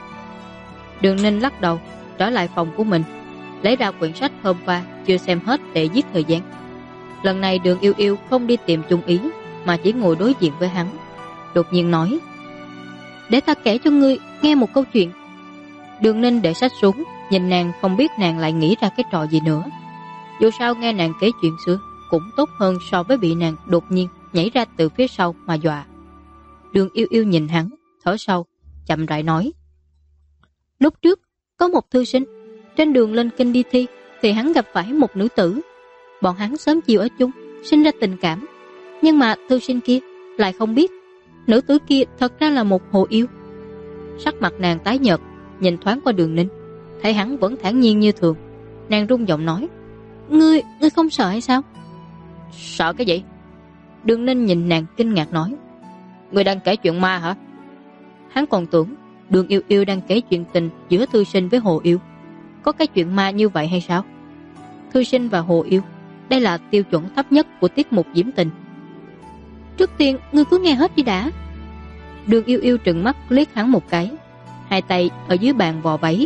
Đường Ninh lắc đầu, trở lại phòng của mình, lấy ra quyển sách hôm qua chưa xem hết để giết thời gian. Lần này Đường Yêu Yêu không đi tìm chung ý, mà chỉ ngồi đối diện với hắn. Đột nhiên nói, để ta kể cho ngươi nghe một câu chuyện. Đường Ninh để sách xuống, nhìn nàng không biết nàng lại nghĩ ra cái trò gì nữa. Dù sao nghe nàng kể chuyện xưa cũng tốt hơn so với bị nàng đột nhiên nhảy ra từ phía sau mà dọa. Đường Yêu Yêu nhìn hắn, thở sâu, chậm rãi nói. Lúc trước có một thư sinh trên đường lên kinh đi thi thì hắn gặp phải một nữ tử. Bọn hắn sớm chiều ở chung, sinh ra tình cảm. Nhưng mà thư sinh kia lại không biết nữ tử kia thật ra là một hồ yêu. Sắc mặt nàng tái nhợt, nhìn thoáng qua Đường Ninh, thấy hắn vẫn thản nhiên như thường. Nàng run giọng nói, Ngươi không sợ hay sao? Sợ cái gì? Đường Ninh nhìn nàng kinh ngạc nói, Ngươi đang kể chuyện ma hả? Hắn còn tưởng Đường Yêu Yêu đang kể chuyện tình giữa thư sinh với hồ yêu. Có cái chuyện ma như vậy hay sao? Thư sinh và hồ yêu, đây là tiêu chuẩn thấp nhất của tiết mục diễm tình. Trước tiên ngươi cứ nghe hết đi đã. Đường Yêu Yêu trừng mắt liếc hắn một cái, hai tay ở dưới bàn vò váy.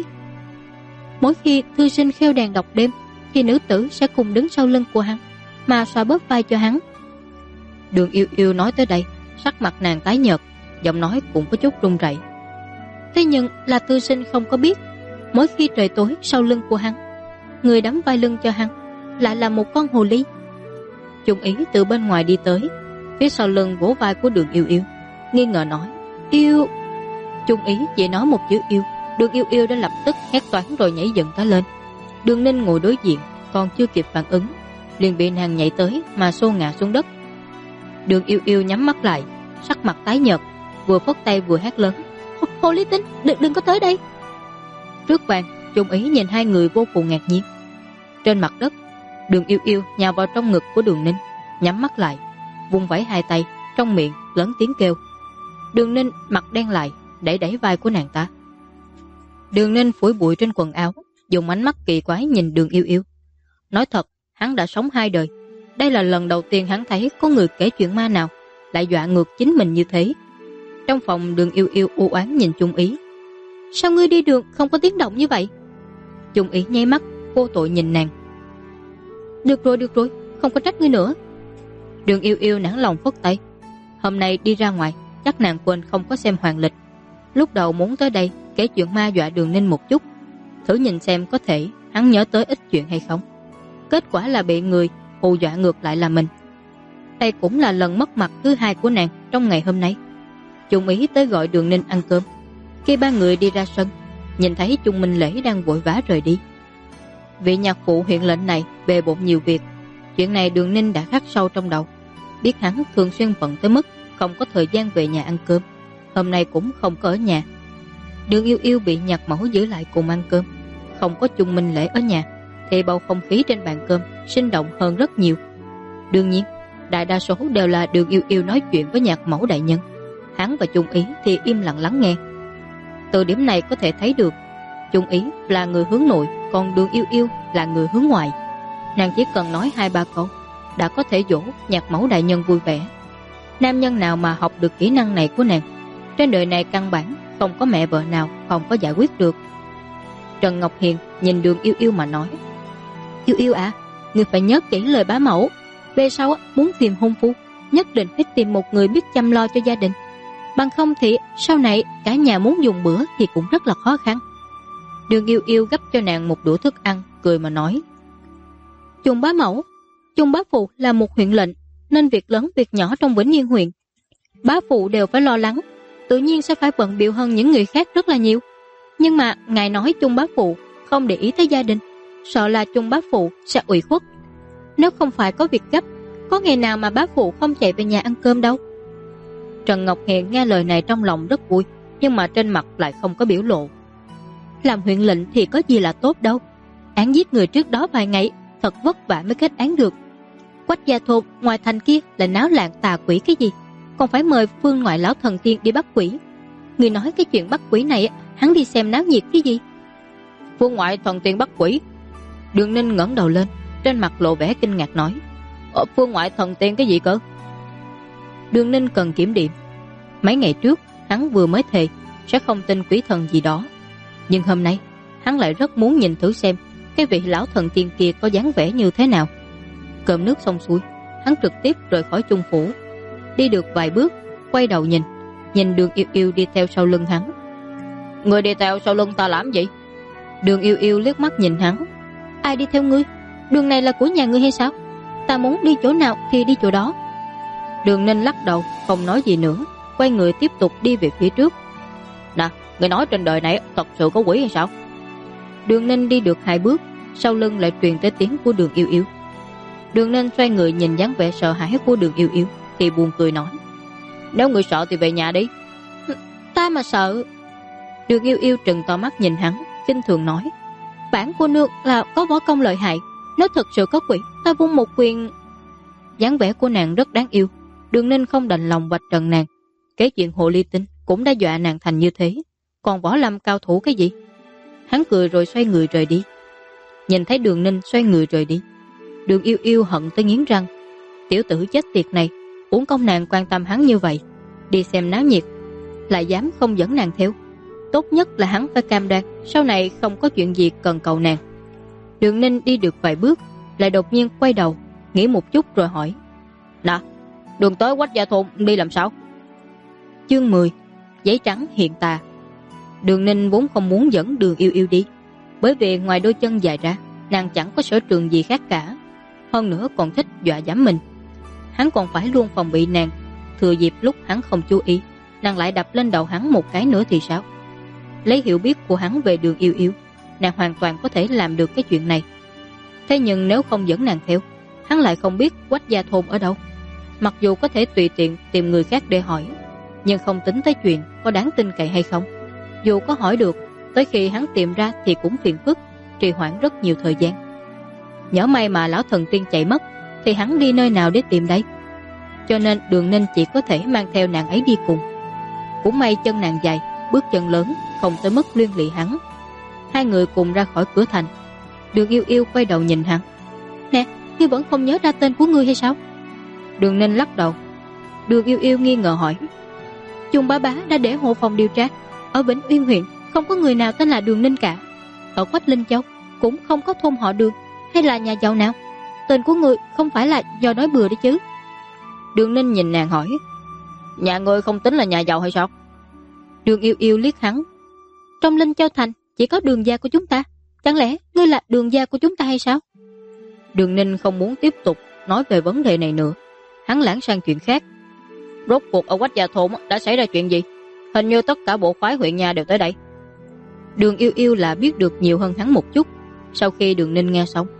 Mỗi khi thư sinh khêu đàn đọc đêm thì nữ tử sẽ cùng đứng sau lưng của hắn mà xoa bóp vai cho hắn. Đường Yêu Yêu nói tới đây, sắc mặt nàng tái nhợt, giọng nói cũng có chút run rẩy. Thế nhưng là thư sinh không có biết, mỗi khi trời tối sau lưng của hắn, người đắm vai lưng cho hắn lại là một con hồ ly. Chung Ý từ bên ngoài đi tới, phía sau lưng vỗ vai của Đường Yêu Yêu, nghi ngờ nói, Yêu. Chung Ý chỉ nói một chữ yêu, Đường Yêu Yêu đã lập tức hét toán rồi nhảy dựng cả lên. Đường Ninh ngồi đối diện, còn chưa kịp phản ứng, liền bị nàng nhảy tới mà xô ngã xuống đất. Đường Yêu Yêu nhắm mắt lại, sắc mặt tái nhợt, vừa phất tay vừa hét lớn, Hồ ly tinh, đừng có tới đây. Trước bàn, Chung Ý nhìn hai người vô cùng ngạc nhiên. Trên mặt đất, Đường Yêu Yêu nhào vào trong ngực của Đường Ninh, nhắm mắt lại, vung vẩy hai tay, trong miệng lớn tiếng kêu. Đường Ninh mặt đen lại, đẩy vai của nàng ta. Đường Ninh phủi bụi trên quần áo, dùng ánh mắt kỳ quái nhìn Đường Yêu Yêu. Nói thật, hắn đã sống 2 đời, đây là lần đầu tiên hắn thấy có người kể chuyện ma nào lại dọa ngược chính mình như thế. Trong phòng, Đường Yêu Yêu u oán nhìn Chung Ý. Sao ngươi đi đường không có tiếng động như vậy? Chung Ý nháy mắt, vô tội nhìn nàng. Được rồi, không có trách ngươi nữa. Đường Yêu Yêu nản lòng phất tay. Hôm nay đi ra ngoài, chắc nàng quên không có xem hoàng lịch. Lúc đầu muốn tới đây kể chuyện ma dọa Đường Ninh một chút, thử nhìn xem có thể hắn nhớ tới ít chuyện hay không. Kết quả là bị người hù dọa ngược lại là mình. Đây cũng là lần mất mặt thứ 2 của nàng trong ngày hôm nay. Chung Ý tới gọi Đường Ninh ăn cơm. Khi ba người đi ra sân, nhìn thấy Chung Minh Lễ đang vội vã rời đi. Vị nhạc phụ huyện lệnh này bề bộn nhiều việc, Chuyện này Đường Ninh đã khắc sâu trong đầu, biết hắn thường xuyên bận tới mức không có thời gian về nhà ăn cơm, hôm nay cũng không có ở nhà. Đường Yêu Yêu bị Nhạc Mẫu giữ lại cùng ăn cơm, không có Chung Minh Lễ ở nhà, thì bầu không khí trên bàn cơm sinh động hơn rất nhiều. Đương nhiên, đại đa số đều là Đường Yêu Yêu nói chuyện với Nhạc Mẫu đại nhân, hắn và Chung Ý thì im lặng lắng nghe. Từ điểm này có thể thấy được, Chung Ý là người hướng nội, còn Đường Yêu Yêu là người hướng ngoại. Nàng chỉ cần nói 2-3 câu đã có thể dỗ Nhạc Mẫu đại nhân vui vẻ. Nam nhân nào mà học được kỹ năng này của nàng, trên đời này căn bản không có mẹ vợ nào không có giải quyết được. Trần Ngọc Hiền nhìn Đường Yêu Yêu mà nói: Yêu Yêu à, người phải nhớ kỹ lời bá mẫu, về sau muốn tìm hôn phu nhất định phải tìm một người biết chăm lo cho gia đình, bằng không thì sau này cả nhà muốn dùng bữa thì cũng rất là khó khăn. Đường Yêu Yêu gấp cho nàng một đũa thức ăn, cười mà nói: Chung bá mẫu, Chung bá phụ là một huyện lệnh, nên việc lớn việc nhỏ trong Vĩnh Yên huyện bá phụ đều phải lo lắng, tự nhiên sẽ phải bận bịu hơn những người khác rất là nhiều. Nhưng mà ngài nói Chung bá phụ không để ý tới gia đình, sợ là Chung bá phụ sẽ ủy khuất. Nếu không phải có việc gấp, có ngày nào mà bá phụ không chạy về nhà ăn cơm đâu. Trần Ngọc Hiền nghe lời này trong lòng rất vui, nhưng mà trên mặt lại không có biểu lộ. Làm huyện lệnh thì có gì là tốt đâu, án giết người trước đó vài ngày thật vất vả mới kết án được. Quách gia thôn ngoài thành kia là náo loạn tà quỷ cái gì, còn phải mời phương ngoại lão thần tiên đi bắt quỷ. Người nói cái chuyện bắt quỷ này hắn đi xem náo nhiệt cái gì? Phương ngoại thần tiên bắt quỷ? Đường Ninh ngẩng đầu lên, trên mặt lộ vẻ kinh ngạc nói: Phương ngoại thần tiên cái gì cơ? Đường Ninh cần kiểm điểm. Mấy ngày trước hắn vừa mới thề sẽ không tin quỷ thần gì đó, nhưng hôm nay hắn lại rất muốn nhìn thử xem cái vị lão thần tiên kia có dáng vẻ như thế nào. Cơm nước xong xuôi, hắn trực tiếp rời khỏi Chung phủ. Đi được vài bước, quay đầu nhìn Đường Yêu Yêu đi theo sau lưng hắn. Người đi theo sau lưng ta làm gì? Đường Yêu Yêu liếc mắt nhìn hắn. Ai đi theo ngươi? Đường này là của nhà ngươi hay sao? Ta muốn đi chỗ nào thì đi chỗ đó. Đường Ninh lắc đầu không nói gì nữa, quay người tiếp tục đi về phía trước. Nè, người nói trên đời này thật sự có quỷ hay sao? Đường Ninh đi được 2 bước, sau lưng lại truyền tới tiếng của Đường Yêu Yêu. Đường Ninh xoay người nhìn dáng vẻ sợ hãi của Đường Yêu Yêu thì buồn cười nói: Nếu người sợ thì về nhà đi. Ta mà sợ? Đường Yêu Yêu trừng to mắt nhìn hắn, kinh thường nói: Bản cô nương là có võ công lợi hại, nếu thật sự có quỷ, ta vung một quyền. Dáng vẻ của nàng rất đáng yêu, Đường Ninh không đành lòng vạch trần nàng. Cái chuyện hồ ly tinh cũng đã dọa nàng thành như thế, còn võ lâm cao thủ cái gì? Hắn cười rồi xoay người rời đi. Nhìn thấy Đường Ninh xoay người rời đi, Đường Yêu Yêu hận tới nghiến răng. Tiểu tử chết tiệt này, uổng công nàng quan tâm hắn như vậy, đi xem náo nhiệt lại dám không dẫn nàng theo. Tốt nhất là hắn phải cam đoan sau này không có chuyện gì cần cầu nàng. Đường Ninh đi được vài bước, lại đột nhiên quay đầu, nghĩ một chút rồi hỏi: Nè, đường tới Quách gia thôn đi làm sao? Chương 10: Giấy trắng hiện tà. Đường Ninh vốn không muốn dẫn Đường Yêu Yêu đi, bởi vì ngoài đôi chân dài ra, nàng chẳng có sở trường gì khác cả, hơn nữa còn thích dọa dẫm mình. Hắn còn phải luôn phòng bị nàng, thừa dịp lúc hắn không chú ý, nàng lại đập lên đầu hắn một cái nữa thì sao? Lấy hiểu biết của hắn về Đường Yêu Yêu, nàng hoàn toàn có thể làm được cái chuyện này. Thế nhưng nếu không dẫn nàng theo, hắn lại không biết Quách gia thôn ở đâu. Mặc dù có thể tùy tiện tìm người khác để hỏi, nhưng không tính tới chuyện có đáng tin cậy hay không. Dù có hỏi được, tới khi hắn tìm ra thì cũng phiền phức, trì hoãn rất nhiều thời gian. Nhỡ may mà lão thần tiên chạy mất, thì hắn đi nơi nào để tìm đây? Cho nên Đường Ninh chỉ có thể mang theo nàng ấy đi cùng. Cũng may chân nàng dài, bước chân lớn, không tới mức liên lụy hắn. Hai người cùng ra khỏi cửa thành. Đường Yêu Yêu quay đầu nhìn hắn: Nè, ngươi vẫn không nhớ ra tên của ngươi hay sao? Đường Ninh lắc đầu. Đường Yêu Yêu nghi ngờ hỏi: Chung bá bá đã để hộ phòng điều tra, ở Vĩnh Uyên huyện không có người nào tên là Đường Ninh cả. Ở Quách Linh Châu cũng không có thôn họ Đường hay là nhà giàu nào. Tên của ngươi không phải là do nói bừa đấy chứ? Đường Ninh nhìn nàng hỏi: Nhà ngươi không tính là nhà giàu hay sao? Đường Yêu Yêu liếc hắn: Trong Linh Châu thành chỉ có Đường gia của chúng ta, chẳng lẽ ngươi là Đường gia của chúng ta hay sao? Đường Ninh không muốn tiếp tục nói về vấn đề này nữa, hắn lãng sang chuyện khác. Rốt cuộc ở Quách gia thôn đã xảy ra chuyện gì? Hình như tất cả bộ phái huyện nhà đều tới đây. Đường Yêu Yêu là biết được nhiều hơn hắn một chút. Sau khi Đường Ninh nghe xong,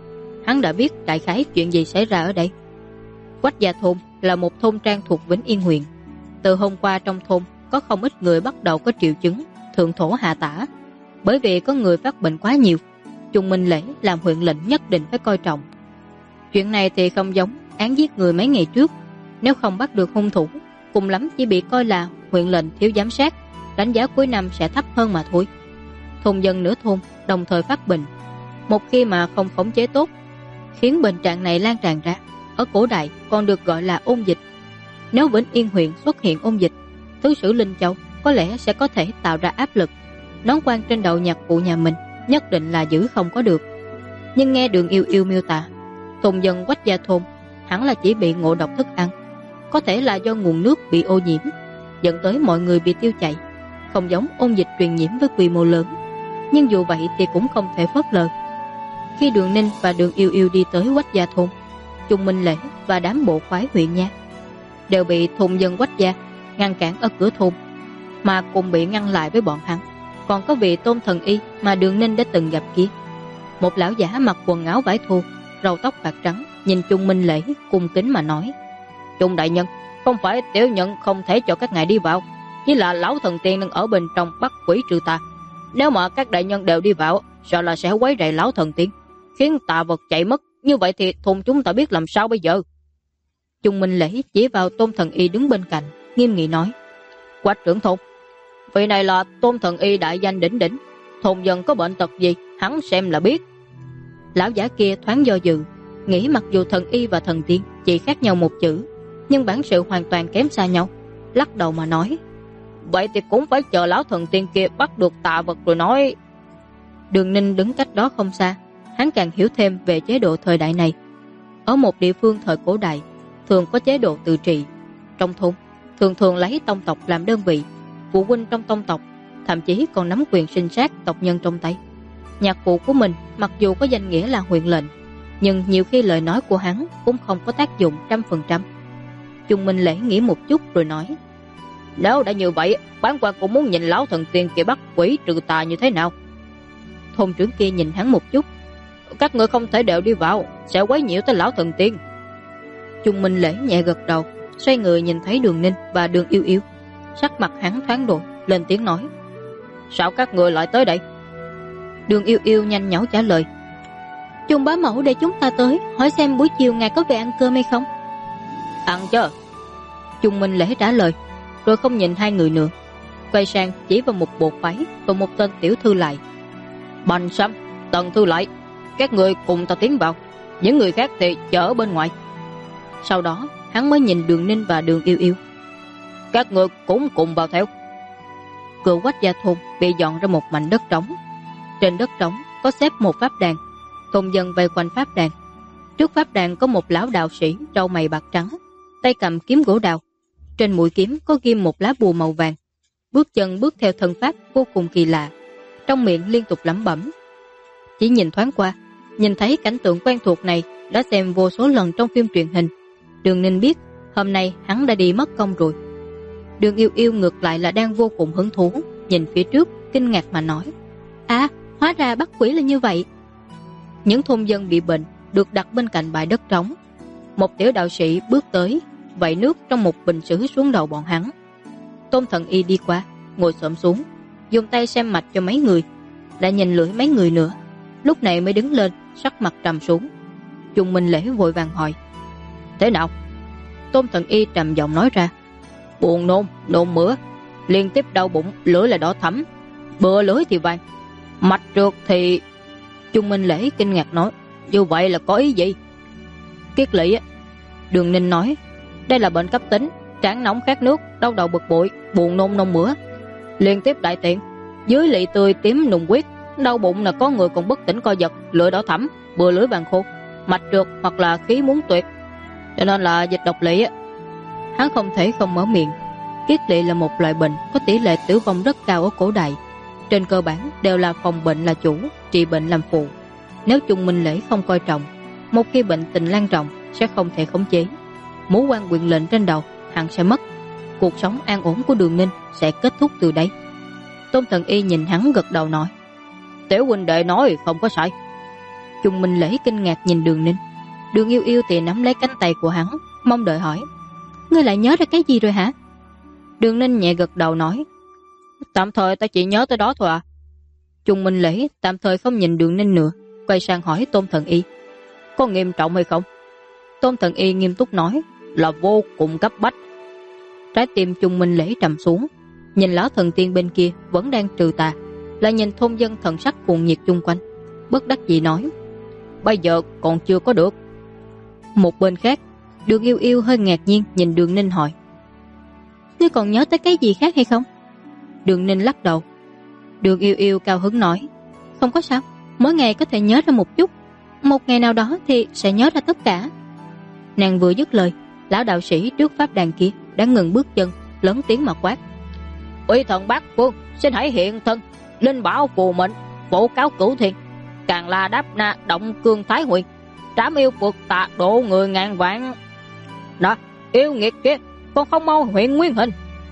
hắn đã biết đại khái chuyện gì xảy ra ở đây. Quách Gia Thôn là một thôn trang thuộc Vĩnh Yên huyện. Từ hôm qua trong thôn có không ít người bắt đầu có triệu chứng thượng thổ hạ tả. Bởi vì có người phát bệnh quá nhiều, Chung Minh Lễ làm huyện lệnh nhất định phải coi trọng. Chuyện này thì không giống án giết người mấy ngày trước. Nếu không bắt được hung thủ, cùng lắm chỉ bị coi là huyện lệnh thiếu giám sát, đánh giá cuối năm sẽ thấp hơn mà thôi. Thôn dân nửa thôn đồng thời phát bệnh, một khi mà không khống chế tốt, khiến bệnh trạng này lan tràn ra. Ở cổ đại còn được gọi là ôn dịch. Nếu Vĩnh Yên huyện xuất hiện ôn dịch, thứ sử Linh Châu có lẽ sẽ có thể tạo ra áp lực. Nón quan trên đầu nhạc cụ nhà mình nhất định là giữ không có được. Nhưng nghe Đường Yêu Yêu miêu tả, thôn dân Quách Gia Thôn hẳn là chỉ bị ngộ độc thức ăn, có thể là do nguồn nước bị ô nhiễm, dẫn tới mọi người bị tiêu chảy, không giống ôn dịch truyền nhiễm với quy mô lớn. Nhưng dù vậy thì cũng không thể phớt lờ. Khi Đường Ninh và Đường Yêu Yêu đi tới Quách Gia Thôn, Chung Minh Lễ và đám bộ khoái huyện nha đều bị thôn dân Quách Gia ngăn cản ở cửa thôn, mà cùng bị ngăn lại với bọn hắn còn có vị Tôn Thần Y mà Đường Ninh đã từng gặp kia. Một lão giả mặc quần áo vải thô, râu tóc bạc trắng, nhìn Chung Minh Lễ cung kính mà nói: Chung đại nhân, không phải tiểu nhân không thể cho các ngài đi vào, chỉ là lão thần tiên đang ở bên trong bắt quỷ trừ tà. Nếu mà các đại nhân đều đi vào, sợ là sẽ quấy rầy lão thần tiên, khiến tà vật chạy mất. Như vậy thì thôn chúng ta biết làm sao bây giờ? Chung Minh Lễ chỉ vào Tôn Thần Y đứng bên cạnh, nghiêm nghị nói: Quách trưởng thôn, vị này là Tôn Thần Y đại danh đỉnh đỉnh, thôn dân có bệnh tật gì hắn xem là biết. Lão giả kia thoáng do dự, nghĩ mặc dù thần y và thần tiên chỉ khác nhau một chữ, nhưng bản sự hoàn toàn kém xa nhau, lắc đầu mà nói: Vậy thì cũng phải chờ lão thần tiên kia bắt được tà vật rồi nói. Đường Ninh đứng cách đó không xa, hắn càng hiểu thêm về chế độ thời đại này. Ở một địa phương thời cổ đại thường có chế độ tự trị. Trong thôn thường lấy tông tộc làm đơn vị, phụ huynh trong tông tộc thậm chí còn nắm quyền sinh sát tộc nhân trong tay. Nhạc phụ của mình mặc dù có danh nghĩa là huyện lệnh, nhưng nhiều khi lời nói của hắn cũng không có tác dụng 100%. Chung Minh Lễ nghĩ một chút rồi nói: Nếu đã như vậy, bản quan cũng muốn nhìn lão thần tiên kia bắt quỷ trừ tà như thế nào. Thôn trưởng kia nhìn hắn một chút: Các người không thể đều đi vào, sẽ quấy nhiễu tới lão thần tiên. Chung Minh Lễ nhẹ gật đầu, xoay người nhìn thấy Đường Ninh và Đường Yêu Yêu, sắc mặt hắn thoáng đổi, lên tiếng nói: Sao các người lại tới đây? Đường Yêu Yêu nhanh nhảu trả lời: Chung bá mẫu để chúng ta tới hỏi xem buổi chiều ngài có về ăn cơm hay không. Ăn chứ. Chung Minh Lễ trả lời, rồi không nhìn hai người nữa, quay sang chỉ vào một bộ váy và một tên tiểu thư lại: Bành Sâm, Tần Thư Lại, các người cùng ta tiến vào, những người khác thì chờ ở bên ngoài. Sau đó hắn mới nhìn Đường Ninh và Đường Yêu Yêu: Các người cũng cùng vào theo. Cửa Quách Gia Thôn bị dọn ra một mảnh đất trống. Trên đất trống có xếp một pháp đàn, thôn dân vây quanh pháp đàn. Trước pháp đàn có một lão đạo sĩ râu mày bạc trắng, tay cầm kiếm gỗ đào, trên mũi kiếm có ghim một lá bùa màu vàng. Bước chân bước theo thân pháp vô cùng kỳ lạ, trong miệng liên tục lẩm bẩm. Chỉ nhìn thoáng qua, nhìn thấy cảnh tượng quen thuộc này đã xem vô số lần trong phim truyền hình. Đường Ninh biết hôm nay hắn đã đi mất công rồi. Đường Yêu Yêu ngược lại là đang vô cùng hứng thú, nhìn phía trước kinh ngạc mà nói: À, hóa ra bắt quỷ là như vậy. Những thôn dân bị bệnh được đặt bên cạnh bãi đất trống. Một tiểu đạo sĩ bước tới, vẩy nước trong một bình sứ xuống đầu bọn hắn. Tôn Thần Y đi qua, ngồi xổm xuống, dùng tay xem mạch cho mấy người, lại nhìn lưỡi mấy người nữa, lúc này mới đứng lên, sắc mặt trầm xuống. Chung Minh Lễ vội vàng hỏi: Thế nào? Tôn Thần Y trầm giọng nói ra: Buồn nôn, nôn mửa, liên tiếp đau bụng, lưỡi là đỏ thẫm, bừa lưỡi thì vàng, mạch trượt thì... Chung Minh Lễ kinh ngạc nói: Như vậy là có ý gì? Kiết lỵ á. Đường Ninh nói: Đây là bệnh cấp tính, trán nóng khát nước, đau đầu bực bội, buồn nôn nôn mửa, liên tiếp đại tiện, dưới lỵ tươi tím nùng huyết, đau bụng là có người còn bất tỉnh co giật, lưỡi đỏ thẫm, bừa lưỡi vàng khô, mạch trượt hoặc là khí muốn tuyệt, cho nên là dịch độc lỵ á. Hắn không thể không mở miệng. Kiết lỵ là một loại bệnh có tỷ lệ tử vong rất cao ở cổ đại, trên cơ bản đều là phòng bệnh là chủ, trị bệnh làm phụ. Nếu Chung Minh Lễ không coi trọng, một khi bệnh tình lan rộng sẽ không thể khống chế, mũ quan quyền lệnh trên đầu hắn sẽ mất, cuộc sống an ổn của Đường Ninh sẽ kết thúc từ đây. Tôn Thần Y nhìn hắn gật đầu nói: Tiểu huynh đệ nói không có sai. Chung Minh Lễ kinh ngạc nhìn Đường Ninh. Đường Yêu Yêu thì nắm lấy cánh tay của hắn, mong đợi hỏi: Ngươi lại nhớ ra cái gì rồi hả? Đường Ninh nhẹ gật đầu nói: Tạm thời ta chỉ nhớ tới đó thôi à. Chung Minh Lễ tạm thời không nhìn Đường Ninh nữa, quay sang hỏi Tôn Thần Y: Có nghiêm trọng hay không? Tôn Thần Y nghiêm túc nói: Là vô cùng cấp bách. Trái tim Chung Minh Lễ trầm xuống, nhìn lão thần tiên bên kia vẫn đang trừ tà, lại nhìn thôn dân thần sắc cuồng nhiệt chung quanh, bất đắc dĩ nói: Bây giờ còn chưa có được. Một bên khác, Đường Yêu Yêu hơi ngạc nhiên nhìn Đường Ninh hỏi: Ngươi còn nhớ tới cái gì khác hay không? Đường Ninh lắc đầu. Đường Yêu Yêu cao hứng nói: Không có sao, mỗi ngày có thể nhớ ra một chút, một ngày nào đó thì sẽ nhớ ra tất cả. Nàng vừa dứt lời, lão đạo sĩ trước pháp đàn kia đã ngừng bước chân, lớn tiếng mà quát: Uy thần Bát Phương, xin hãy hiện thân, linh bảo phù mệnh, phổ cáo cửu thiên, Càng La Đáp Na động cương Thái Huyền, trảm yêu phật tạ độ người ngàn vạn. Đó, yêu nghiệt kia, con không mau huyện nguyên hình.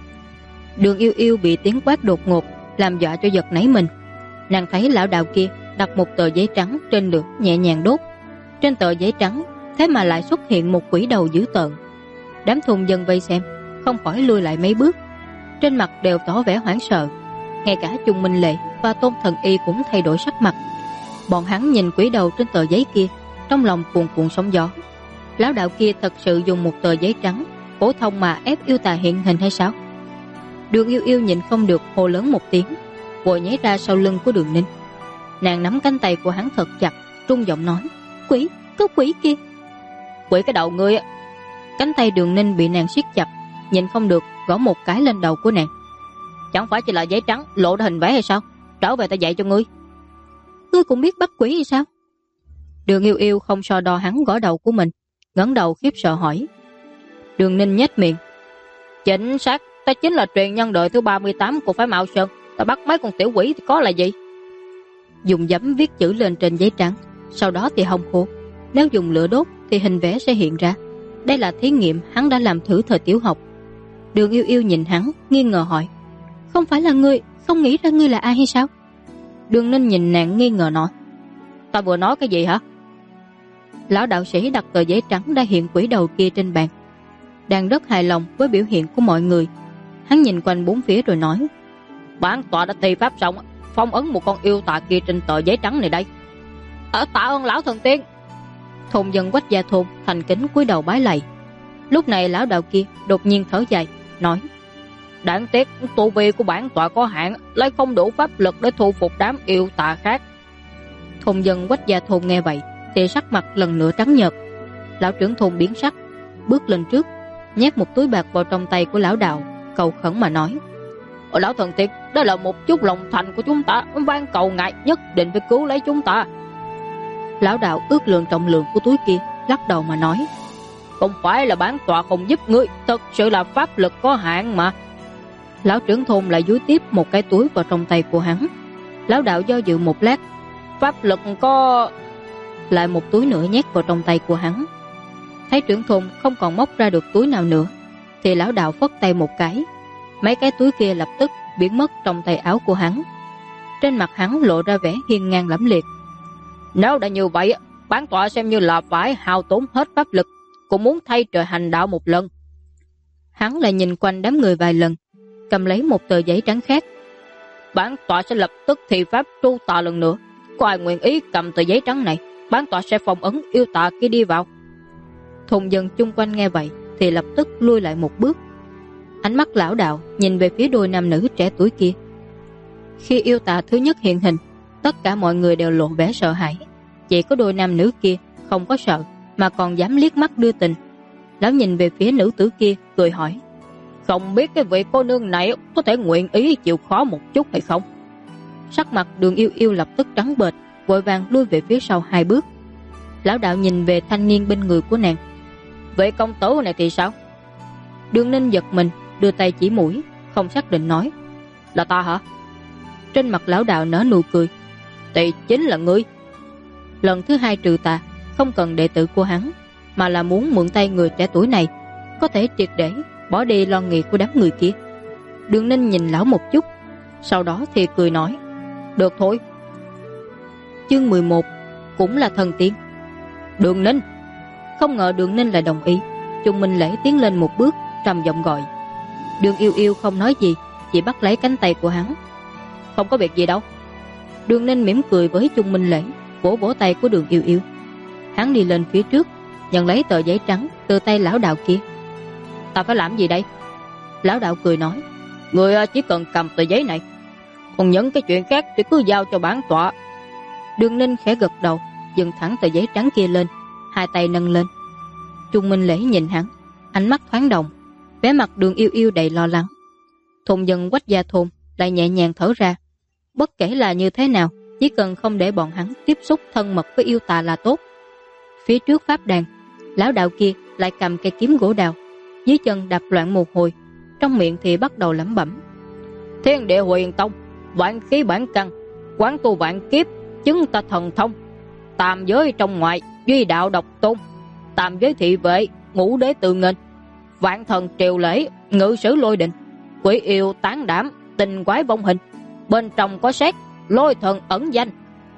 Đường Yêu Yêu bị tiếng quát đột ngột làm dọa cho giật nảy mình. Nàng thấy lão đạo kia đặt một tờ giấy trắng trên lửa nhẹ nhàng đốt. Trên tờ giấy trắng thế mà lại xuất hiện một quỷ đầu dữ tợn. Đám thôn dân vây xem không khỏi lùi lại mấy bước, trên mặt đều tỏ vẻ hoảng sợ. Ngay cả Chung Minh Lệ và Tôn Thần Y cũng thay đổi sắc mặt. Bọn hắn nhìn quỷ đầu trên tờ giấy kia, trong lòng cuồn cuộn sóng gió. Lão đạo kia thật sự dùng một tờ giấy trắng phổ thông mà ép yêu tà hiện hình hay sao? Đường Yêu Yêu nhìn không được hô lớn một tiếng, vội nhảy ra sau lưng của Đường Ninh. Nàng nắm cánh tay của hắn thật chặt, run giọng nói: Quỷ, có quỷ kia. Quỷ cái đầu ngươi. Cánh tay Đường Ninh bị nàng siết chặt, nhìn không được gõ một cái lên đầu của nàng. Chẳng phải chỉ là giấy trắng lộ ra hình vẽ hay sao? Trở về ta dạy cho ngươi. Ngươi cũng biết bắt quỷ hay sao? Đường Yêu Yêu không so đo hắn gõ đầu của mình, ngẩng đầu khiếp sợ hỏi. Đường Ninh nhếch miệng: Chính xác, ta chính là truyền nhân đời thứ 38 của phái Mạo Sơn. Ta bắt mấy con tiểu quỷ thì có là gì? Dùng giấm viết chữ lên trên giấy trắng, sau đó thì hong khô. Nếu dùng lửa đốt thì hình vẽ sẽ hiện ra. Đây là thí nghiệm hắn đã làm thử thời tiểu học. Đường Yêu Yêu nhìn hắn nghi ngờ hỏi: Không phải là ngươi không nghĩ ra ngươi là ai hay sao? Đường Ninh nhìn nàng nghi ngờ nói: Ta vừa nói cái gì hả? Lão đạo sĩ đặt tờ giấy trắng đã hiện quỷ đầu kia trên bàn, đang rất hài lòng với biểu hiện của mọi người. Hắn nhìn quanh bốn phía rồi nói: Bản tọa đã thi pháp xong, phong ấn một con yêu tà kia trên tờ giấy trắng này đây. Tạ ơn lão thần tiên. Thôn dân Quách Gia thôn thành kính cúi đầu bái lạy. Lúc này lão đạo kia đột nhiên thở dài nói: Đáng tiếc tu vi của bản tọa có hạn, lại không đủ pháp lực để thu phục đám yêu tà khác. Thôn dân Quách Gia thôn nghe vậy thì sắc mặt lần nữa trắng nhợt. Lão trưởng thôn biến sắc, bước lên trước, nhét một túi bạc vào trong tay của lão đạo, cầu khẩn mà nói: Lão thần tiên, đây là một chút lòng thành của chúng ta, van cầu ngài nhất định phải cứu lấy chúng ta. Lão đạo ước lượng trọng lượng của túi kia, lắc đầu mà nói: Không phải là bản tọa không giúp ngươi, thật sự là pháp lực có hạn mà. Lão trưởng thôn lại dúi tiếp một cái túi vào trong tay của hắn. Lão đạo do dự một lát: Pháp lực có... Lại một túi nữa nhét vào trong tay của hắn. Thấy trưởng thôn không còn móc ra được túi nào nữa thì lão đạo phất tay một cái, mấy cái túi kia lập tức biến mất trong tay áo của hắn. Trên mặt hắn lộ ra vẻ hiên ngang lẫm liệt. Nếu đã như vậy, bản tọa xem như là phải hao tốn hết pháp lực, cũng muốn thay trời hành đạo một lần. Hắn lại nhìn quanh đám người vài lần, cầm lấy một tờ giấy trắng khác. Bản tọa sẽ lập tức thi pháp tru tà lần nữa. Có ai nguyện ý cầm tờ giấy trắng này, bản tọa sẽ phong ấn yêu tà kia đi vào. Thôn dân chung quanh nghe vậy thì lập tức lui lại một bước. Ánh mắt lão đạo nhìn về phía đôi nam nữ trẻ tuổi kia. Khi yêu tà thứ nhất hiện hình, tất cả mọi người đều lộ vẻ sợ hãi. Chỉ có đôi nam nữ kia không có sợ, mà còn dám liếc mắt đưa tình. Lão nhìn về phía nữ tử kia cười hỏi: Không biết cái vị cô nương này có thể nguyện ý chịu khó một chút hay không? Sắc mặt Đường Yêu Yêu lập tức trắng bệch, vội vàng lui về phía sau 2 bước. Lão đạo nhìn về thanh niên bên người của nàng: Vậy công tử này thì sao? Đường Ninh giật mình, đưa tay chỉ mũi, không xác định nói: Là ta hả? Trên mặt lão đạo nở nụ cười: Thì chính là ngươi. Lần thứ 2 trừ tà không cần đệ tử của hắn, mà là muốn mượn tay người trẻ tuổi này, có thể triệt để bỏ đi lo nghĩ của đám người kia. Đường Ninh nhìn lão một chút, sau đó thì cười nói: Được thôi. Chương 11: cũng là thần tiên. Đường Ninh. Không ngờ Đường Ninh lại đồng ý. Chung Minh Lễ tiến lên một bước, trầm giọng gọi. Đường Yêu Yêu không nói gì, chỉ bắt lấy cánh tay của hắn. Không có việc gì đâu. Đường Ninh mỉm cười với Chung Minh Lễ, vỗ vỗ tay của Đường Yêu Yêu. Hắn đi lên phía trước, nhận lấy tờ giấy trắng từ tay lão đạo kia. Ta phải làm gì đây? Lão đạo cười nói, người chỉ cần cầm tờ giấy này, còn những cái chuyện khác thì cứ giao cho bản tọa. Đường Ninh khẽ gật đầu, dừng thẳng tờ giấy trắng kia lên, hai tay nâng lên. Chung Minh Lễ nhìn hắn, ánh mắt thoáng động, vẻ mặt Đường Yêu Yêu đầy lo lắng. Thôn dân Quách Gia Thôn lại nhẹ nhàng thở ra. Bất kể là như thế nào, chỉ cần không để bọn hắn tiếp xúc thân mật với yêu tà là tốt. Phía trước pháp đàn, lão đạo kia lại cầm cây kiếm gỗ đào, dưới chân đạp loạn một hồi, trong miệng thì bắt đầu lẩm bẩm. Thiên địa huyền tông, vạn khí bản căn, quán tu vạn kiếp, chứng ta thần thông. Tam giới trong ngoại, duy đạo độc tôn. Tam giới thị vệ, ngũ đế tự nghênh. Vạn thần triều lễ, ngự sử lôi đình. Quỷ yêu tán đảm, tình quái vong hình. Bên trong có xét, lôi thần ẩn danh.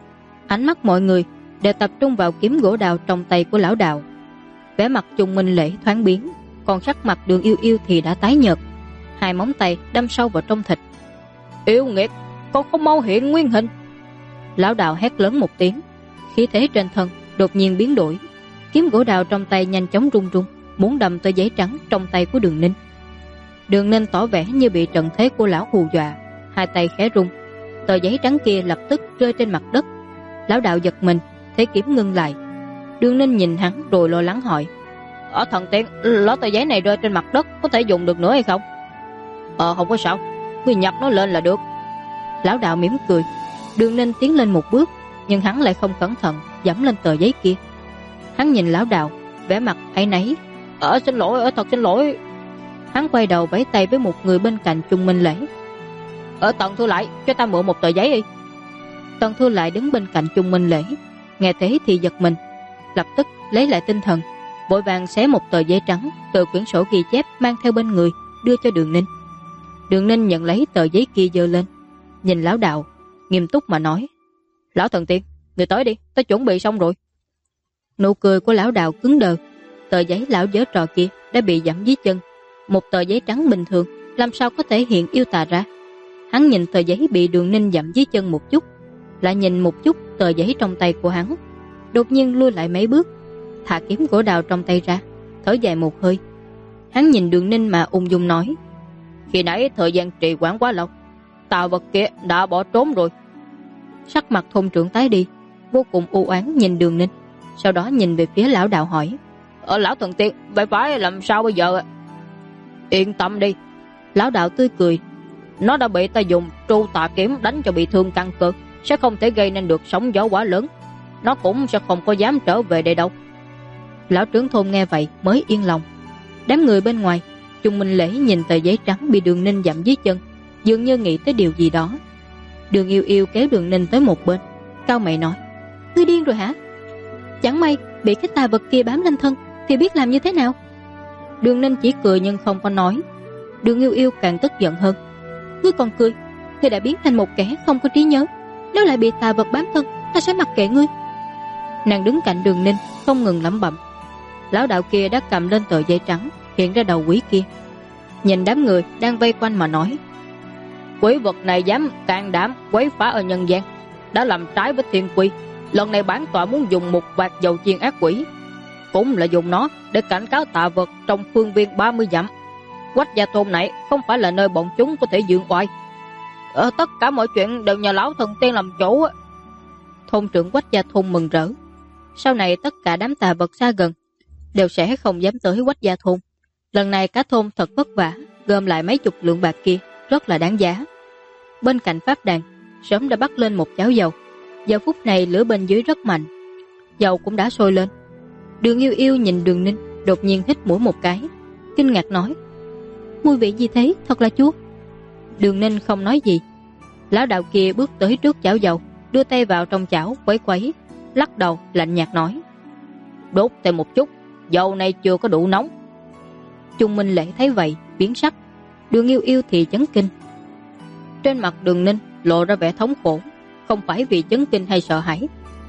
Ánh mắt mọi người đều tập trung vào kiếm gỗ đào trong tay của lão đạo. Vẻ mặt Chung Minh Lễ thoáng biến, còn sắc mặt Đường Yêu Yêu thì đã tái nhợt, hai móng tay đâm sâu vào trong thịt. Yêu nghiệt, con không mau hiện nguyên hình. Lão đạo hét lớn một tiếng, khí thế trên thân đột nhiên biến đổi, kiếm gỗ đào trong tay nhanh chóng rung rung, muốn đâm tới giấy trắng trong tay của Đường Ninh. Đường Ninh tỏ vẻ như bị trận thế của lão hù dọa, hai tay khẽ rung, tờ giấy trắng kia lập tức rơi trên mặt đất. Lão đạo giật mình, thấy kiếm ngưng lại. Đường Ninh nhìn hắn rồi lo lắng hỏi, ở thần tiên, lỡ tờ giấy này rơi trên mặt đất có thể dùng được nữa hay không? Không có sao, ngươi nhặt nó lên là được. Lão đạo mỉm cười. Đường Ninh tiến lên một bước, nhưng hắn lại không cẩn thận giẫm lên tờ giấy kia. Hắn nhìn lão đạo, vẻ mặt áy náy. Xin lỗi, thật xin lỗi. Hắn quay đầu vẫy tay với một người bên cạnh Chung Minh Lễ. Tần Thư Lại, cho ta mượn một tờ giấy đi. Tần Thư Lại đứng bên cạnh Chung Minh Lễ, nghe thế thì giật mình, lập tức lấy lại tinh thần, vội vàng xé một tờ giấy trắng từ quyển sổ ghi chép mang theo bên người, đưa cho Đường Ninh. Đường Ninh nhận lấy tờ giấy kia giơ lên, nhìn lão đạo, nghiêm túc mà nói, lão thần tiên, người tới đi, ta chuẩn bị xong rồi. Nụ cười của lão đạo cứng đờ, tờ giấy lão giở trò kia đã bị giẫm dưới chân. Một tờ giấy trắng bình thường làm sao có thể hiện yêu tà ra. Hắn nhìn tờ giấy bị Đường Ninh giẫm dưới chân một chút, lại nhìn một chút tờ giấy trong tay của hắn, đột nhiên lui lại mấy bước, thả kiếm gỗ đào trong tay ra, thở dài một hơi. Hắn nhìn Đường Ninh mà ung dung nói, khi nãy thời gian trì hoãn quá lâu, tà vật kia đã bỏ trốn rồi. Sắc mặt thôn trưởng tái đi, vô cùng u oán nhìn Đường Ninh, sau đó nhìn về phía lão đạo hỏi, lão thần tiên, vậy phải làm sao bây giờ? Yên tâm đi, lão đạo tươi cười, nó đã bị ta dùng tru tà kiếm đánh cho bị thương căn cơ, sẽ không thể gây nên được sóng gió quá lớn, nó cũng sẽ không có dám trở về đây đâu. Lão trưởng thôn nghe vậy mới yên lòng. Đám người bên ngoài, Chung Minh Lễ nhìn tờ giấy trắng bị Đường Ninh giẫm dưới chân, dường như nghĩ tới điều gì đó. Đường Yêu Yêu kéo Đường Ninh tới một bên, cau mày nói, ngươi điên rồi hả? Chẳng may bị cái tà vật kia bám lên thân thì biết làm như thế nào? Đường Ninh chỉ cười nhưng không có nói. Đường Yêu Yêu càng tức giận hơn, ngươi còn cười, ngươi đã biến thành một kẻ không có trí nhớ, nếu lại bị tà vật bám thân ta sẽ mặc kệ ngươi. Nàng đứng cạnh Đường Ninh không ngừng lẩm bẩm. Lão đạo kia đã cầm lên tờ giấy trắng hiện ra đầu quỷ kia, nhìn đám người đang vây quanh mà nói, quỷ vật này dám can đảm quấy phá ở nhân gian, đã làm trái với thiên quy. Lần này bản tọa muốn dùng một vạt dầu chiên ác quỷ, cũng là dùng nó để cảnh cáo tà vật trong phương viên 30 dặm. Quách Gia Thôn này không phải là nơi bọn chúng có thể dương oai. Tất cả mọi chuyện đều nhờ lão thần tiên làm chủ. Thôn trưởng Quách Gia Thôn mừng rỡ. Sau này tất cả đám tà vật xa gần đều sẽ không dám tới Quách Gia Thôn. Lần này cả thôn thật vất vả gom lại mấy chục lượng bạc kia, rất là đáng giá. Bên cạnh pháp đàn sớm đã bắt lên một chảo dầu. Giờ phút này lửa bên dưới rất mạnh, dầu cũng đã sôi lên. Đường Yêu Yêu nhìn Đường Ninh, đột nhiên hít mũi một cái, kinh ngạc nói, mùi vị gì thế, thật là chua. Đường Ninh không nói gì. Lão đạo kia bước tới trước chảo dầu, đưa tay vào trong chảo quấy quấy, lắc đầu lạnh nhạt nói, đốt thêm một chút, dầu này chưa có đủ nóng. Chung Minh Lễ thấy vậy biến sắc, Đường Yêu Yêu thì chấn kinh. Trên mặt Đường Ninh lộ ra vẻ thống khổ, không phải vì chấn kinh hay sợ hãi,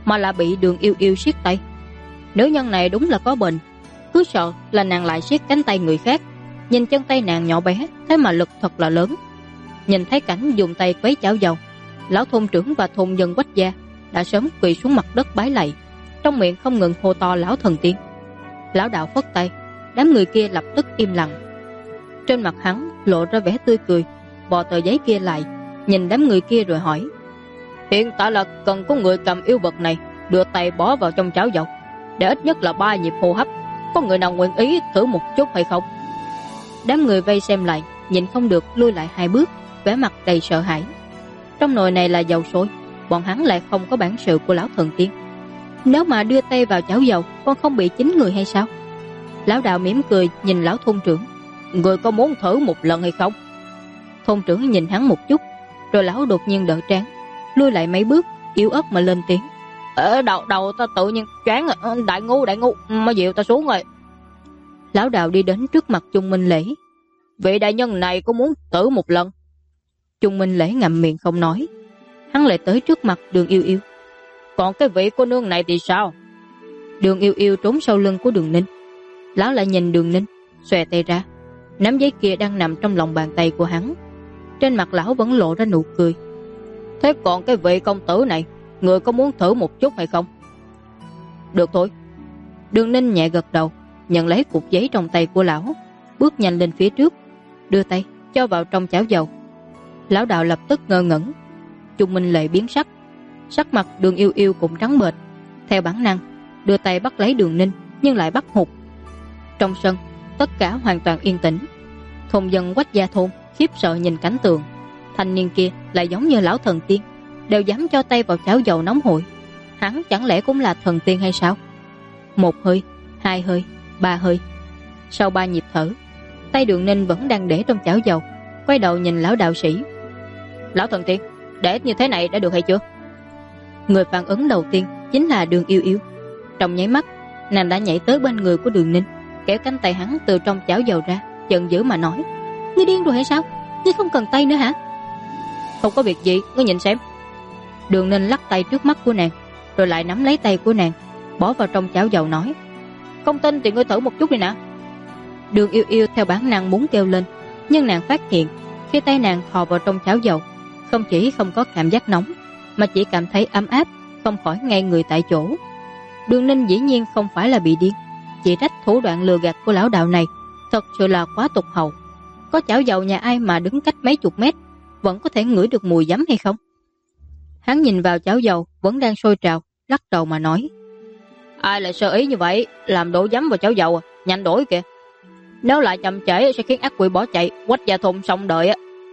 mà là bị Đường Yêu Yêu siết tay. Nữ nhân này đúng là có bệnh, cứ sợ là nàng lại siết cánh tay người khác. Nhìn chân tay nàng nhỏ bé, thế mà lực thật là lớn. Nhìn thấy cảnh dùng tay quấy chảo dầu, lão thôn trưởng và thôn dân Quách gia đã sớm quỳ xuống mặt đất bái lạy, trong miệng không ngừng hô to lão thần tiên. Lão đạo phất tay, đám người kia lập tức im lặng. Trên mặt hắn lộ ra vẻ tươi cười, bò tờ giấy kia lại, nhìn đám người kia rồi hỏi: hiện tại là cần có người cầm yêu vật này đưa tay bó vào trong chảo dầu, để ít nhất là 3 nhịp hô hấp. Có người nào nguyện ý thử một chút hay không? Đám người vây xem lại, nhìn không được lui lại 2 bước, vẻ mặt đầy sợ hãi. Trong nồi này là dầu sôi, bọn hắn lại không có bản sự của lão thần tiên. Nếu mà đưa tay vào chảo dầu, con không bị chín người hay sao? Lão đạo mỉm cười nhìn lão thôn trưởng: người có muốn thử một lần hay không? Thôn trưởng nhìn hắn một chút, rồi lão đột nhiên đỡ trán, lui lại mấy bước, yếu ớt mà lên tiếng: đầu ta tự nhiên choáng, đại ngu mà dịu ta xuống rồi. Lão đạo đi đến trước mặt Chung Minh Lễ: vị đại nhân này có muốn thử một lần? Chung Minh Lễ ngậm miệng không nói. Hắn lại tới trước mặt Đường Yêu Yêu: còn cái vị cô nương này thì sao? Đường Yêu Yêu trốn sau lưng của Đường Ninh. Lão lại nhìn Đường Ninh, xòe tay ra, nắm giấy kia đang nằm trong lòng bàn tay của hắn. Trên mặt lão vẫn lộ ra nụ cười: thế còn cái vị công tử này, người có muốn thử một chút hay không? Được thôi. Đường Ninh nhẹ gật đầu, nhận lấy cục giấy trong tay của lão, bước nhanh lên phía trước, đưa tay cho vào trong chảo dầu. Lão đạo lập tức ngơ ngẩn. Chung Minh Lệ biến sắc, sắc mặt Đường Yêu Yêu cũng trắng bệch, theo bản năng đưa tay bắt lấy Đường Ninh, nhưng lại bắt hụt. Trong sân tất cả hoàn toàn yên tĩnh. Thôn dân Quách gia thôn khiếp sợ nhìn cảnh tượng. Thanh niên kia lại giống như lão thần tiên, đều dám cho tay vào chảo dầu nóng hổi. Hắn chẳng lẽ cũng là thần tiên hay sao? 1 hơi, 2 hơi, 3 hơi. Sau 3 nhịp thở, tay Đường Ninh vẫn đang để trong chảo dầu, quay đầu nhìn lão đạo sĩ: lão thần tiên, để như thế này đã được hay chưa? Người phản ứng đầu tiên chính là Đường Yêu Yêu. Trong nháy mắt, nàng đã nhảy tới bên người của Đường Ninh, kéo cánh tay hắn từ trong chảo dầu ra, giận dữ mà nói: ngươi điên rồi hay sao? Ngươi không cần tay nữa hả? Không có việc gì, ngươi nhìn xem. Đường Ninh lắc tay trước mắt của nàng, rồi lại nắm lấy tay của nàng, bỏ vào trong chảo dầu nói: không tin thì ngươi thử một chút đi nè. Đường Yêu Yêu theo bản năng muốn kêu lên, nhưng nàng phát hiện khi tay nàng thò vào trong chảo dầu, không chỉ không có cảm giác nóng, mà chỉ cảm thấy ấm áp, không khỏi ngay người tại chỗ. Đường Ninh dĩ nhiên không phải là bị điên, chỉ trách thủ đoạn lừa gạt của lão đạo này thật sự là quá tục hậu. Có chảo dầu nhà ai mà đứng cách mấy chục mét vẫn có thể ngửi được mùi giấm hay không? Hắn nhìn vào chảo dầu vẫn đang sôi trào, lắc đầu mà nói: ai lại sơ ý như vậy, làm đổ giấm vào chảo dầu à? Nhanh đổi kìa, nếu lại chậm trễ sẽ khiến ác quỷ bỏ chạy, Quách gia thôn xong đợi á.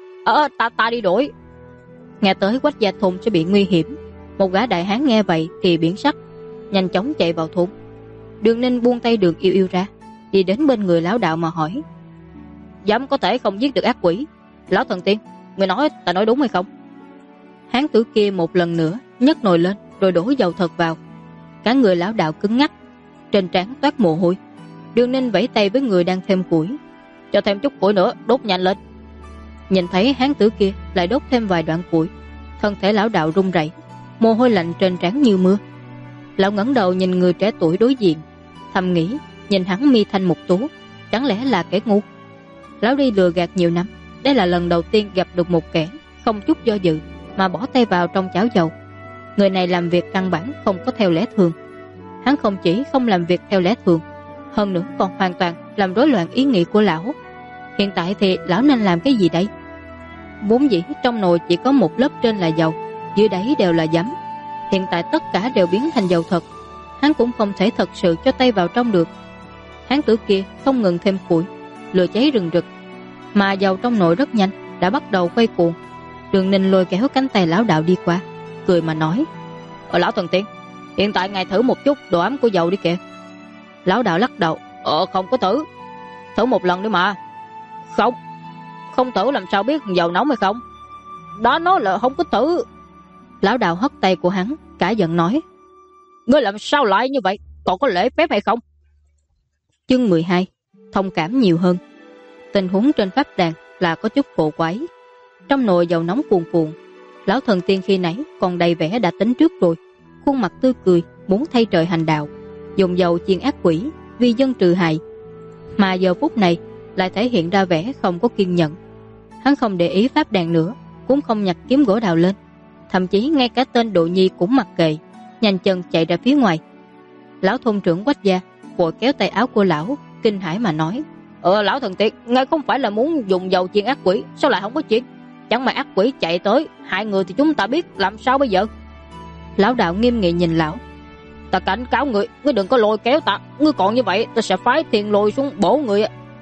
Ta đi đổi. Nghe tới Quách gia thôn sẽ bị nguy hiểm, một gã đại hán nghe vậy thì biến sắc, nhanh chóng chạy vào thôn. Đường Ninh buông tay Đường Yêu Yêu ra, đi đến bên người lão đạo mà hỏi: giấm có thể không giết được ác quỷ, lão thần tiên, người nói ta nói đúng hay không? Hán tử kia một lần nữa nhấc nồi lên, rồi đổ dầu thật vào. Cả người lão đạo cứng ngắc, trên trán toát mồ hôi. Đường Ninh vẫy tay với người đang thêm củi: cho thêm chút củi nữa, đốt nhanh lên. Nhìn thấy hán tử kia lại đốt thêm vài đoạn củi, thân thể lão đạo run rẩy, mồ hôi lạnh trên trán như mưa. Lão ngẩng đầu nhìn người trẻ tuổi đối diện, thầm nghĩ nhìn hắn mi thanh mục tú, chẳng lẽ là kẻ ngu? Lão đi lừa gạt nhiều năm, đây là lần đầu tiên gặp được một kẻ không chút do dự mà bỏ tay vào trong chảo dầu. Người này làm việc căn bản không có theo lẽ thường. Hắn không chỉ không làm việc theo lẽ thường, hơn nữa còn hoàn toàn làm rối loạn ý nghĩ của lão. Hiện tại thì lão nên làm cái gì đây? Vốn dĩ trong nồi chỉ có một lớp trên là dầu, dưới đáy đều là giấm. Hiện tại tất cả đều biến thành dầu thật, hắn cũng không thể thật sự cho tay vào trong được. Hán tử kia không ngừng thêm củi, lửa cháy rừng rực, mà dầu trong nồi rất nhanh đã bắt đầu quay cuồng. Đường Ninh lôi kéo cánh tay lão đạo đi qua, cười mà nói: lão thần tiên, hiện tại ngài thử một chút độ ấm của dầu đi kìa. Lão đạo lắc đầu: không có thử. Thử một lần đi mà. Không thử làm sao biết dầu nóng hay không? Đó nói là không có thử. Lão đạo hất tay của hắn, cả giận nói: ngươi làm sao lại như vậy, còn có lễ phép hay không? Chương 12: thông cảm nhiều hơn. Tình huống trên pháp đàn là có chút cổ quái. Trong nồi dầu nóng cuồn cuộn, lão thần tiên khi nãy còn đầy vẻ đã tính trước rồi, khuôn mặt tươi cười, muốn thay trời hành đạo, dùng dầu chiên ác quỷ, vì dân trừ hại. Mà giờ phút này lại thể hiện ra vẻ không có kiên nhẫn. Hắn không để ý pháp đàn nữa, cũng không nhặt kiếm gỗ đào lên, thậm chí ngay cả tên Độ Nhi cũng mặc kệ, nhanh chân chạy ra phía ngoài. Lão thôn trưởng Quách gia vội kéo tay áo của lão, kinh hãi mà nói: Lão thần tiên, ngài không phải là muốn dùng dầu chiên ác quỷ, sao lại không có chiên? Chẳng mà ác quỷ chạy tới hại người thì chúng ta biết làm sao bây giờ? Lão đạo nghiêm nghị nhìn lão: Ta cảnh cáo ngươi, ngươi đừng có lôi kéo ta, ngươi còn như vậy ta sẽ phái tiền lôi xuống bổ ngươi.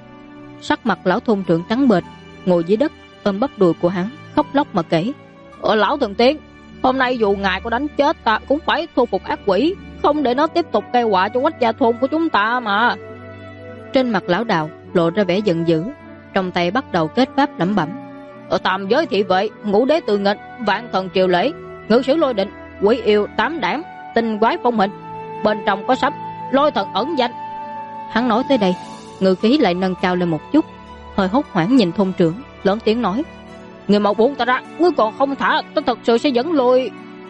Sắc mặt lão thôn trưởng trắng bệch, ngồi dưới đất ôm bắp đùi của hắn, khóc lóc mà kể: Lão thần tiên, hôm nay dù ngài có đánh chết ta cũng phải thu phục ác quỷ, không để nó tiếp tục gây họa cho Quách gia thôn của chúng ta mà. Trên mặt lão đạo lộ ra vẻ giận dữ, trong tay bắt đầu kết pháp lẩm bẩm: Tam giới thị vệ, ngũ đế tự nghịch, vạn thần triều lễ, ngự sử lôi định, quỷ yêu tám đảm, tinh quái phong hình, bên trong có sắp lôi thần ẩn danh. Hắn nói tới đây, ngự khí lại nâng cao lên một chút, hơi hốt hoảng nhìn thôn trưởng, lớn tiếng nói: Người mau buông ta ra, ngươi còn không thả, ta thật sự sẽ dẫn lùi.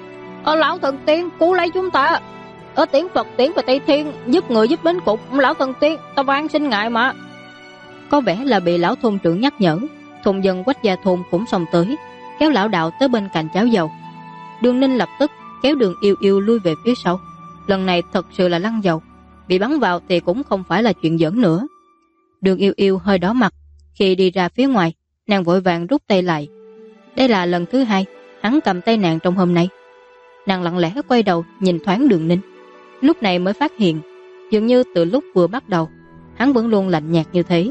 Lão thần tiên cứu lấy chúng ta. Tiếng Phật tiến về Tây Thiên, giúp người giúp đến cục. Lão thần tiên, ta van xin ngài mà. Có vẻ là bị lão thôn trưởng nhắc nhở, thôn dân Quách gia thôn cũng xông tới, kéo lão đạo tới bên cạnh chảo dầu. Đường Ninh lập tức kéo Đường Yêu Yêu lui về phía sau. Lần này thật sự là lăn dầu, bị bắn vào thì cũng không phải là chuyện giỡn nữa. Đường Yêu Yêu hơi đỏ mặt, khi đi ra phía ngoài, nàng vội vàng rút tay lại. Đây là lần thứ hai hắn cầm tay nàng trong hôm nay. Nàng lặng lẽ quay đầu nhìn thoáng Đường Ninh, lúc này mới phát hiện dường như từ lúc vừa bắt đầu hắn vẫn luôn lạnh nhạt như thế,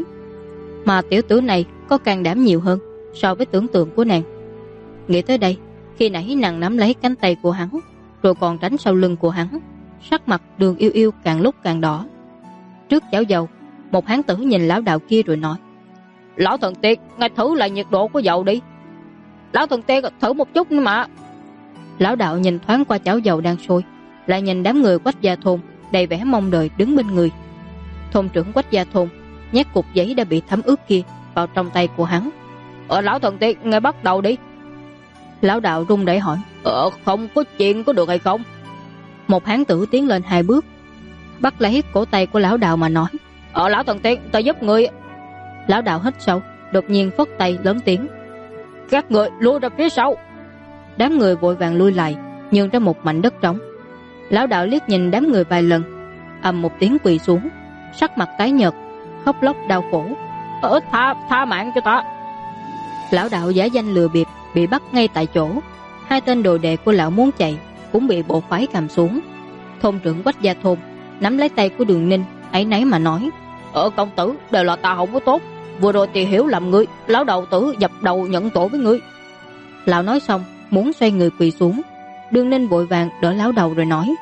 mà tiểu tử này có can đảm nhiều hơn so với tưởng tượng của nàng. Nghĩ tới đây, khi nãy nàng nắm lấy cánh tay của hắn rồi còn tránh sau lưng của hắn, sắc mặt Đường Yêu Yêu càng lúc càng đỏ. Trước chảo dầu, một hán tử nhìn lão đạo kia rồi nói: Lão thần tiên, ngài thử lại nhiệt độ của dầu đi. Lão thần tiên, thử một chút nữa mà. Lão đạo nhìn thoáng qua chảo dầu đang sôi, lại nhìn đám người Quách gia thôn đầy vẻ mong đợi đứng bên người. Thôn trưởng Quách gia thôn nhét cục giấy đã bị thấm ướt kia vào trong tay của hắn. Lão thần tiên, ngài bắt đầu đi. Lão đạo run rẩy hỏi: Không có chuyện có được hay không? Một hán tử tiến lên 2 bước, bắt lấy cổ tay của lão đạo mà nói: Lão thần tiên, ta giúp người. Lão đạo hít sâu, đột nhiên phất tay lớn tiếng: Các người lui ra phía sau. Đám người vội vàng lui lại, nhường ra một mảnh đất trống. Lão đạo liếc nhìn đám người vài lần, ầm một tiếng quỳ xuống, sắc mặt tái nhợt, khóc lóc đau khổ: Tha mạng cho ta. Lão đạo giả danh lừa bịp bị bắt ngay tại chỗ. 2 tên đồ đệ của lão muốn chạy cũng bị bộ phái cầm xuống. Thôn trưởng Quách gia thôn nắm lấy tay của Đường Ninh, áy náy mà nói: Công tử, đều là ta không có tốt, vừa rồi thì hiểu lầm ngươi, lão đầu tử dập đầu nhận tội với ngươi. Lão nói xong muốn xoay người quỳ xuống. Đường Ninh vội vàng đỡ lão đầu rồi nói: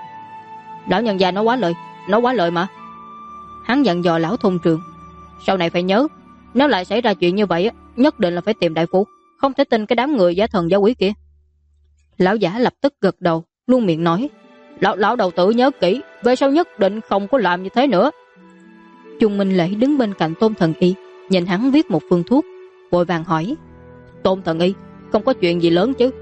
Lão nhân gia nói quá lời mà. Hắn dặn dò lão thôn trưởng: Sau này phải nhớ, nếu lại xảy ra chuyện như vậy nhất định là phải tìm đại phu, không thể tin cái đám người giả thần giả quỷ kia. Lão giả lập tức gật đầu, luôn miệng nói: Lão đầu tử nhớ kỹ, về sau nhất định không có làm như thế nữa. Trung Minh Lễ đứng bên cạnh Tôn Thần Y, nhìn hắn viết một phương thuốc, vội vàng hỏi: Tôn Thần Y, không có chuyện gì lớn chứ?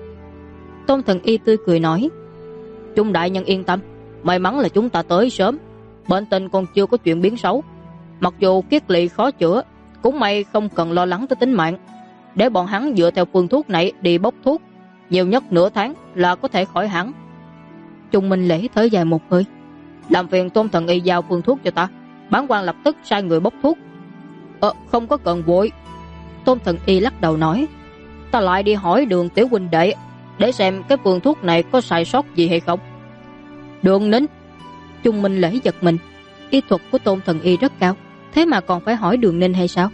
Tôn Thần Y tươi cười nói: Trung đại nhân yên tâm, may mắn là chúng ta tới sớm, bệnh tình còn chưa có chuyện biến xấu. Mặc dù kiết lỵ khó chữa, cũng may không cần lo lắng tới tính mạng. Để bọn hắn dựa theo phương thuốc này đi bốc thuốc, nhiều nhất nửa tháng là có thể khỏi hẳn. Trung Minh Lễ thở dài một hơi: Làm phiền Tôn Thần Y giao phương thuốc cho ta, bản quan lập tức sai người bốc thuốc. Không có cần vội. Tôn Thần Y lắc đầu nói: Ta lại đi hỏi Đường tiểu huynh đệ để xem cái phương thuốc này có sai sót gì hay không. Đường Ninh. Trung Minh Lễ giật mình, y thuật của Tôn Thần Y rất cao, thế mà còn phải hỏi Đường Ninh hay sao?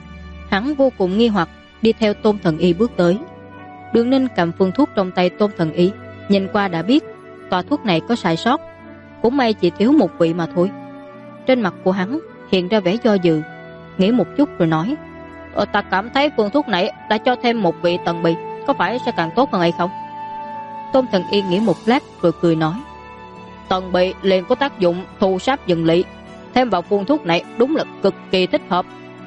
Hắn vô cùng nghi hoặc đi theo Tôn Thần Y bước tới. Đường Ninh cầm phương thuốc trong tay Tôn Thần Y, nhìn qua đã biết tòa thuốc này có sai sót, cũng may chỉ thiếu một vị mà thôi. Trên mặt của hắn hiện ra vẻ do dự, nghĩ một chút rồi nói: Ta cảm thấy phương thuốc này đã cho thêm một vị tần bì, có phải sẽ càng tốt hơn hay không? Tôn Thần Y nghĩ một lát rồi cười nói: Tần bì liền có tác dụng thu sáp dần lỵ, thêm vào phương thuốc này đúng là cực kỳ thích hợp.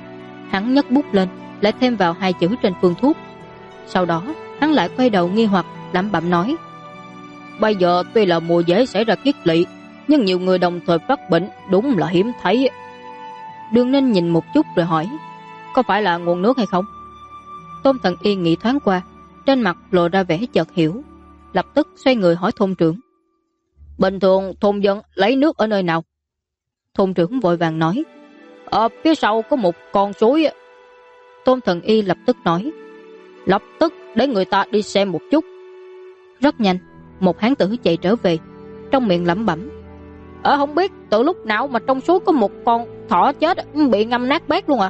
Hắn nhấc bút lên, lại thêm vào 2 chữ trên phương thuốc. Sau đó hắn lại quay đầu nghi hoặc lẩm bẩm nói: Bây giờ tuy là mùa dễ xảy ra kiết lỵ, nhưng nhiều người đồng thời phát bệnh đúng là hiếm thấy. Đường Ninh nhìn một chút rồi hỏi, có phải là nguồn nước hay không? Tôn Thần Y nghĩ thoáng qua, trên mặt lộ ra vẻ chợt hiểu, lập tức xoay người hỏi thôn trưởng. Bình thường thôn dân lấy nước ở nơi nào? Thôn trưởng vội vàng nói, ở phía sau có một con suối. Tôn Thần Y lập tức nói, lập tức để người ta đi xem một chút. Rất nhanh, một hán tử chạy trở về, trong miệng lẩm bẩm, không biết từ lúc nào mà trong suối có một con thỏ chết bị ngâm nát bét luôn à.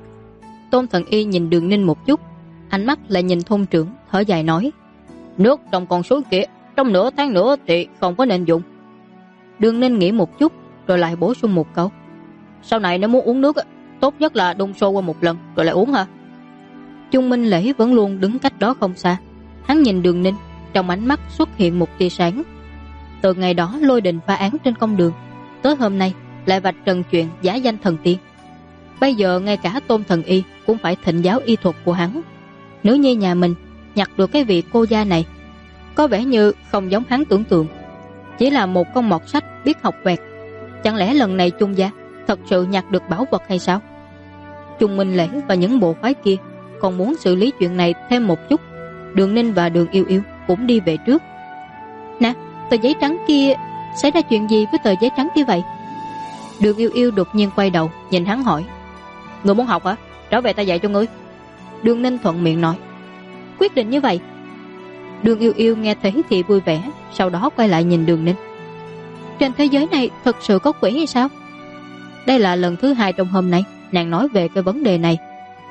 Tôn Thần Y nhìn Đường Ninh một chút, ánh mắt lại nhìn thôn trưởng, thở dài nói, nước trong con suối kia trong nửa tháng nữa thì không có nên dùng. Đường Ninh nghĩ một chút rồi lại bổ sung một câu, sau này nếu muốn uống nước tốt nhất là đun sôi qua một lần rồi lại uống hả? Chung Minh Lễ vẫn luôn đứng cách đó không xa, hắn nhìn Đường Ninh, trong ánh mắt xuất hiện một tia sáng. Từ ngày đó lôi đình phá án trên công đường, tới hôm nay lại vạch trần chuyện giả danh thần tiên. Bây giờ ngay cả Tôn Thần Y cũng phải thịnh giáo y thuật của hắn. Nếu như nhà mình nhặt được cái vị cô gia này, có vẻ như không giống hắn tưởng tượng, chỉ là một con mọt sách biết học vẹt. Chẳng lẽ lần này Chung gia thật sự nhặt được bảo vật hay sao? Chung Minh Lễ và những bộ phái kia còn muốn xử lý chuyện này thêm một chút. Đường Ninh và Đường Yêu Yêu cũng đi về trước. Nè, tờ giấy trắng kia, xảy ra chuyện gì với tờ giấy trắng kia vậy? Đường Yêu Yêu đột nhiên quay đầu nhìn hắn hỏi, người muốn học hả? Trở về ta dạy cho ngươi. Đường Ninh thuận miệng nói, quyết định như vậy. Đường Yêu Yêu nghe thấy thì vui vẻ, sau đó quay lại nhìn Đường Ninh. Trên thế giới này thật sự có quỷ hay sao? Đây là lần thứ 2 trong hôm nay nàng nói về cái vấn đề này.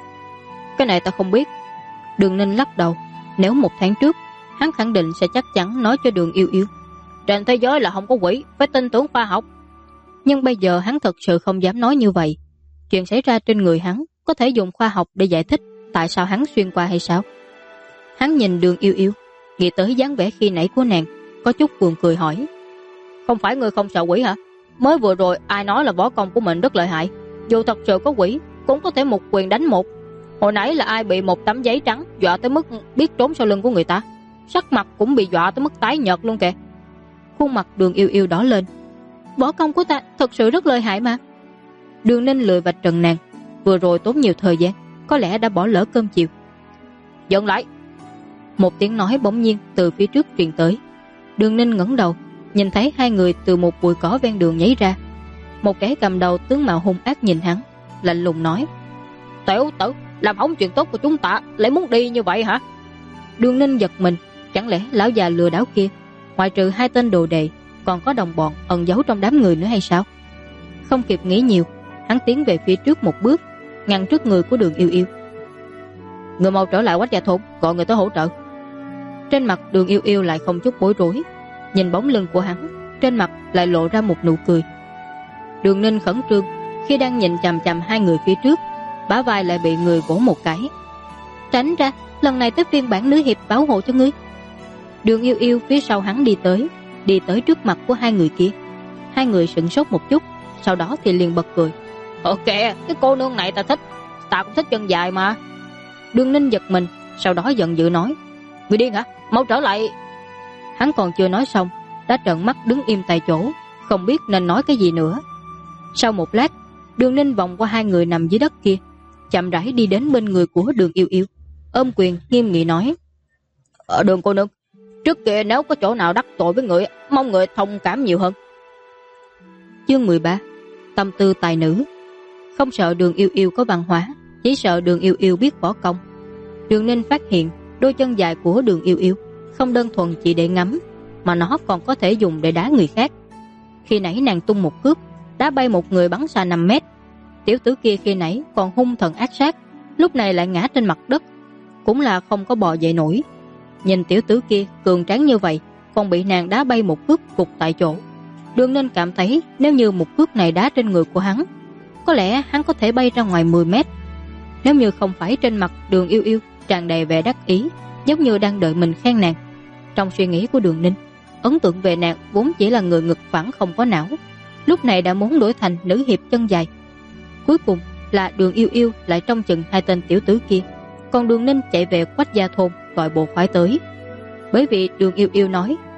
Cái này ta không biết. Đường Ninh lắc đầu, nếu 1 tháng trước hắn khẳng định sẽ chắc chắn nói cho Đường Yêu Yêu, trên thế giới là không có quỷ, phải tin tưởng khoa học. Nhưng bây giờ hắn thật sự không dám nói như vậy. Chuyện xảy ra trên người hắn có thể dùng khoa học để giải thích tại sao hắn xuyên qua hay sao? Hắn nhìn Đường Yêu Yêu, nghĩ tới dáng vẻ khi nãy của nàng, có chút buồn cười hỏi, không phải ngươi không sợ quỷ hả? Mới vừa rồi ai nói là võ công của mình rất lợi hại, dù thật sự có quỷ cũng có thể một quyền đánh một. Hồi nãy là ai bị một tấm giấy trắng dọa tới mức biết trốn sau lưng của người ta, sắc mặt cũng bị dọa tới mức tái nhợt luôn kìa. Khuôn mặt Đường Yêu Yêu đỏ lên, võ công của ta thật sự rất lợi hại mà. Đường Ninh lười vạch trần nàng, vừa rồi tốn nhiều thời gian, có lẽ đã bỏ lỡ cơm chiều. Dừng lại. Một tiếng nói bỗng nhiên từ phía trước truyền tới. Đường Ninh ngẩng đầu, nhìn thấy 2 người từ một bụi cỏ ven đường nhảy ra. Một kẻ cầm đầu tướng mạo hung ác nhìn hắn, lạnh lùng nói, tiểu tử, làm hỏng chuyện tốt của chúng ta lại muốn đi như vậy hả? Đường Ninh giật mình, chẳng lẽ lão già lừa đảo kia ngoại trừ 2 tên đồ đệ còn có đồng bọn ẩn giấu trong đám người nữa hay sao? Không kịp nghĩ nhiều, hắn tiến về phía trước một bước, ngăn trước người của Đường Yêu Yêu. Người mau trở lại Quách Gia thôn, gọi người tới hỗ trợ. Trên mặt Đường Yêu Yêu lại không chút bối rối, nhìn bóng lưng của hắn, trên mặt lại lộ ra một nụ cười. Đường Ninh khẩn trương, khi đang nhìn chằm chằm 2 người phía trước, bả vai lại bị người vỗ một cái. Tránh ra, lần này tới phiên bản nữ hiệp bảo hộ cho ngươi. Đường Yêu Yêu phía sau hắn đi tới trước mặt của 2 người kia. 2 người sửng sốt một chút, sau đó thì liền bật cười. Ok, cái cô nương này ta thích, ta cũng thích chân dài mà. Đường Ninh giật mình, sau đó giận dữ nói, người điên hả? Mau trở lại. Hắn còn chưa nói xong, đã trợn mắt đứng im tại chỗ, không biết nên nói cái gì nữa. Sau một lát, Đường Ninh vòng qua 2 người nằm dưới đất kia, chậm rãi đi đến bên người của Đường Yêu Yêu, ôm quyền nghiêm nghị nói, ở Đường cô nương, trước kia nếu có chỗ nào đắc tội với người, mong người thông cảm nhiều hơn. Chương 13. Tâm tư tài nữ. Không sợ Đường Yêu Yêu có văn hóa, chỉ sợ Đường Yêu Yêu biết võ công. Đường Ninh phát hiện đôi chân dài của Đường Yêu Yêu không đơn thuần chỉ để ngắm, mà nó còn có thể dùng để đá người khác. Khi nãy nàng tung một cước, đá bay một người bắn xa 5 mét. Tiểu tử kia khi nãy còn hung thần ác sát, lúc này lại ngã trên mặt đất, cũng là không có bò dậy nổi. Nhìn tiểu tử kia cường tráng như vậy, còn bị nàng đá bay một cước gục tại chỗ. Đường Ninh cảm thấy nếu như một cước này đá trên người của hắn, có lẽ hắn có thể bay ra ngoài 10 mét. Nếu như không phải trên mặt Đường Yêu Yêu tràn đầy vẻ đắc ý, giống như đang đợi mình khen nàng. Trong suy nghĩ của Đường Ninh, ấn tượng về nàng vốn chỉ là người ngực phẳng không có não, lúc này đã muốn đổi thành nữ hiệp chân dài. Cuối cùng là Đường Yêu Yêu lại trông chừng 2 tên tiểu tử kia, còn Đường Ninh chạy về Quách Gia thôn gọi bộ khoái tới. Bởi vì Đường Yêu Yêu nói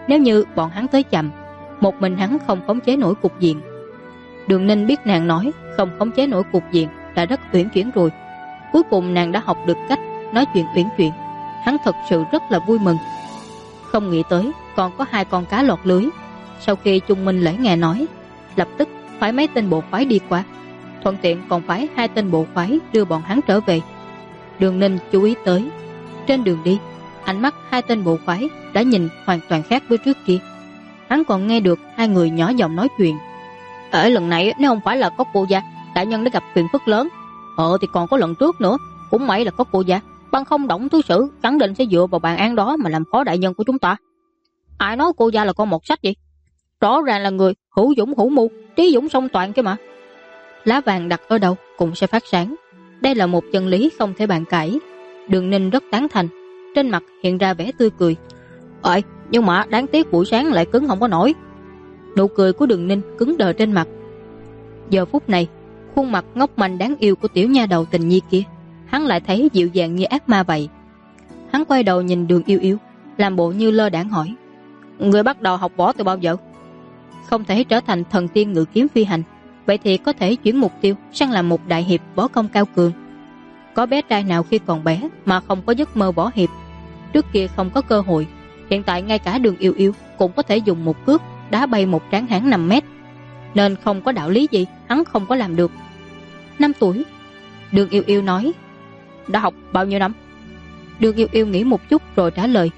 Nếu như bọn hắn tới chậm, một mình hắn không khống chế nổi cục diện. Đường Ninh biết nàng nói không khống chế nổi cục diện đã rất uyển chuyển rồi. Cuối cùng nàng đã học được cách nói chuyện uyển chuyển. Hắn thật sự rất là vui mừng. Không nghĩ tới còn có 2 con cá lọt lưới. Sau khi Trung Minh Lễ nghe nói, lập tức phái mấy tên bộ khoái đi qua, thuận tiện còn phái 2 tên bộ khoái đưa bọn hắn trở về. Đường Ninh chú ý tới, trên đường đi, ánh mắt 2 tên bộ khoái đã nhìn hoàn toàn khác với trước kia. Hắn còn nghe được 2 người nhỏ giọng nói chuyện. Ở lần này nếu không phải là có cô gia đại nhân đã gặp phiền phức lớn, thì còn có lần trước nữa, cũng may là có cô gia, bằng không Đổng thứ sử khẳng định sẽ dựa vào bàn án đó mà làm khó đại nhân của chúng ta. Ai nói cô gia là con một sách vậy? Rõ ràng là người hữu dũng hữu mưu, trí dũng song toàn kia mà. Lá vàng đặt ở đâu cũng sẽ phát sáng. Đây là một chân lý không thể bàn cãi. Đường Ninh rất tán thành, trên mặt hiện ra vẻ tươi cười. Nhưng mà đáng tiếc buổi sáng lại cứng không có nổi. Nụ cười của Đường Ninh cứng đờ trên mặt. Giờ phút này, khuôn mặt ngốc manh đáng yêu của tiểu nha đầu Tình Nhi kia, hắn lại thấy dịu dàng như ác ma vậy. Hắn quay đầu nhìn Đường Yêu Yêu, làm bộ như lơ đãng hỏi: Người bắt đầu học võ từ bao giờ? Không thể trở thành thần tiên ngự kiếm phi hành, vậy thì có thể chuyển mục tiêu sang làm một đại hiệp võ công cao cường. Có bé trai nào khi còn bé mà không có giấc mơ võ hiệp? Trước kia không có cơ hội, hiện tại ngay cả Đường Yêu Yêu cũng có thể dùng một cước đá bay một tráng hán 5 mét, nên không có đạo lý gì hắn không có làm được. 5 tuổi, Đường Yêu Yêu nói. Đã học bao nhiêu năm? Đường Yêu Yêu nghĩ một chút rồi trả lời: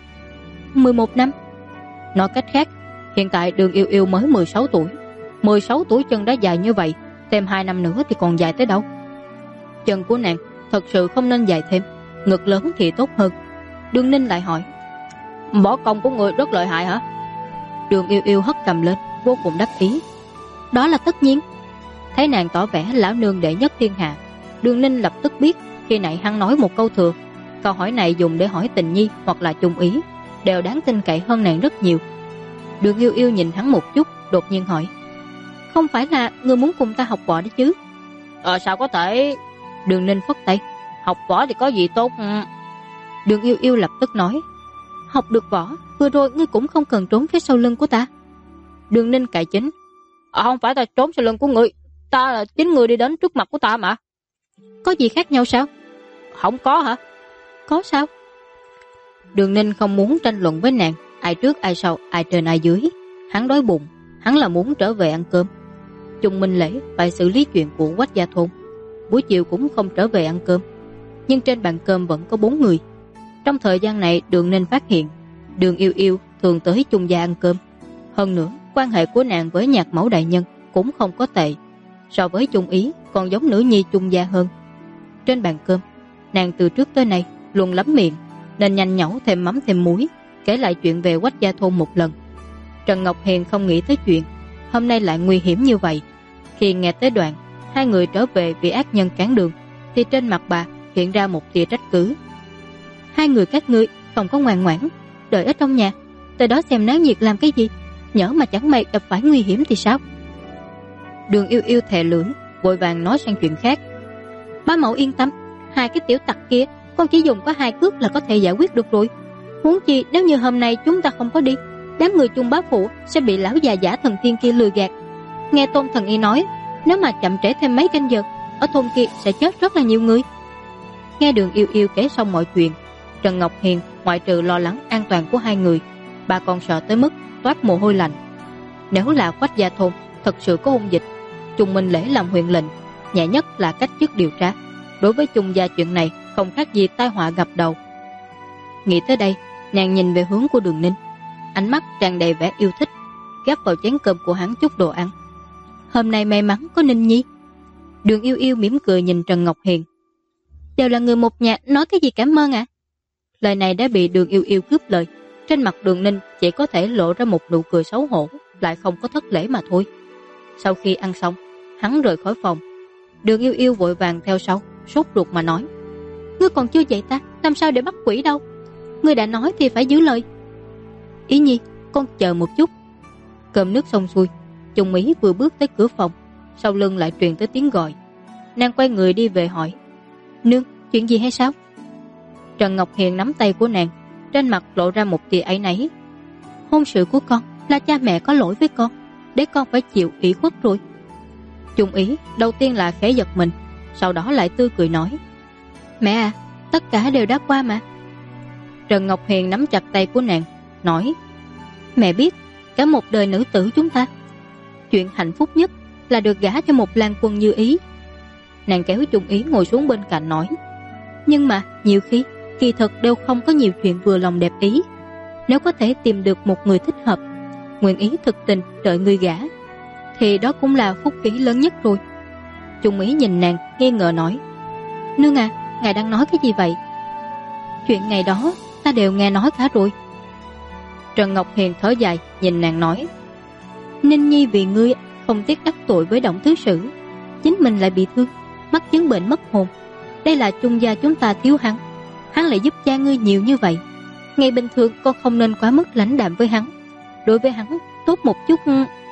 11 năm. Nói cách khác, hiện tại Đường Yêu Yêu mới 16 tuổi. 16 tuổi chân đã dài như vậy, thêm 2 năm nữa thì còn dài tới đâu. Chân của nàng thật sự không nên dài thêm, ngực lớn thì tốt hơn. Đường Ninh lại hỏi: Võ công của người rất lợi hại hả? Đường Yêu Yêu hất cầm lên, vô cùng đắc ý. Đó là tất nhiên. Thấy nàng tỏ vẻ lão nương đệ nhất thiên hạ, Đường Ninh lập tức biết khi nãy hắn nói một câu thừa. Câu hỏi này dùng để hỏi Tình Nhi hoặc là Trung Ý đều đáng tin cậy hơn nàng rất nhiều. Đường Yêu Yêu nhìn hắn một chút, đột nhiên hỏi: Không phải là ngươi muốn cùng ta học võ đấy chứ? Sao có thể? Đường Ninh phất tay: Học võ thì có gì tốt? Đường Yêu Yêu lập tức nói: Học được võ, vừa rồi ngươi cũng không cần trốn phía sau lưng của ta. Đường Ninh cãi chính: Không phải ta trốn sau lưng của ngươi, ta là chính ngươi đi đến trước mặt của ta mà. Có gì khác nhau sao? Không có hả? Có sao? Đường Ninh không muốn tranh luận với nàng, ai trước ai sau, ai trên ai dưới. Hắn đói bụng, hắn là muốn trở về ăn cơm. Trung Minh Lễ phải xử lý chuyện của Quách gia thôn, buổi chiều cũng không trở về ăn cơm. Nhưng trên bàn cơm vẫn có 4 người. Trong thời gian này Đường Ninh phát hiện Đường Yêu Yêu thường tới Trung gia ăn cơm. Hơn nữa quan hệ của nàng với Nhạc Mẫu đại nhân cũng không có tệ, so với Trung Ý còn giống nữ nhi Trung gia hơn. Trên bàn cơm, nàng từ trước tới nay luôn lắm miệng, nên nhanh nhẩu thêm mắm thêm muối, kể lại chuyện về Quách gia thôn một lần. Trần Ngọc Hiền không nghĩ tới chuyện hôm nay lại nguy hiểm như vậy. Khi nghe tới đoạn 2 người trở về vì ác nhân cản đường, thì trên mặt bà hiện ra một tia trách cứ. 2 người các ngươi không có ngoan ngoãn đợi ở trong nhà, tới đó xem náo nhiệt làm cái gì? Nhỡ mà chẳng may gặp phải nguy hiểm thì sao? Đường Yêu Yêu thè lưỡi, vội vàng nói sang chuyện khác. Bá mẫu yên tâm, 2 cái tiểu tặc kia con chỉ dùng có 2 cước là có thể giải quyết được rồi. Huống chi nếu như hôm nay chúng ta không có đi, đám người Chung bá phụ sẽ bị lão già giả thần tiên kia lừa gạt. Nghe Tôn thần y nói, nếu mà chậm trễ thêm mấy canh giờ, ở thôn kia sẽ chết rất là nhiều người. Nghe Đường Yêu Yêu kể xong mọi chuyện, Trần Ngọc Hiền ngoại trừ lo lắng an toàn của 2 người, bà còn sợ tới mức toát mồ hôi lạnh. Nếu là Quách gia thôn thật sự có hung dịch, Trung Minh Lễ làm huyện lệnh, nhẹ nhất là cách chức điều tra. Đối với Trung gia chuyện này không khác gì tai họa gặp đầu. Nghĩ tới đây, nàng nhìn về hướng của Đường Ninh, ánh mắt tràn đầy vẻ yêu thích, gắp vào chén cơm của hắn chút đồ ăn. Hôm nay may mắn có Ninh Nhi. Đường Yêu Yêu mỉm cười nhìn Trần Ngọc Hiền. Đều là người một nhà, nói cái gì cảm ơn ạ? Lời này đã bị Đường Yêu Yêu cướp lời. Trên mặt Đường Ninh chỉ có thể lộ ra một nụ cười xấu hổ, lại không có thất lễ mà thôi. Sau khi ăn xong, hắn rời khỏi phòng. Đường Yêu Yêu vội vàng theo sau, sốt ruột mà nói: Ngươi còn chưa dạy ta, làm sao để bắt quỷ đâu? Ngươi đã nói thì phải giữ lời. Ý Nhi, con chờ một chút. Cơm nước xong xuôi, Trung Ý vừa bước tới cửa phòng, sau lưng lại truyền tới tiếng gọi. Nàng quay người đi về hỏi: Nương, chuyện gì hay sao? Trần Ngọc Hiền nắm tay của nàng, trên mặt lộ ra một tia áy náy. hôn sự của con là cha mẹ có lỗi với con, để con phải chịu ủy khuất rồi. Chung Ý đầu tiên là khẽ giật mình, sau đó lại tươi cười nói: Mẹ à, tất cả đều đã qua mà. Trần Ngọc Hiền nắm chặt tay của nàng, nói: Mẹ biết, cả một đời nữ tử chúng ta, chuyện hạnh phúc nhất là được gả cho một lang quân như Ý. Nàng kéo Chung Ý ngồi xuống bên cạnh nói: Nhưng mà nhiều khi kỳ thực đều không có nhiều chuyện vừa lòng đẹp ý. Nếu có thể tìm được một người thích hợp, nguyện ý thực tình đợi người gả, thì đó cũng là phúc khí lớn nhất rồi. Chung Ý nhìn nàng nghi ngờ nói: Nương à, ngài đang nói cái gì vậy? Chuyện ngày đó ta đều nghe nói cả rồi. Trần Ngọc Hiền thở dài nhìn nàng nói: Ninh Nhi vì ngươi không tiếc đắc tội với Động Thứ Sử, chính mình lại bị thương, mắc chứng bệnh mất hồn. Đây là Chung gia chúng ta thiếu hắn, hắn lại giúp cha ngươi nhiều như vậy. Ngày bình thường con không nên quá mức lãnh đạm với hắn, đối với hắn tốt một chút.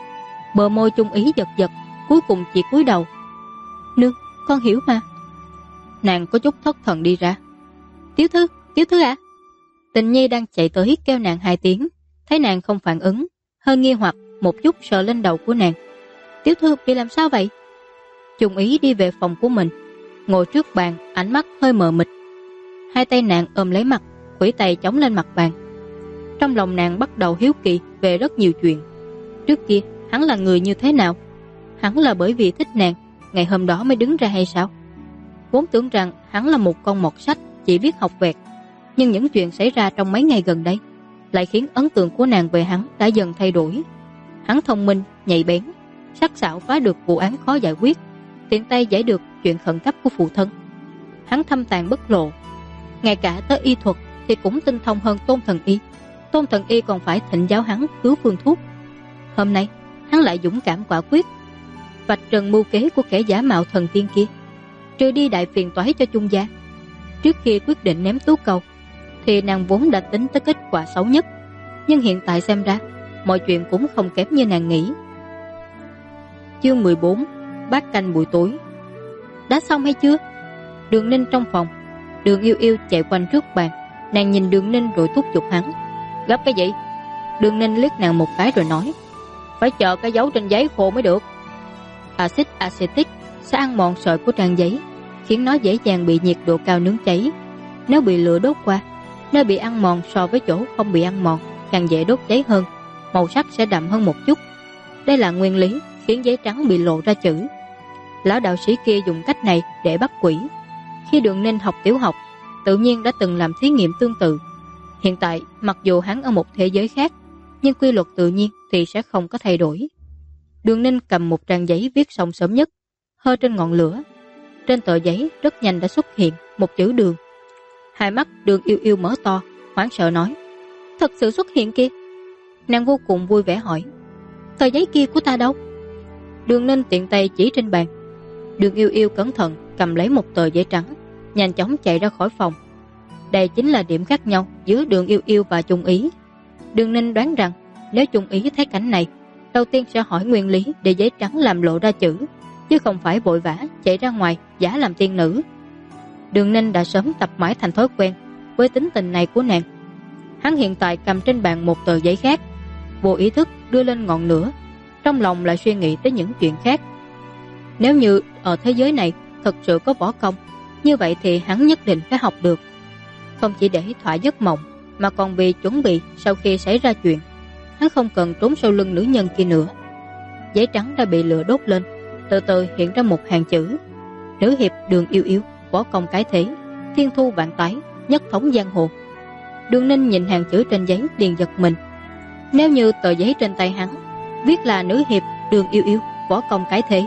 Bờ môi Chung Ý giật giật, cuối cùng chỉ cúi đầu: Nương, con hiểu mà. Nàng có chút thất thần đi ra: Tiểu thư à. Tình Nhi đang chạy tới kêu nàng 2 tiếng, thấy nàng không phản ứng, hơi nghi hoặc một chút sờ lên đầu của nàng: Tiểu thư bị làm sao vậy? Chung Ý đi về phòng của mình, ngồi trước bàn, ánh mắt hơi mờ mịt. 2 tay nàng ôm lấy mặt, khuỷu tay chống lên mặt bàn. Trong lòng nàng bắt đầu hiếu kỳ về rất nhiều chuyện. Trước kia hắn là người như thế nào? Hắn là bởi vì thích nàng ngày hôm đó mới đứng ra hay sao? Vốn tưởng rằng hắn là một con mọt sách chỉ biết học vẹt, nhưng những chuyện xảy ra trong mấy ngày gần đây lại khiến ấn tượng của nàng về hắn đã dần thay đổi. Hắn thông minh, nhạy bén, sắc sảo phá được vụ án khó giải quyết, tiện tay giải được chuyện khẩn cấp của phụ thân. Hắn thâm tàng bất lộ, ngay cả tới y thuật thì cũng tinh thông hơn Tôn Thần Y. Tôn Thần Y còn phải thịnh giáo hắn cứu phương thuốc. Hôm nay hắn lại dũng cảm quả quyết, vạch trần mưu kế của kẻ giả mạo thần tiên kia, trừ đi đại phiền toái cho Chung gia. Trước khi quyết định ném tú cầu thì nàng vốn đã tính tới kết quả xấu nhất, nhưng hiện tại xem ra mọi chuyện cũng không kém như nàng nghĩ. Chương 14: Bát canh buổi tối. Đã xong hay chưa? Đường Ninh trong phòng. Đường Yêu Yêu chạy quanh trước bàn, nàng nhìn Đường Ninh rồi thúc giục hắn: Gấp cái gì? Đường Ninh liếc nàng một cái rồi nói: Phải chờ cái dấu trên giấy khô mới được. Axit acetic sẽ ăn mòn sợi của trang giấy, khiến nó dễ dàng bị nhiệt độ cao nướng cháy. Nếu bị lửa đốt qua, nơi bị ăn mòn so với chỗ không bị ăn mòn càng dễ đốt cháy hơn, màu sắc sẽ đậm hơn một chút. Đây là nguyên lý khiến giấy trắng bị lộ ra chữ. Lão đạo sĩ kia dùng cách này để bắt quỷ. Khi Đường Ninh học tiểu học, tự nhiên đã từng làm thí nghiệm tương tự. Hiện tại, mặc dù hắn ở một thế giới khác, nhưng quy luật tự nhiên thì sẽ không có thay đổi. Đường Ninh cầm một trang giấy viết xong sớm nhất, hơ trên ngọn lửa. Trên tờ giấy rất nhanh đã xuất hiện một chữ đường. Hai mắt Đường Yêu Yêu mở to, hoảng sợ nói: Thật sự xuất hiện kìa. Nàng vô cùng vui vẻ hỏi: Tờ giấy kia của ta đâu? Đường Ninh tiện tay chỉ trên bàn. Đường Yêu Yêu cẩn thận cầm lấy một tờ giấy trắng, nhanh chóng chạy ra khỏi phòng. Đây chính là điểm khác nhau giữa Đường Yêu Yêu và Chung Ý. Đường Ninh đoán rằng nếu Chung Ý thấy cảnh này, đầu tiên sẽ hỏi nguyên lý để giấy trắng làm lộ ra chữ, chứ không phải vội vã chạy ra ngoài giả làm tiên nữ. Đường Ninh đã sớm tập mãi thành thói quen với tính tình này của nàng. Hắn hiện tại cầm trên bàn một tờ giấy khác, vô ý thức đưa lên ngọn lửa, trong lòng lại suy nghĩ tới những chuyện khác. Nếu như ở thế giới này thật sự có võ công, như vậy thì hắn nhất định phải học được, không chỉ để thỏa giấc mộng, mà còn vì chuẩn bị sau khi xảy ra chuyện. Hắn không cần trốn sau lưng nữ nhân kia nữa. Giấy trắng đã bị lửa đốt lên, từ từ hiện ra một hàng chữ: Nữ hiệp Đường Yêu Yêu, võ công cái thế, thiên thu vạn tái, nhất thống giang hồ. Đường Ninh nhìn hàng chữ trên giấy liền giật mình. Nếu như tờ giấy trên tay hắn viết là nữ hiệp Đường Yêu Yêu, võ công cái thế,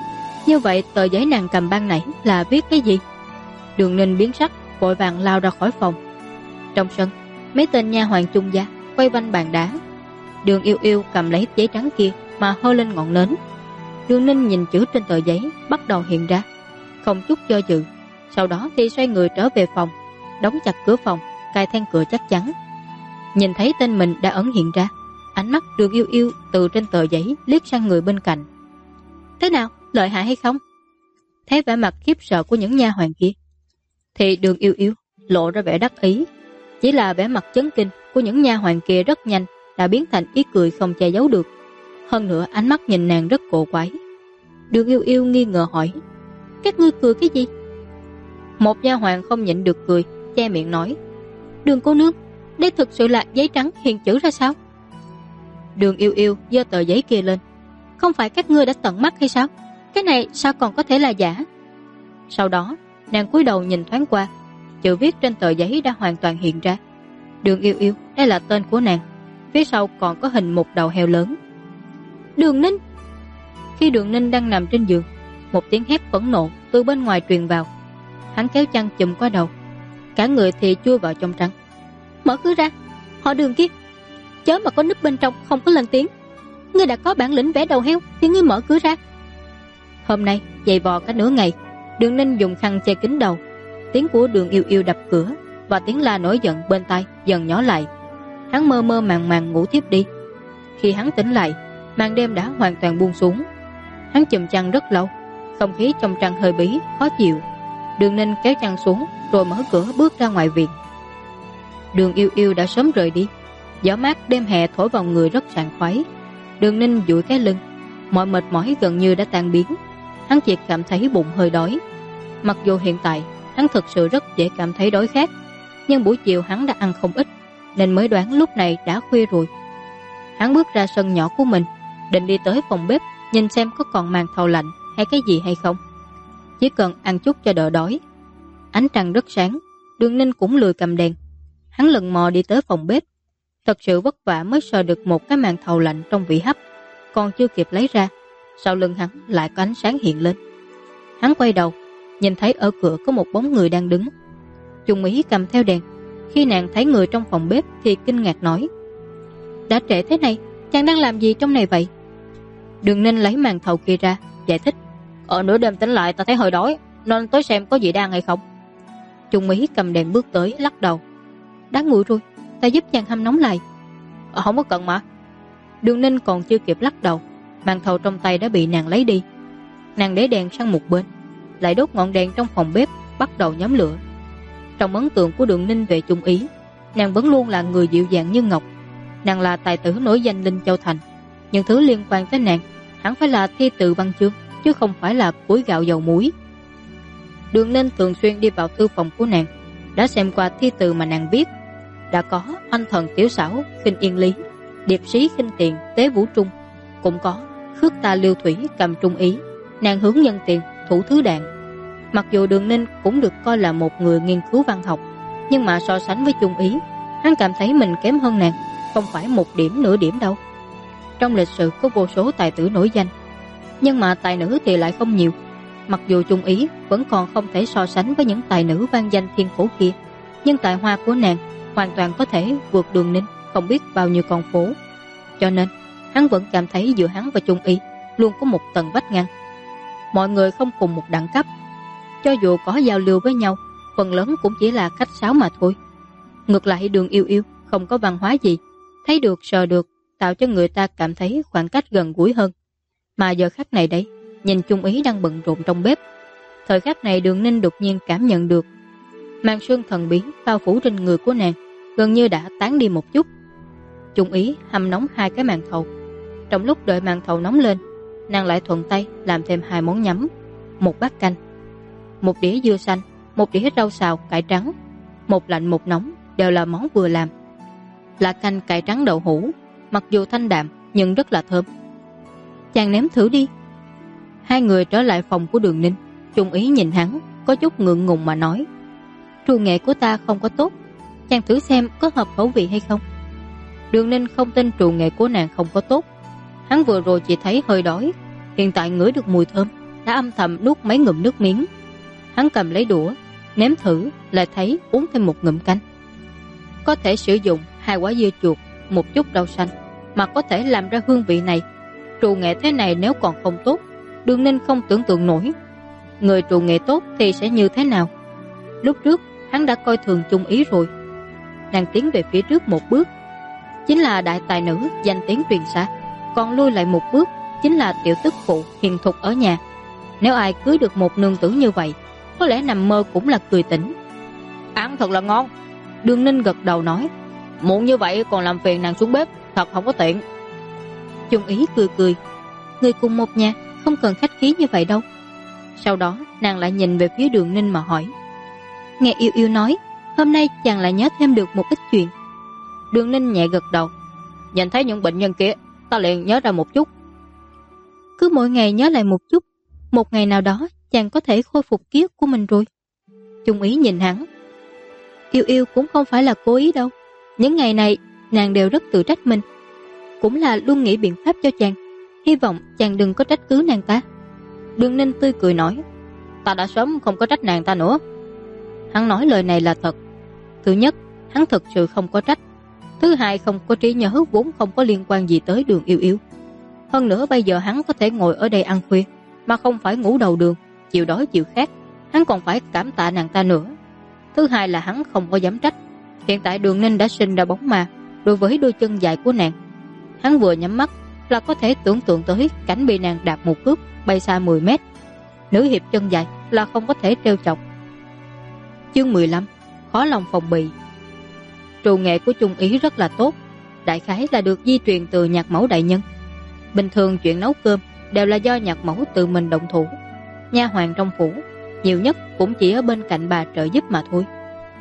như vậy tờ giấy nàng cầm ban nãy là viết cái gì? Đường Ninh biến sắc, vội vàng lao ra khỏi phòng. Trong sân, mấy tên nha hoàn Chung gia quay quanh bàn đá. Đường Yêu Yêu cầm lấy giấy trắng kia mà hơ lên ngọn nến. Đường Ninh nhìn chữ trên tờ giấy bắt đầu hiện ra, không chút do dự. Sau đó thì xoay người trở về phòng, đóng chặt cửa phòng, cài then cửa chắc chắn. Nhìn thấy tên mình đã ẩn hiện ra, ánh mắt Đường Yêu Yêu từ trên tờ giấy liếc sang người bên cạnh. Thế nào, lợi hại hay không? Thấy vẻ mặt khiếp sợ của những nha hoàn kia, thì Đường Yêu Yêu lộ ra vẻ đắc ý. Chỉ là vẻ mặt chấn kinh của những nha hoàn kia rất nhanh đã biến thành ý cười không che giấu được. Hơn nữa ánh mắt nhìn nàng rất cổ quái. Đường Yêu Yêu nghi ngờ hỏi: các ngươi cười cái gì? Một nha hoàn không nhịn được cười, che miệng nói: Đường cô nương, đây thực sự là giấy trắng hiện chữ ra sao? Đường Yêu Yêu giơ tờ giấy kia lên: không phải các ngươi đã tận mắt hay sao? Cái này sao còn có thể là giả? Sau đó nàng cúi đầu nhìn thoáng qua, chữ viết trên tờ giấy đã hoàn toàn hiện ra. Đường Yêu Yêu, đây là tên của nàng. Phía sau còn có hình một đầu heo lớn. Đường Ninh. Khi Đường Ninh đang nằm trên giường, một tiếng hét phẫn nộ từ bên ngoài truyền vào. Hắn kéo chăn chùm qua đầu, cả người thì chui vào trong trắng. Mở cửa ra, họ Đường kia, chớ mà có núp bên trong không có lên tiếng. Ngươi đã có bản lĩnh vẽ đầu heo thì ngươi mở cửa ra. Hôm nay giày vò cả nửa ngày, Đường Ninh dùng khăn che kín đầu. Tiếng của Đường Yêu Yêu đập cửa và tiếng la nổi giận bên tai dần nhỏ lại. Hắn mơ mơ màng màng ngủ tiếp đi. Khi hắn tỉnh lại, màn đêm đã hoàn toàn buông xuống. Hắn chùm chăn rất lâu, không khí trong trăng hơi bí, khó chịu. Đường Ninh kéo chăn xuống rồi mở cửa bước ra ngoài viện. Đường Yêu Yêu đã sớm rời đi. Gió mát đêm hè thổi vào người rất sảng khoái. Đường Ninh duỗi cái lưng, mọi mệt mỏi gần như đã tan biến. Hắn chỉ cảm thấy bụng hơi đói. Mặc dù hiện tại hắn thực sự rất dễ cảm thấy đói khát, nhưng buổi chiều hắn đã ăn không ít, nên mới đoán lúc này đã khuya rồi. Hắn bước ra sân nhỏ của mình, định đi tới phòng bếp nhìn xem có còn màn thầu lạnh hay cái gì hay không. Chỉ cần ăn chút cho đỡ đói. Ánh trăng rất sáng, Đường Ninh cũng lười cầm đèn. Hắn lần mò đi tới phòng bếp. Thật sự vất vả mới sờ được một cái màn thầu lạnh trong vỉ hấp, còn chưa kịp lấy ra, sau lưng hắn lại có ánh sáng hiện lên. Hắn quay đầu, nhìn thấy ở cửa có một bóng người đang đứng. Trung Ý cầm theo đèn. Khi nàng thấy người trong phòng bếp thì kinh ngạc nói: đã trễ thế này, chàng đang làm gì trong này vậy? Đường Ninh lấy màn thầu kia ra, giải thích: ở nửa đêm tỉnh lại ta thấy hơi đói, nên tới xem có gì đang hay không. Trung Ý cầm đèn bước tới, lắc đầu: đã nguội rồi, ta giúp chàng hâm nóng lại. Không có cần mà. Đường Ninh còn chưa kịp lắc đầu, màn thầu trong tay đã bị nàng lấy đi. Nàng để đèn sang một bên, lại đốt ngọn đèn trong phòng bếp, bắt đầu nhóm lửa. Trong ấn tượng của Đường Ninh về Trung Ý, nàng vẫn luôn là người dịu dàng như ngọc. Nàng là tài tử nổi danh Linh Châu Thành. Những thứ liên quan tới nàng hẳn phải là thi từ văn chương, chứ không phải là cối gạo dầu muối. Đường Ninh thường xuyên đi vào thư phòng của nàng, đã xem qua thi từ mà nàng viết. Đã có anh thần tiểu xảo khinh yên lý, điệp sĩ khinh tiền tế vũ trung, cũng có khước ta liêu thủy cầm Trung Ý, nàng hướng nhân tiền thủ thứ đạn. Mặc dù Đường Ninh cũng được coi là một người nghiên cứu văn học, nhưng mà so sánh với Trung Ý, hắn cảm thấy mình kém hơn nàng, không phải một điểm nửa điểm đâu. Trong lịch sử có vô số tài tử nổi danh, nhưng mà tài nữ thì lại không nhiều. Mặc dù Trung Ý vẫn còn không thể so sánh với những tài nữ vang danh thiên phố kia, nhưng tài hoa của nàng hoàn toàn có thể vượt Đường Ninh không biết bao nhiêu con phố. Cho nên hắn vẫn cảm thấy giữa hắn và Trung Ý luôn có một tầng vách ngăn. Mọi người không cùng một đẳng cấp, cho dù có giao lưu với nhau, phần lớn cũng chỉ là khách sáo mà thôi. Ngược lại Đường Yêu Yêu không có văn hóa gì, thấy được sờ được, tạo cho người ta cảm thấy khoảng cách gần gũi hơn. Mà giờ khắc này đây, nhìn Trung Ý đang bận rộn trong bếp. Thời khắc này Đường Ninh đột nhiên cảm nhận được màn sương thần bí bao phủ trên người của nàng gần như đã tán đi một chút. Trung Ý hâm nóng 2 cái màn thầu. Trong lúc đợi màn thầu nóng lên, nàng lại thuận tay làm thêm 2 món nhắm, một bát canh, một đĩa dưa xanh, một đĩa rau xào cải trắng, một lạnh một nóng, đều là món vừa làm. Là canh cải trắng đậu hũ, mặc dù thanh đạm nhưng rất là thơm. Chàng nếm thử đi. Hai người trở lại phòng của Đường Ninh. Trung Ý nhìn hắn, có chút ngượng ngùng mà nói: trù nghệ của ta không có tốt, chàng thử xem có hợp khẩu vị hay không. Đường Ninh không tin trù nghệ của nàng không có tốt. Hắn vừa rồi chỉ thấy hơi đói, hiện tại ngửi được mùi thơm, đã âm thầm nuốt mấy ngụm nước miếng. Hắn cầm lấy đũa, nếm thử, lại thấy uống thêm một ngụm canh. Có thể sử dụng 2 quả dưa chuột, một chút rau xanh mà có thể làm ra hương vị này. Trù nghệ thế này nếu còn không tốt, Đường Ninh không tưởng tượng nổi. Người trù nghệ tốt thì sẽ như thế nào? Lúc trước hắn đã coi thường Trung Ý rồi. Nàng tiến về phía trước một bước, chính là đại tài nữ danh tiếng truyền xa, còn lui lại một bước, chính là tiểu tức phụ hiền thục ở nhà. Nếu ai cưới được một nương tử như vậy, có lẽ nằm mơ cũng là cười tỉnh. Ăn thật là ngon. Đường Ninh gật đầu nói: muộn như vậy còn làm phiền nàng xuống bếp, thật không có tiện. Chung Ý cười cười, người cùng một nhà, không cần khách khí như vậy đâu. Sau đó nàng lại nhìn về phía Đường Ninh mà hỏi, nghe Yêu Yêu nói hôm nay chàng lại nhớ thêm được một ít chuyện. Đường Ninh nhẹ gật đầu. Nhìn thấy những bệnh nhân kia, ta liền nhớ ra một chút. Cứ mỗi ngày nhớ lại một chút, một ngày nào đó chàng có thể khôi phục ký ức của mình rồi. Chung Ý nhìn hắn. Yêu Yêu cũng không phải là cố ý đâu. Những ngày này nàng đều rất tự trách mình, cũng là luôn nghĩ biện pháp cho chàng. Hy vọng chàng đừng có trách cứ nàng ta. Đường Ninh tươi cười nói, ta đã sớm không có trách nàng ta nữa. Hắn nói lời này là thật. Thứ nhất, hắn thực sự không có trách. Thứ hai, không có trí nhớ vốn không có liên quan gì tới Đường Yêu Yêu. Hơn nữa bây giờ hắn có thể ngồi ở đây ăn khuya mà không phải ngủ đầu đường, chịu đói chịu khát, hắn còn phải cảm tạ nàng ta nữa. Thứ hai là hắn không có dám trách. Hiện tại Đường Ninh đã sinh ra bóng ma đối với đôi chân dài của nàng. Hắn vừa nhắm mắt là có thể tưởng tượng tới cảnh bị nàng đạp một cước bay xa 10 mét. Nữ hiệp chân dài là không có thể trêu chọc. Chương 15, khó lòng phòng bị. Trù nghệ của Chung Ý rất là tốt, đại khái là được di truyền từ nhạc mẫu đại nhân. Bình thường chuyện nấu cơm đều là do nhạc mẫu tự mình động thủ. Nha hoàn trong phủ nhiều nhất cũng chỉ ở bên cạnh bà trợ giúp mà thôi.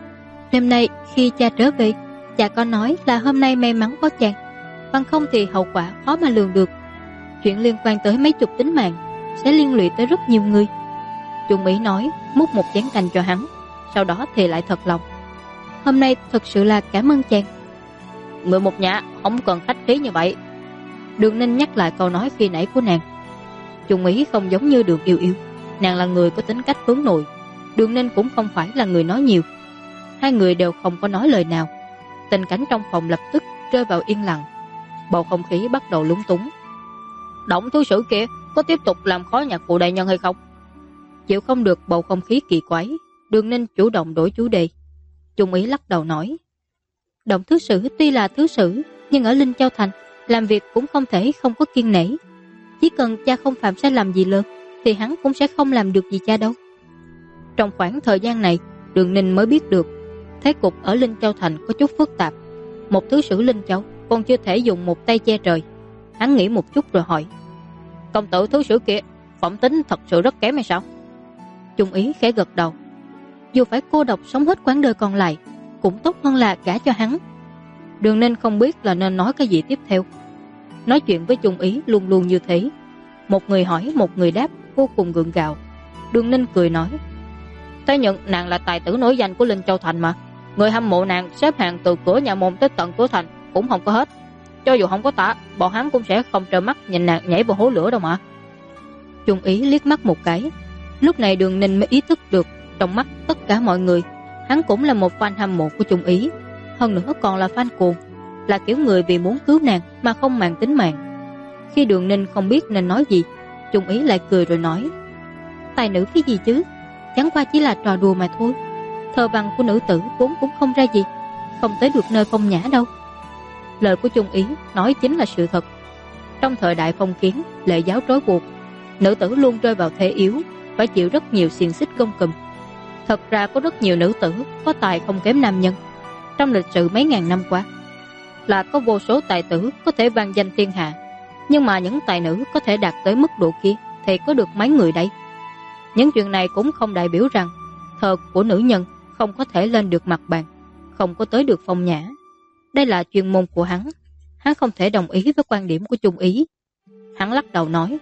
Đêm nay khi cha trở về, cha có nói là hôm nay may mắn có chàng, bằng không thì hậu quả khó mà lường được. Chuyện liên quan tới mấy chục tính mạng, sẽ liên lụy tới rất nhiều người. Chung Ý nói, múc một chén canh cho hắn, sau đó thì lại thật lòng. Hôm nay thật sự là cảm ơn chàng. Người một nhà không cần khách khí như vậy. Đường Ninh nhắc lại câu nói khi nãy của nàng. Chung Ý không giống như Đường Yêu Yêu, nàng là người có tính cách hướng nội. Đường Ninh cũng không phải là người nói nhiều. Hai người đều không có nói lời nào. Tình cảnh trong phòng lập tức rơi vào yên lặng. Bầu không khí bắt đầu lúng túng. Động thứ sử kia có tiếp tục làm khó nhạc phụ đại nhân hay không? Chịu không được bầu không khí kỳ quái, Đường Ninh chủ động đổi chủ đề. Chung Ý lắc đầu nói, Động thứ sử tuy là thứ sử, nhưng ở Linh Châu Thành làm việc cũng không thể không có kiêng nể. Chỉ cần cha không phạm sai lầm gì lớn thì hắn cũng sẽ không làm được gì cha đâu. Trong khoảng thời gian này, Đường Ninh mới biết được thế cục ở Linh Châu Thành có chút phức tạp. Một thứ sử Linh Châu còn chưa thể dùng một tay che trời. Hắn nghĩ một chút rồi hỏi, công tử thứ sử kia phẩm tính thật sự rất kém hay sao? Chung Ý khẽ gật đầu. Dù phải cô độc sống hết quãng đời còn lại, cũng tốt hơn là gả cho hắn. Đường Ninh không biết là nên nói cái gì tiếp theo. Nói chuyện với Chung Ý luôn luôn như thế, một người hỏi một người đáp, vô cùng gượng gạo. Đường Ninh cười nói, thế nhưng nàng là tài tử nổi danh của Linh Châu Thành mà. Người hâm mộ nàng xếp hàng từ cửa nhà môn tới tận cửa thành cũng không có hết. Cho dù không có ta, bọn hắn cũng sẽ không trơ mắt nhìn nàng nhảy vào hố lửa đâu mà. Chung Ý liếc mắt một cái. Lúc này Đường Ninh mới ý thức được, trong mắt tất cả mọi người, hắn cũng là một fan hâm mộ của Chung Ý. Hơn nữa còn là fan cuồng, là kiểu người vì muốn cứu nàng mà không màng tính mạng. Khi Đường Ninh không biết nên nói gì, Chung Ý lại cười rồi nói, tài nữ cái gì chứ, chẳng qua chỉ là trò đùa mà thôi. Thơ văn của nữ tử vốn cũng không ra gì, không tới được nơi phong nhã đâu. Lời của Chung Ý nói chính là sự thật. Trong thời đại phong kiến, lệ giáo trói buộc, nữ tử luôn rơi vào thế yếu, phải chịu rất nhiều xiềng xích gông cùm. Thật ra có rất nhiều nữ tử có tài không kém nam nhân. Trong lịch sử mấy ngàn năm qua, là có vô số tài tử có thể vang danh thiên hạ. Nhưng mà những tài nữ có thể đạt tới mức độ kia thì có được mấy người đây? Những chuyện này cũng không đại biểu rằng thơ của nữ nhân không có thể lên được mặt bàn, không có tới được phong nhã. Đây là chuyên môn của hắn. Hắn không thể đồng ý với quan điểm của Chung Ý. Hắn lắc đầu nói,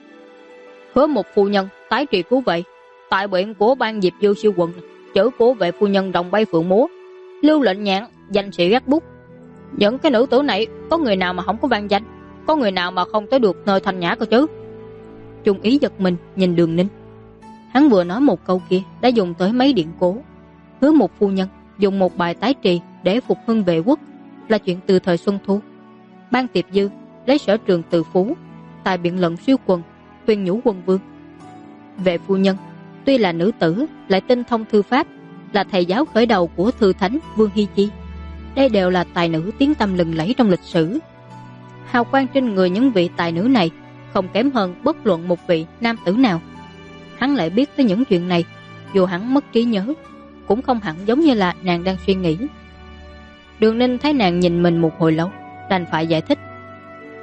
Hứa một phu nhân tái trị cứu vệ, tại biện của ban Diệp Dư siêu quận, chữ của vệ phu nhân đồng bay phượng múa, lưu lệnh nhạn, danh sĩ gác bút. Những cái nữ tử này có người nào mà không có vang danh, có người nào mà không tới được nơi thanh nhã cơ chứ? Chung Ý giật mình nhìn Đường Ninh. Hắn vừa nói một câu kia đã dùng tới mấy điển cố. Hứa một phu nhân dùng một bài tái trì để phục hưng vệ quốc là chuyện từ thời Xuân Thu. Ban Tiệp Dư lấy sở trường từ phú, tài biện luận siêu quần, khuyên nhủ quân vương. Vệ phu nhân tuy là nữ tử lại tinh thông thư pháp, là thầy giáo khởi đầu của thư thánh Vương Hy Chi. Đây đều là tài nữ tiếng tăm lừng lẫy trong lịch sử. Hào quang trên người những vị tài nữ này không kém hơn bất luận một vị nam tử nào. Hắn lại biết tới những chuyện này, dù hắn mất trí nhớ, cũng không hẳn giống như là nàng đang suy nghĩ. Đường Ninh thấy nàng nhìn mình một hồi lâu, đành phải giải thích.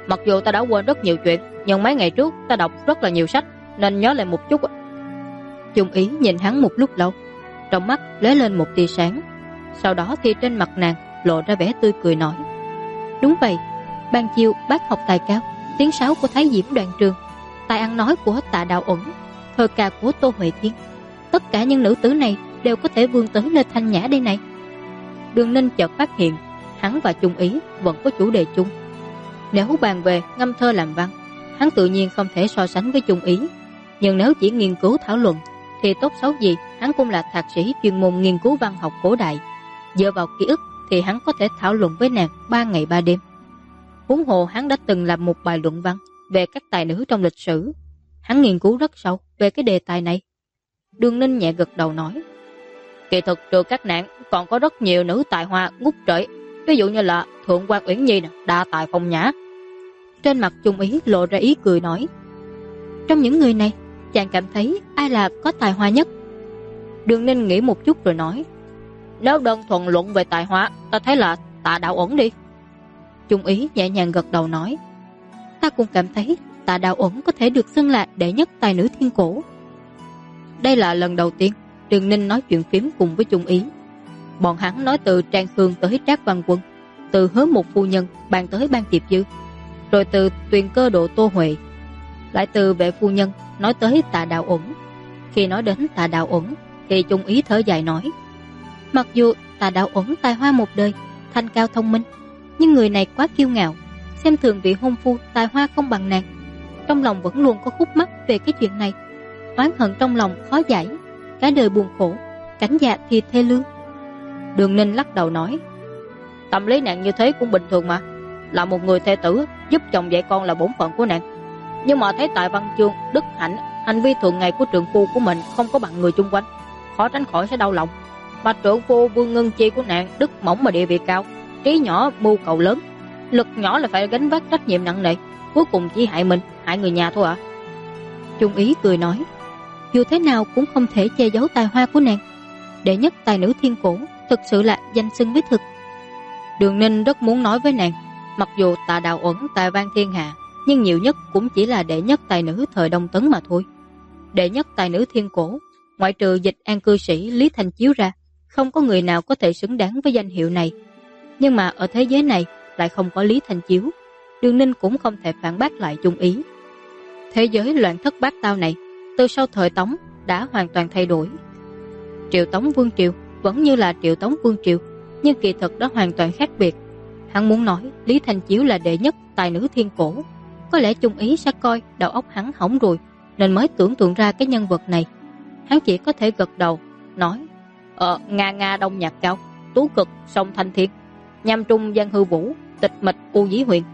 Mặc dù ta đã quên rất nhiều chuyện, nhưng mấy ngày trước ta đọc rất là nhiều sách nên nhớ lại một chút. Chung Ý nhìn hắn một lúc lâu, trong mắt lóe lên một tia sáng. Sau đó thì trên mặt nàng lộ ra vẻ tươi cười nói: Đúng vậy, ban chiêu bác học tài cao, tiếng sáo của Thái Diễm Đoàn Trường, tài ăn nói của Tạ Đạo Uẩn, thơ ca của Tô Huệ Thiên, tất cả những nữ tử này đều có thể vươn tới nơi thanh nhã đây này. Đường Ninh chợt phát hiện hắn và Chung Ý vẫn có chủ đề chung. Nếu bàn về ngâm thơ làm văn, hắn tự nhiên không thể so sánh với Chung Ý, nhưng nếu chỉ nghiên cứu thảo luận thì tốt xấu gì hắn cũng là thạc sĩ chuyên môn nghiên cứu văn học cổ đại. Dựa vào ký ức thì hắn có thể thảo luận với nàng 3 ngày 3 đêm. Huống hồ hắn đã từng làm một bài luận văn về các tài nữ trong lịch sử. Hắn nghiên cứu rất sâu về cái đề tài này. Đường Ninh nhẹ gật đầu nói: Kỳ thực trừ các nàng còn có rất nhiều nữ tài hoa ngút trời, ví dụ như là Thượng quan Uyển Nhi, đa tài phong nhã. Trên mặt Chung Ý lộ ra ý cười nói: Trong những người này, chàng cảm thấy ai là có tài hoa nhất? Đường Ninh nghĩ một chút rồi nói: Nếu đơn thuần luận về tài hoa, ta thấy là Tạ Đạo Uẩn đi. Chung Ý nhẹ nhàng gật đầu nói: Ta cũng cảm thấy Tạ Đạo Uẩn có thể được xưng là đệ nhất tài nữ thiên cổ. Đây là lần đầu tiên Đường Ninh nói chuyện phím cùng với Chung Ý. Bọn hắn nói từ Trang Khương tới Trác Văn Quân, từ Hứa Một phu nhân bàn tới Ban Tiệp Dư, rồi từ Tuyền Cơ Độ Tô Huệ, lại từ Vệ phu nhân nói tới Tạ Đạo Uẩn. Khi nói đến Tạ Đạo Uẩn thì Chung Ý thở dài nói: Mặc dù Tạ Đạo Uẩn tài hoa một đời, thanh cao thông minh, nhưng người này quá kiêu ngạo, xem thường vị hôn phu tài hoa không bằng nàng. Trong lòng vẫn luôn có khúc mắc về cái chuyện này, oán hận trong lòng khó giải, cả đời buồn khổ, cảnh dạ thì thê lương. Đường Ninh lắc đầu nói: Tâm lý nàng như thế cũng bình thường mà, là một người thê tử, giúp chồng dạy con là bổn phận của nàng. Nhưng mà thấy tại văn chương, đức hạnh, hành vi thường ngày của trượng phu của mình không có bằng người chung quanh, khó tránh khỏi sẽ đau lòng. Mà trượng phu Vương Ngân Chi của nàng đức mỏng mà địa vị cao, trí nhỏ mưu cầu lớn, lực nhỏ là phải gánh vác trách nhiệm nặng nề, cuối cùng chỉ hại mình, hại người nhà thôi ạ. Chung Ý cười nói: Dù thế nào cũng không thể che giấu tài hoa của nàng. Đệ nhất tài nữ thiên cổ thực sự là danh xưng với thực. Đường Ninh rất muốn nói với nàng, mặc dù Tạ Đạo Uẩn tài vang thiên hạ, nhưng nhiều nhất cũng chỉ là đệ nhất tài nữ thời Đông Tấn mà thôi. Đệ nhất tài nữ thiên cổ, ngoại trừ Dịch An cư sĩ Lý Thanh Chiếu ra, không có người nào có thể xứng đáng với danh hiệu này. Nhưng mà ở thế giới này lại không có Lý Thanh Chiếu, Đường Ninh cũng không thể phản bác lại Chung Ý. Thế giới loạn thất bát tao này từ sau thời Tống đã hoàn toàn thay đổi. Triệu Tống Vương Triều vẫn như là Triệu Tống Vương Triều, nhưng kỳ thực đó hoàn toàn khác biệt. Hắn muốn nói Lý Thanh Chiếu là đệ nhất tài nữ thiên cổ, có lẽ Chung Ý sẽ coi đầu óc hắn hỏng rồi, nên mới tưởng tượng ra cái nhân vật này. Hắn chỉ có thể gật đầu nói: Nga Nga đông nhạc cao, tú cực sông thanh thiên, nham trung văn hư vũ, tịch mịch u dĩ huyền.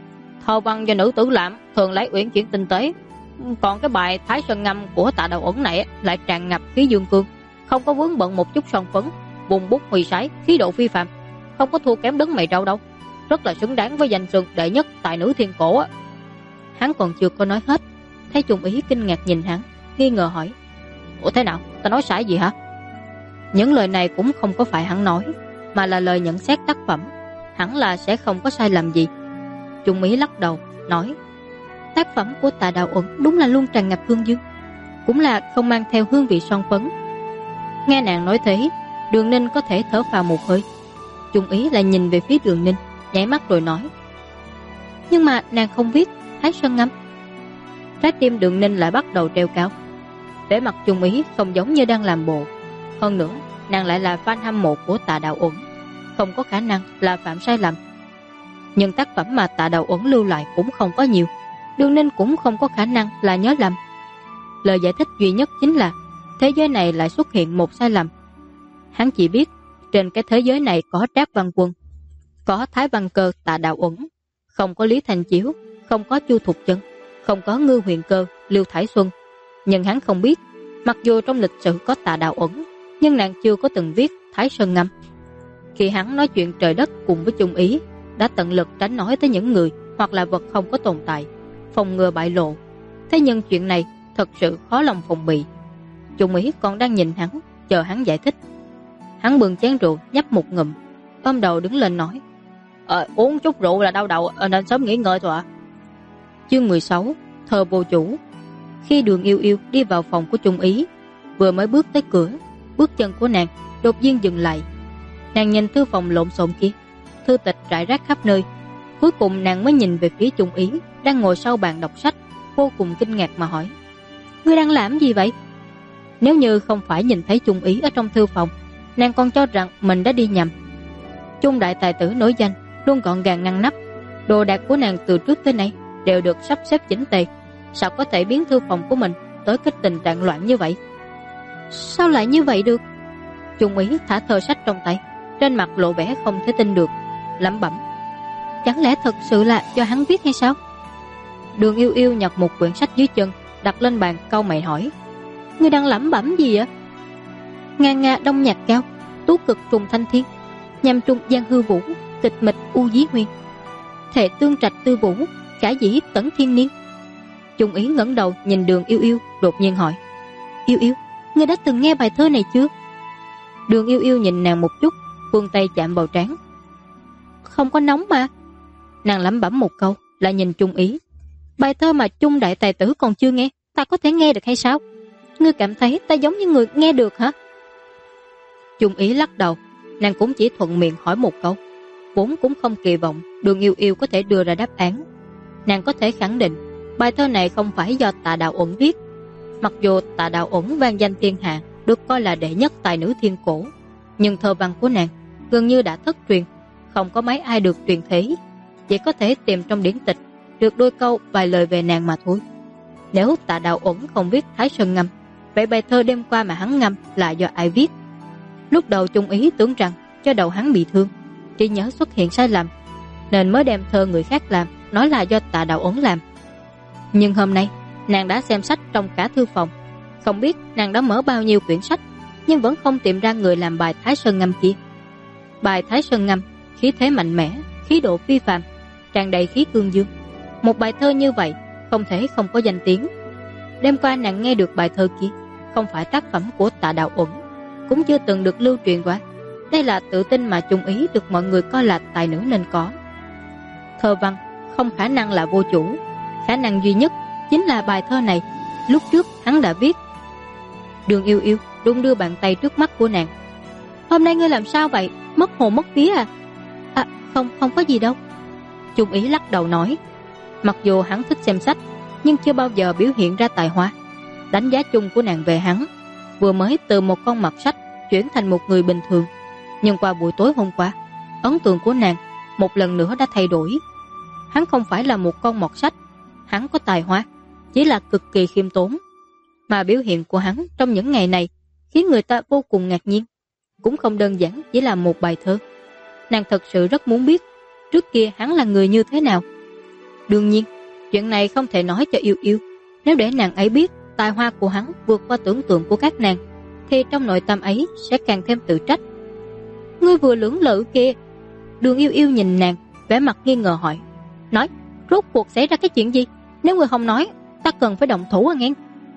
Thơ văn do nữ tử làm thường lấy uyển chuyển tinh tế, còn cái bài Thái Sơn Ngâm của Tạ Đạo Uẩn này lại tràn ngập khí dương cương, không có vướng bận một chút son phấn, bùn bút huy sái, khí độ phi phàm, không có thua kém đấng mày râu đâu, rất là xứng đáng với danh xưng đệ nhất tài nữ thiên cổ á. Hắn còn chưa có nói hết, thấy Chung Ý kinh ngạc nhìn hắn, nghi ngờ hỏi: Ủa thế nào, ta nói sai gì hả? Những lời này cũng không có phải hắn nói, mà là lời nhận xét tác phẩm, hẳn là sẽ không có sai lầm gì. Chung Ý lắc đầu nói: Tác phẩm của Tạ Đạo Uẩn đúng là luôn tràn ngập hương dương, cũng là không mang theo hương vị son phấn. Nghe nàng nói thế, Đường Ninh có thể thở phào một hơi. Chung Ý lại nhìn về phía Đường Ninh, nháy mắt rồi nói: Nhưng mà nàng không viết Thái Sơn Ngâm. Trái tim Đường Ninh lại bắt đầu treo cao. Vẻ mặt Chung Ý không giống như đang làm bộ. Hơn nữa, nàng lại là fan hâm mộ của Tạ Đạo Uẩn, không có khả năng là phạm sai lầm. Nhưng tác phẩm mà Tạ Đạo Uẩn lưu lại cũng không có nhiều, Đường Ninh cũng không có khả năng là nhớ lầm. Lời giải thích duy nhất chính là thế giới này lại xuất hiện một sai lầm. Hắn chỉ biết trên cái thế giới này có Trác Văn Quân, có Thái Văn Cơ Tạ Đạo Uẩn, không có Lý Thanh Chiếu, không có Chu Thục Chân, không có Ngư Huyền Cơ Lưu Thải Xuân. Nhưng hắn không biết, mặc dù trong lịch sử có Tạ Đạo Uẩn, nhưng nàng chưa có từng viết Thái Sơn Ngâm. Khi hắn nói chuyện trời đất cùng với Chung Ý, đã tận lực tránh nói tới những người hoặc là vật không có tồn tại, phòng ngừa bại lộ. Thế nhưng chuyện này thật sự khó lòng phòng bị. Chung Ý còn đang nhìn hắn, chờ hắn giải thích. Hắn bưng chén rượu nhấp một ngụm, ôm đầu đứng lên nói: Uống chút rượu là đau đầu nên sớm nghỉ ngơi thôi ạ. Chương 16: Thờ vô chủ. Khi Đường Yêu Yêu đi vào phòng của Trung Ý, vừa mới bước tới cửa, bước chân của nàng đột nhiên dừng lại. Nàng nhìn thư phòng lộn xộn kia, thư tịch rải rác khắp nơi. Cuối cùng nàng mới nhìn về phía Trung Ý đang ngồi sau bàn đọc sách, vô cùng kinh ngạc mà hỏi: "Ngươi đang làm gì vậy?" Nếu như không phải nhìn thấy Trung Ý ở trong thư phòng, nàng còn cho rằng mình đã đi nhầm. Trung đại tài tử nổi danh, luôn gọn gàng ngăn nắp. Đồ đạc của nàng từ trước tới nay đều được sắp xếp chỉnh tề, sao có thể biến thư phòng của mình tới cái tình trạng loạn như vậy? Sao lại như vậy được? Trung Ý thả tờ sách trong tay, trên mặt lộ vẻ không thể tin được, lẩm bẩm: chẳng lẽ thật sự là do hắn viết hay sao? Đường Yêu Yêu nhặt một quyển sách dưới chân, đặt lên bàn, cau mày hỏi: ngươi đang lẩm bẩm gì ạ? Ngàn nga đông nhạc cao, tú cực trùng thanh thiên, nhằm trung giang hư vũ, tịch mịch u dí huyền, thệ tương trạch tư vũ, khả dĩ tẩn thiên niên. Trung Ý ngẩng đầu nhìn Đường Yêu Yêu, đột nhiên hỏi: Yêu Yêu, ngươi đã từng nghe bài thơ này chưa? Đường Yêu Yêu nhìn nàng một chút, vươn tay chạm vào trán. Không có nóng mà. Nàng lẩm bẩm một câu, lại nhìn Trung Ý: bài thơ mà Trung đại tài tử còn chưa nghe, ta có thể nghe được hay sao? Ngươi cảm thấy ta giống như người nghe được hả? Trung Ý lắc đầu, nàng cũng chỉ thuận miệng hỏi một câu, vốn cũng không kỳ vọng Đường Yêu Yêu có thể đưa ra đáp án. Nàng có thể khẳng định bài thơ này không phải do Tạ Đạo Uẩn viết. Mặc dù Tạ Đạo Uẩn vang danh thiên hạ, được coi là đệ nhất tài nữ thiên cổ, nhưng thơ văn của nàng gần như đã thất truyền, không có mấy ai được truyền thế, chỉ có thể tìm trong điển tịch được đôi câu vài lời về nàng mà thôi. Nếu Tạ Đạo Uẩn không viết Thái Sơn Ngâm, vậy bài thơ đêm qua mà hắn ngâm là do ai viết? Lúc đầu Trung Ý tưởng rằng cho đầu hắn bị thương, trí nhớ xuất hiện sai lầm, nên mới đem thơ người khác làm nói là do Tạ Đạo Uẩn làm. Nhưng hôm nay nàng đã xem sách trong cả thư phòng, không biết nàng đã mở bao nhiêu quyển sách, nhưng vẫn không tìm ra người làm bài Thái Sơn Ngâm kia. Bài Thái Sơn Ngâm khí thế mạnh mẽ, khí độ phi phàm, tràn đầy khí cương dương. Một bài thơ như vậy không thể không có danh tiếng. Đêm qua nàng nghe được bài thơ kia không phải tác phẩm của Tạ Đạo Uẩn, cũng chưa từng được lưu truyền qua. Đây là tự tin mà Trung Ý được mọi người coi là tài nữ nên có. Thơ văn không khả năng là vô chủ, khả năng duy nhất chính là bài thơ này lúc trước hắn đã viết. Đường Yêu Yêu đung đưa bàn tay trước mắt của nàng. Hôm nay ngươi làm sao vậy? Mất hồn mất vía à? À, không có gì đâu. Trung Ý lắc đầu nói. Mặc dù hắn thích xem sách, nhưng chưa bao giờ biểu hiện ra tài hoa. Đánh giá chung của nàng về hắn, vừa mới từ một con mọt sách chuyển thành một người bình thường, nhưng qua buổi tối hôm qua, ấn tượng của nàng một lần nữa đã thay đổi. Hắn không phải là một con mọt sách, hắn có tài hoa, chỉ là cực kỳ khiêm tốn. Mà biểu hiện của hắn trong những ngày này khiến người ta vô cùng ngạc nhiên. Cũng không đơn giản chỉ là một bài thơ. Nàng thật sự rất muốn biết trước kia hắn là người như thế nào. Đương nhiên, chuyện này không thể nói cho Yêu Yêu. Nếu để nàng ấy biết tài hoa của hắn vượt qua tưởng tượng của các nàng, thì trong nội tâm ấy sẽ càng thêm tự trách. Ngươi vừa lưỡng lự kia. Đường Yêu Yêu nhìn nàng, vẻ mặt nghi ngờ hỏi. Nói, rốt cuộc xảy ra cái chuyện gì? Nếu ngươi không nói, ta cần phải động thủ à nghe.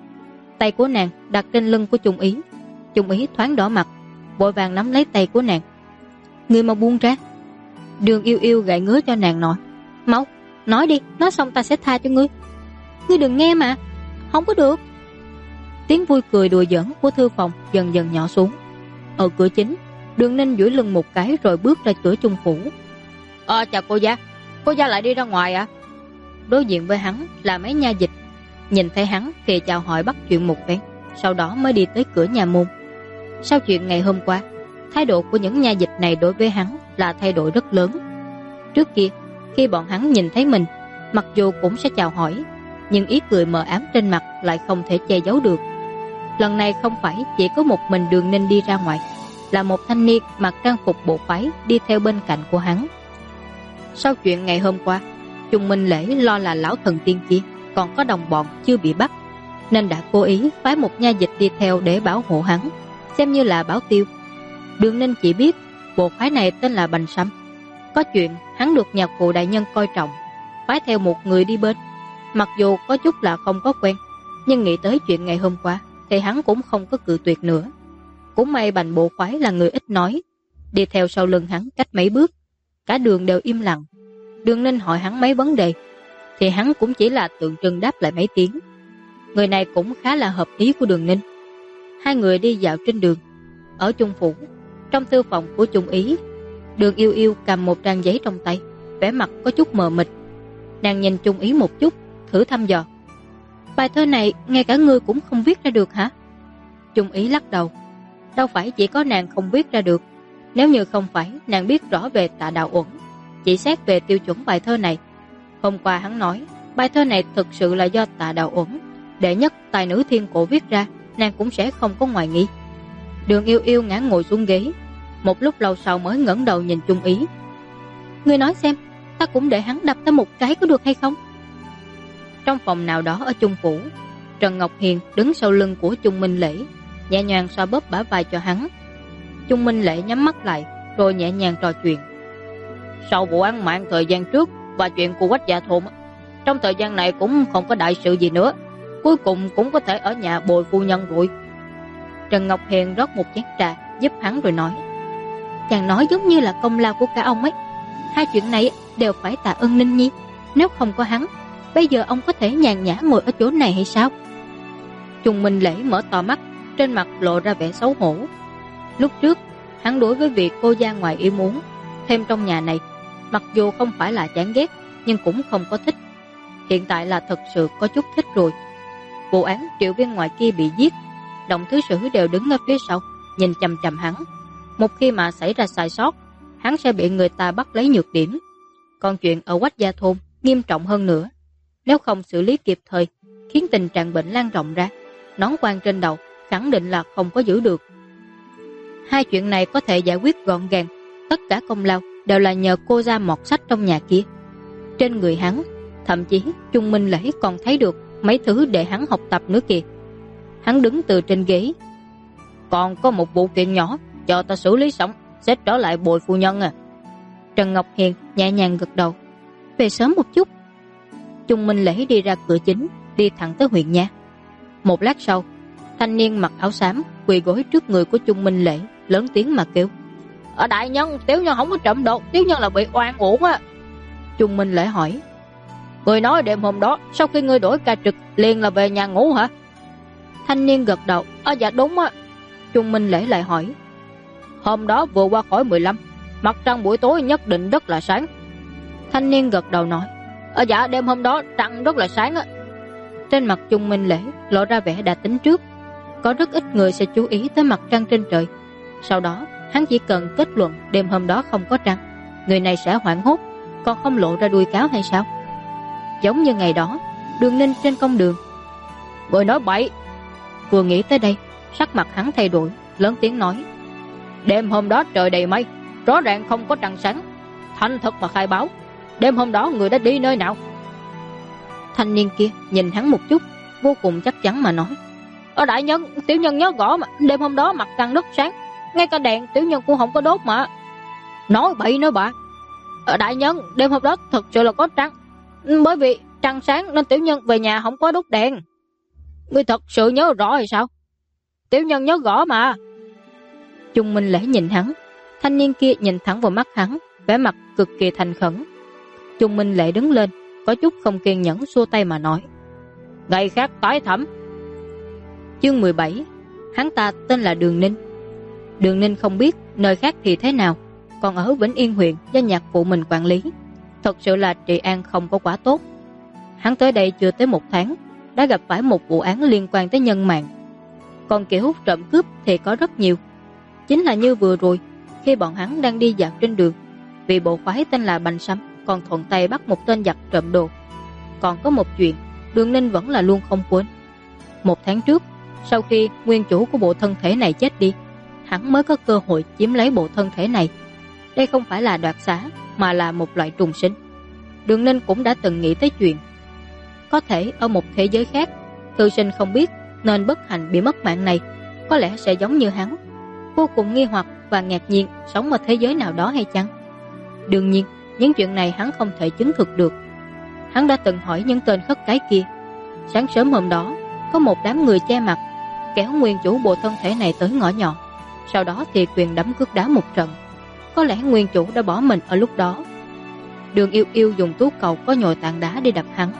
Tay của nàng đặt trên lưng của Trung Ý. Trung Ý thoáng đỏ mặt, vội vàng nắm lấy tay của nàng. Ngươi mau buông ra. Đường Yêu Yêu gãi ngứa cho nàng nói. Mau, nói đi, nói xong ta sẽ tha cho ngươi. Ngươi đừng nghe mà. Không có được. Tiếng vui cười đùa giỡn của thư phòng dần dần nhỏ xuống. Ở cửa chính, Đường Ninh duỗi lưng một cái rồi bước ra cửa Trung phủ. Chào cô gia lại đi ra ngoài à? Đối diện với hắn là mấy nha dịch, nhìn thấy hắn thì chào hỏi bắt chuyện một phen, sau đó mới đi tới cửa nhà môn. Sau chuyện ngày hôm qua, thái độ của những nha dịch này đối với hắn là thay đổi rất lớn. Trước kia, khi bọn hắn nhìn thấy mình, mặc dù cũng sẽ chào hỏi, nhưng ý cười mờ ám trên mặt lại không thể che giấu được. Lần này không phải chỉ có một mình Đường Ninh đi ra ngoài, là một thanh niên mặc trang phục bộ phái đi theo bên cạnh của hắn. Sau chuyện ngày hôm qua, Trung Minh Lễ lo là lão thần tiên kia còn có đồng bọn chưa bị bắt, nên đã cố ý phái một nha dịch đi theo để bảo hộ hắn, xem như là bảo tiêu. Đường Ninh chỉ biết bộ phái này tên là Bành Sâm. Có chuyện hắn được nhạc phụ đại nhân coi trọng, phái theo một người đi bên. Mặc dù có chút là không có quen, nhưng nghĩ tới chuyện ngày hôm qua thì hắn cũng không có cự tuyệt nữa. Cũng may Bành bộ phái là người ít nói, đi theo sau lưng hắn cách mấy bước, cả đường đều im lặng. Đường Ninh hỏi hắn mấy vấn đề. thì hắn cũng chỉ là tượng trưng đáp lại mấy tiếng. Người này cũng khá là hợp ý của Đường Ninh. Hai người đi dạo trên đường. Ở Trung phủ, trong thư phòng của Trung Ý, Đường Yêu Yêu cầm một trang giấy trong tay, vẻ mặt có chút mờ mịt. Nàng nhìn Trung Ý một chút, thử thăm dò. Bài thơ này ngay cả ngươi cũng không viết ra được hả? Trung Ý lắc đầu. Đâu phải chỉ có nàng không viết ra được. Nếu như không phải nàng biết rõ về Tạ Đạo Uẩn, chỉ xét về tiêu chuẩn bài thơ này. Hôm qua hắn nói bài thơ này thực sự là do Tạ Đạo Uẩn, đệ nhất tài nữ thiên cổ viết ra, nàng cũng sẽ không có ngoại nghi. Đường Yêu Yêu ngã ngồi xuống ghế, một lúc lâu sau mới ngẩng đầu nhìn Trung Ý. Ngươi nói xem, ta cũng để hắn đập ta một cái có được hay không? Trong phòng nào đó ở Trung phủ, Trần Ngọc Hiền đứng sau lưng của Trung Minh Lễ, nhẹ nhàng xoa bóp bả vai cho hắn. Trung Minh Lễ nhắm mắt lại, rồi nhẹ nhàng trò chuyện. Sau vụ án mạng thời gian trước và chuyện của Quách Dạ Thôn, trong thời gian này cũng không có đại sự gì nữa, cuối cùng cũng có thể ở nhà bồi phu nhân rồi. Trần Ngọc Hiền rót một chén trà giúp hắn rồi nói. Chàng nói giống như là công lao của cả ông ấy. Hai chuyện này đều phải tạ ơn Ninh Nhi. Nếu không có hắn, bây giờ ông có thể nhàn nhã ngồi ở chỗ này hay sao? Trung Minh Lễ mở to mắt, trên mặt lộ ra vẻ xấu hổ. Lúc trước, hắn đối với việc cô gia ngoài ý muốn thêm trong nhà này, mặc dù không phải là chán ghét, nhưng cũng không có thích. Hiện tại là thật sự có chút thích rồi. Vụ án Triệu Viên ngoài kia bị giết, Đồng thứ sử đều đứng ở phía sau, nhìn chằm chằm hắn. Một khi mà xảy ra sai sót, hắn sẽ bị người ta bắt lấy nhược điểm. Còn chuyện ở Quách Gia Thôn nghiêm trọng hơn nữa. Nếu không xử lý kịp thời, khiến tình trạng bệnh lan rộng ra, nón quan trên đầu khẳng định là không có giữ được. Hai chuyện này có thể giải quyết gọn gàng, tất cả công lao đều là nhờ cô ra mọt sách trong nhà kia. Trên người hắn, thậm chí Trung Minh Lễ còn thấy được mấy thứ để hắn học tập nữa kìa. Hắn đứng từ trên ghế. Còn có một vụ kiện nhỏ, cho ta xử lý xong, sẽ trở lại bồi phu nhân à. Trần Ngọc Hiền nhẹ nhàng gật đầu. Về sớm một chút. Trung Minh Lễ đi ra cửa chính, đi thẳng tới huyện nha. Một lát sau, thanh niên mặc áo xám quỳ gối trước người của Trung Minh Lễ, lớn tiếng mà kêu. Ở đại nhân, tiểu nhân không có trộm đồ, tiểu nhân là bị oan uổng á. Trung Minh Lễ hỏi. Người nói đêm hôm đó, sau khi ngươi đổi ca trực, liền là về nhà ngủ hả? Thanh niên gật đầu. Dạ đúng á. Trung Minh Lễ lại hỏi. Hôm đó vừa qua khỏi 15, mặt trăng buổi tối nhất định rất là sáng. Thanh niên gật đầu nói. Dạ đêm hôm đó trăng rất là sáng á. Trên mặt Trung Minh Lễ lộ ra vẻ đã tính trước. Có rất ít người sẽ chú ý tới mặt trăng trên trời. Sau đó hắn chỉ cần kết luận đêm hôm đó không có trăng, người này sẽ hoảng hốt, còn không lộ ra đuôi cáo hay sao? Giống như ngày đó, Đường Ninh trên công đường. Người nói bậy. Vừa nghĩ tới đây, sắc mặt hắn thay đổi, lớn tiếng nói. Đêm hôm đó trời đầy mây, rõ ràng không có trăng sáng. Thành thật mà khai báo, đêm hôm đó người đã đi nơi nào? Thanh niên kia nhìn hắn một chút, vô cùng chắc chắn mà nói. Ở đại nhân, tiểu nhân nhớ rõ mà, đêm hôm đó mặt trăng rất sáng, ngay cả đèn tiểu nhân cũng không có đốt mà. Nói bậy nói bạ. Ở đại nhân, đêm hôm đó thật sự là có trăng, bởi vì trăng sáng nên tiểu nhân về nhà không có đốt đèn. Ngươi thật sự nhớ rõ hay sao? Tiểu nhân nhớ rõ mà. Trung Minh Lễ nhìn hắn, thanh niên kia nhìn thẳng vào mắt hắn, vẻ mặt cực kỳ thành khẩn. Trung Minh Lễ đứng lên, có chút không kiên nhẫn xua tay mà nói. Ngày khác tái thẩm. Chương 17. Hắn ta tên là Đường Ninh. Đường Ninh không biết nơi khác thì thế nào, còn ở Vĩnh Yên huyện do nhạc phụ mình quản lý, thật sự là trị an không có quá tốt. Hắn tới đây chưa tới 1 tháng, đã gặp phải một vụ án liên quan tới nhân mạng. Còn kiểu trộm cướp thì có rất nhiều. Chính là như vừa rồi, khi bọn hắn đang đi dạo trên đường, vị bộ khoái tên là Bành Sâm còn thuận tay bắt một tên giặc trộm đồ. Còn có một chuyện Đường Ninh vẫn là luôn không quên. 1 tháng trước, sau khi nguyên chủ của bộ thân thể này chết đi, hắn mới có cơ hội chiếm lấy bộ thân thể này. Đây không phải là đoạt xá, mà là một loại trùng sinh. Đường Ninh cũng đã từng nghĩ tới chuyện có thể ở một thế giới khác, thư sinh không biết nên bất hạnh bị mất mạng này, có lẽ sẽ giống như hắn, vô cùng nghi hoặc và ngạc nhiên sống ở thế giới nào đó hay chăng? Đương nhiên, những chuyện này hắn không thể chứng thực được. Hắn đã từng hỏi những tên khất cái kia. Sáng sớm hôm đó, có một đám người che mặt kéo nguyên chủ bộ thân thể này tới ngõ nhỏ, sau đó thì quyền đấm cước đá một trận. Có lẽ nguyên chủ đã bỏ mình ở lúc đó. Đường Yêu Yêu dùng tú cầu có nhồi tảng đá để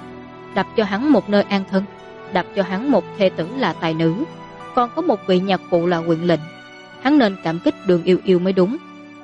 đập cho hắn một nơi an thân, đập cho hắn một thê tử là tài nữ, còn có một vị nhạc phụ là Quyện Lệnh. Hắn nên cảm kích Đường Yêu Yêu mới đúng.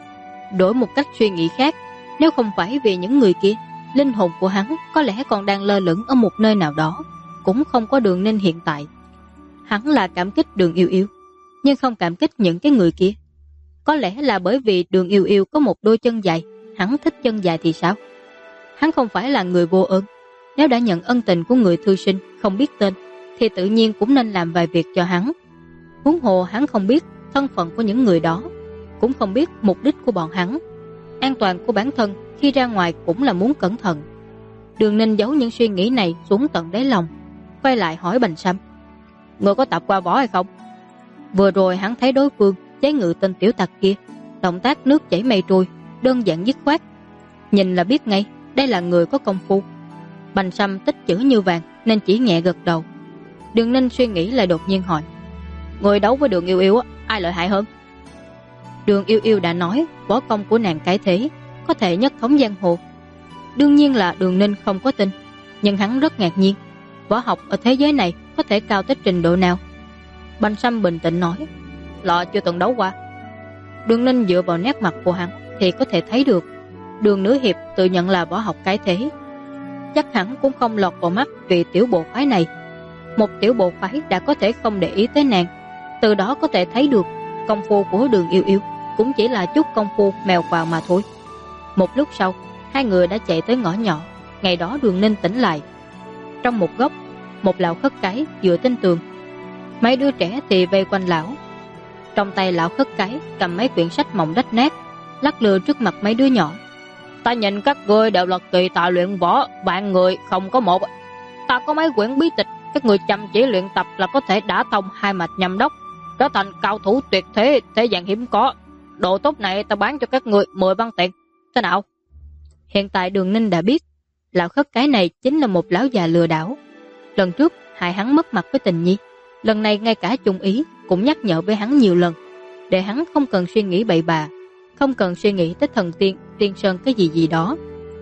Đổi một cách suy nghĩ khác, nếu không phải vì những người kia, linh hồn của hắn có lẽ còn đang lơ lửng ở một nơi nào đó, cũng không có Đường Ninh hiện tại. Hắn là cảm kích Đường Yêu Yêu, nhưng không cảm kích những cái người kia. Có lẽ là bởi vì Đường Yêu Yêu có một đôi chân dài, hắn thích chân dài thì sao? Hắn không phải là người vô ơn. Nếu đã nhận ân tình của người thư sinh không biết tên, thì tự nhiên cũng nên làm vài việc cho hắn. Huống hồ hắn không biết thân phận của những người đó, cũng không biết mục đích của bọn hắn. An toàn của bản thân khi ra ngoài cũng là muốn cẩn thận. Đường Ninh giấu những suy nghĩ này xuống tận đáy lòng, quay lại hỏi Bành Sâm: "Ngươi có tập qua võ hay không?" Vừa rồi hắn thấy đối phương chế ngự tên tiểu tặc kia, động tác nước chảy mây trôi, đơn giản dứt khoát, nhìn là biết ngay đây là người có công phu. Bành Sâm tích chữ như vàng nên chỉ nhẹ gật đầu. Đường Ninh suy nghĩ lại đột nhiên hỏi: "Người đấu với Đường Yêu Yêu ai lợi hại hơn?" Đường Yêu Yêu đã nói võ công của nàng cái thế, có thể nhất thống giang hồ. Đương nhiên là Đường Ninh không có tin, nhưng hắn rất ngạc nhiên, võ học ở thế giới này có thể cao tới trình độ nào. Bành Sâm bình tĩnh nói: "Lọ chưa từng đấu qua." Đường Ninh dựa vào nét mặt của hắn thì có thể thấy được Đường Nữ Hiệp tự nhận là võ học cái thế, chắc hẳn cũng không lọt vào mắt vì tiểu bộ phái này. Một tiểu bộ phái đã có thể không để ý tới nàng, từ đó có thể thấy được công phu của Đường Yêu Yêu cũng chỉ là chút công phu mèo quào mà thôi. Một lúc sau, hai người đã chạy tới ngõ nhỏ. Ngày đó Đường Ninh tỉnh lại. Trong một góc, một lão khất cái dựa trên tường, mấy đứa trẻ thì vây quanh lão. Trong tay lão khất cái cầm mấy quyển sách mỏng rách nát, lắc lư trước mặt mấy đứa nhỏ: "Ta nhìn các ngươi đều là kỳ tài luyện võ, vạn người không có một. Ta có mấy quyển bí tịch, các người chăm chỉ luyện tập là có thể đả thông hai mạch nhâm đốc, trở thành cao thủ tuyệt thế, thế gian hiếm có. Độ tốt này ta bán cho các người 10 văn tiền, thế nào?" Hiện tại Đường Ninh đã biết lão khất cái này chính là một lão già lừa đảo. Lần trước hại hắn mất mặt với Tình Nhi, lần này ngay cả Trung Ý cũng nhắc nhở với hắn nhiều lần, để hắn không cần suy nghĩ bậy bạ, không cần suy nghĩ tới thần tiên, tiên sơn cái gì gì đó.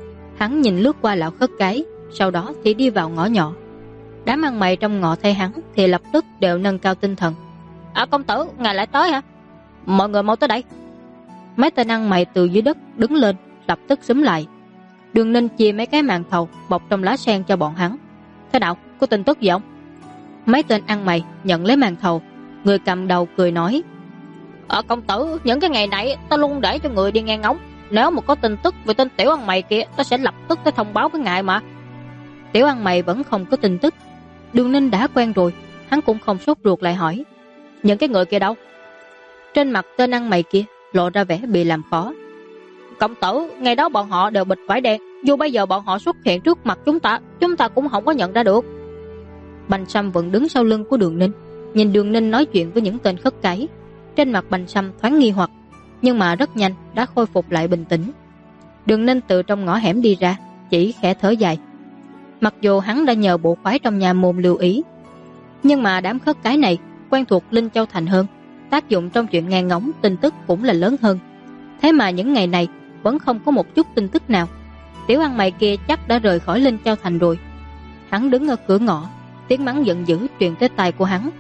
Hắn nhìn lướt qua lão khất cái, sau đó thì đi vào ngõ nhỏ. Đám ăn mày trong ngõ thấy hắn thì lập tức đều nâng cao tinh thần: "Công tử, ngài lại tới hả? Mọi người mau tới đây." Mấy tên ăn mày từ dưới đất đứng lên, lập tức xúm lại. Đường Ninh chia mấy cái màn thầu bọc trong lá sen cho bọn hắn: "Thế nào, có tin tức gì không?" Mấy tên ăn mày nhận lấy màn thầu, người cầm đầu cười nói: "Công tử, những cái ngày này ta luôn để cho người đi nghe ngóng, nếu mà có tin tức về tên tiểu ăn mày kia, ta sẽ lập tức tới thông báo với ngài mà." Tiểu ăn mày vẫn không có tin tức. Đường Ninh đã quen rồi, hắn cũng không sốt ruột lại hỏi: "Những cái người kia đâu?" Trên mặt tên ăn mày kia lộ ra vẻ bị làm khó: "Công tử, ngày đó bọn họ đều bịt vải đen, dù bây giờ bọn họ xuất hiện trước mặt chúng ta cũng không có nhận ra được." Bành Sâm vẫn đứng sau lưng của Đường Ninh, nhìn Đường Ninh nói chuyện với những tên khất cái. Trên mặt Bành Sâm thoáng nghi hoặc, nhưng mà rất nhanh đã khôi phục lại bình tĩnh. Đường Ninh từ trong ngõ hẻm đi ra, chỉ khẽ thở dài. Mặc dù hắn đã nhờ bộ khoái trong nhà môn lưu ý, nhưng mà đám khất cái này quen thuộc Linh Châu Thành hơn, tác dụng trong chuyện nghe ngóng tin tức cũng là lớn hơn. Thế mà những ngày này vẫn không có một chút tin tức nào. Tiểu ăn mày kia chắc đã rời khỏi Linh Châu Thành rồi. Hắn đứng ở cửa ngõ, tiếng mắng giận dữ truyền tới tai của hắn: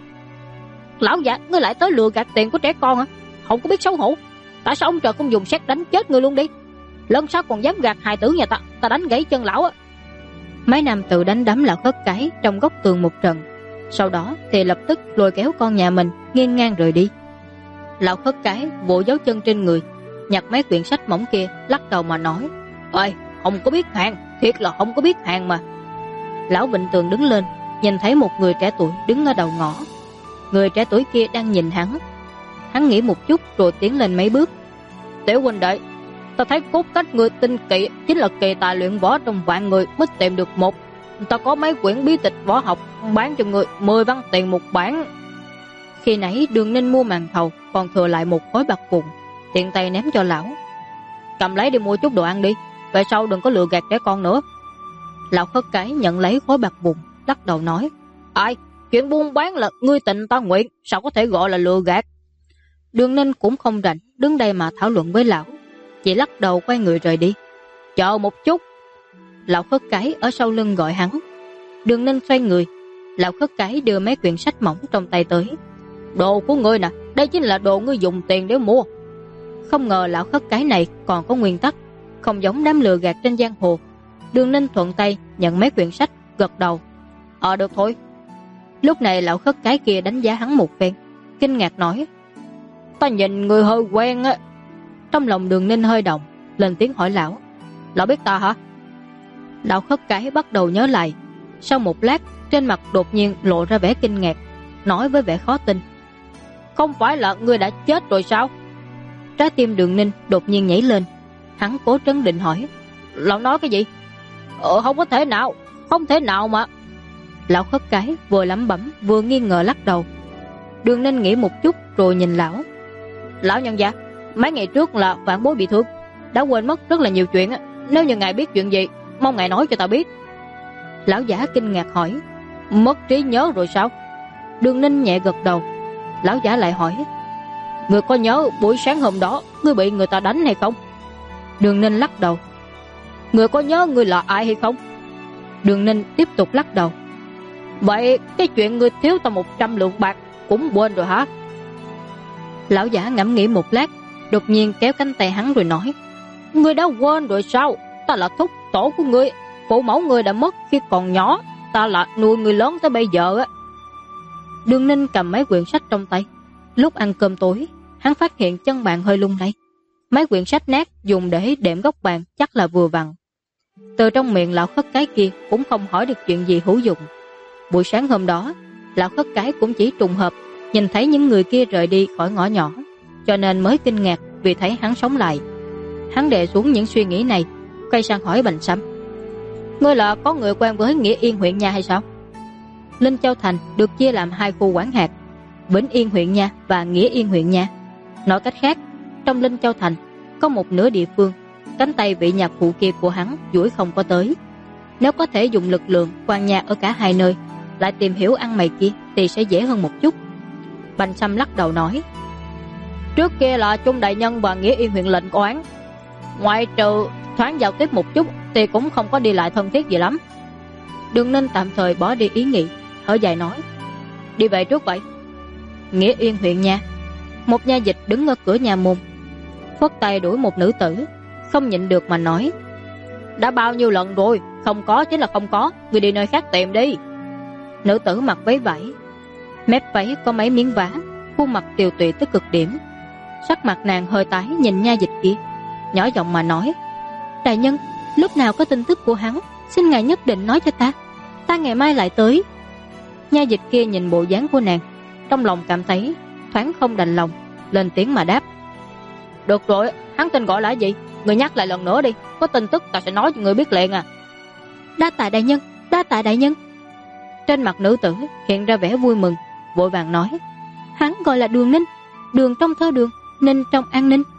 "Lão già, ngươi lại tới lừa gạt tiền của trẻ con hả? Không có biết xấu hổ. Tại sao ông trời không dùng sét đánh chết ngươi luôn đi? Lần sau còn dám gạt hài tử nhà ta đánh gãy chân lão á." Mấy nam tự đánh đấm lão khất cái trong góc tường một trận, sau đó thì lập tức lôi kéo con nhà mình nghiêng ngang rời đi. Lão khất cái vỗ dấu chân trên người, nhặt mấy quyển sách mỏng kia, lắc đầu mà nói: "Ơi, không có biết hàng, thiệt là không có biết hàng mà." Lão Vịnh Tường đứng lên, nhìn thấy một người trẻ tuổi đứng ở đầu ngõ. Người trẻ tuổi kia đang nhìn hắn. Hắn nghĩ một chút rồi tiến lên mấy bước: "Tiểu huynh đệ, ta thấy cốt cách người tinh kỵ chính là kỳ tài luyện võ trong vạn người mới tìm được một. Ta có mấy quyển bí tịch võ học, bán cho người 10 văn tiền một bản." Khi nãy Đường Ninh mua màn thầu còn thừa lại một khối bạc vụn, tiện tay ném cho lão: "Cầm lấy đi mua chút đồ ăn đi, về sau đừng có lừa gạt trẻ con nữa." Lão khất cái nhận lấy khối bạc vụn, lắc đầu nói: "Ai, chuyện buôn bán là ngươi tình ta nguyện, sao có thể gọi là lừa gạt?" Đường Ninh cũng không rảnh đứng đây mà thảo luận với lão, chỉ lắc đầu quay người rời đi. Chờ một chút. Lão khất cái ở sau lưng gọi hắn. Đường Ninh xoay người. Lão khất cái đưa mấy quyển sách mỏng trong tay tới. Đồ của ngươi nè, đây chính là đồ ngươi dùng tiền để mua. Không ngờ lão khất cái này còn có nguyên tắc, không giống đám lừa gạt trên giang hồ. Đường Ninh thuận tay nhận mấy quyển sách, gật đầu. Được thôi. Lúc này lão khất cái kia đánh giá hắn một phen, kinh ngạc nói: Ta nhìn người hơi quen á. Trong lòng Đường Ninh hơi động, lên tiếng hỏi lão: Lão biết ta hả? Lão khất cái bắt đầu nhớ lại. Sau một lát, trên mặt đột nhiên lộ ra vẻ kinh ngạc, nói với vẻ khó tin: Không phải là ngươi đã chết rồi sao? Trái tim Đường Ninh đột nhiên nhảy lên. Hắn cố trấn định hỏi: Lão nói cái gì? Không có thể nào, không thể nào mà. Lão khất cái vừa lẩm bẩm vừa nghi ngờ lắc đầu. Đường Ninh nghĩ một chút rồi nhìn lão: Lão nhân gia, mấy ngày trước là vạn bối bị thương, đã quên mất rất là nhiều chuyện. Nếu như ngài biết chuyện gì, mong ngài nói cho ta biết. Lão giả kinh ngạc hỏi: Mất trí nhớ rồi sao? Đường Ninh nhẹ gật đầu. Lão giả lại hỏi: Ngươi có nhớ buổi sáng hôm đó ngươi bị người ta đánh hay không? Đường Ninh lắc đầu. Ngươi có nhớ ngươi là ai hay không? Đường Ninh tiếp tục lắc đầu. Vậy cái chuyện ngươi thiếu ta 100 lượng bạc cũng quên rồi hả? Lão giả ngẫm nghĩ một lát, đột nhiên kéo cánh tay hắn rồi nói: Ngươi đã quên rồi sao? Ta là thúc tổ của ngươi, phụ mẫu ngươi đã mất khi còn nhỏ, ta là nuôi ngươi lớn tới bây giờ á. Đường Ninh cầm mấy quyển sách trong tay. Lúc ăn cơm tối, hắn phát hiện chân bàn hơi lung lay. Mấy quyển sách nát dùng để đệm góc bàn chắc là vừa vặn. Từ trong miệng lão khất cái kia cũng không hỏi được chuyện gì hữu dụng. Buổi sáng hôm đó, lão khất cái cũng chỉ trùng hợp nhìn thấy những người kia rời đi khỏi ngõ nhỏ, cho nên mới kinh ngạc vì thấy hắn sống lại. Hắn đè xuống những suy nghĩ này, quay sang hỏi Bành Sâm: Ngươi là có người quen với Nghĩa Yên huyện nha hay sao? Linh Châu Thành được chia làm 2 khu quản hạt, Vĩnh Yên huyện nha và Nghĩa Yên huyện nha. Nói cách khác, trong Linh Châu Thành có một nửa địa phương cánh tay vị nhà phụ kia của hắn duỗi không có tới. Nếu có thể dùng lực lượng quan nhà ở cả hai nơi, lại tìm hiểu ăn mày kia thì sẽ dễ hơn một chút. Bành Sâm lắc đầu nói: Trước kia là Trung đại nhân và Nghĩa Yên huyện lệnh có án, ngoại trừ thoáng giao tiếp một chút thì cũng không có đi lại thân thiết gì lắm. Đường Ninh tạm thời bỏ đi ý nghĩ, thở dài nói: Đi về trước vậy. Nghĩa Yên huyện nha. Một nha dịch đứng ở cửa nhà môn, phất tay đuổi một nữ tử, không nhịn được mà nói: Đã bao nhiêu lần rồi, không có chính là không có, người đi nơi khác tìm đi. Nữ tử mặc váy vải, mép váy có mấy miếng vá, khuôn mặt tiều tụy tới cực điểm. Sắc mặt nàng hơi tái nhìn nha dịch kia, nhỏ giọng mà nói: Đại nhân, lúc nào có tin tức của hắn, xin ngài nhất định nói cho ta ngày mai lại tới. Nha dịch kia nhìn bộ dáng của nàng, trong lòng cảm thấy thoáng không đành lòng, lên tiếng mà đáp: Được rồi, hắn tên gọi là gì? Người nhắc lại lần nữa đi, có tin tức ta sẽ nói cho người biết liền à. Đa tạ đại nhân, đa tạ đại nhân. Trên mặt nữ tử hiện ra vẻ vui mừng, vội vàng nói: Hắn gọi là Đường Ninh, đường trong thơ đường, Ninh trong an ninh.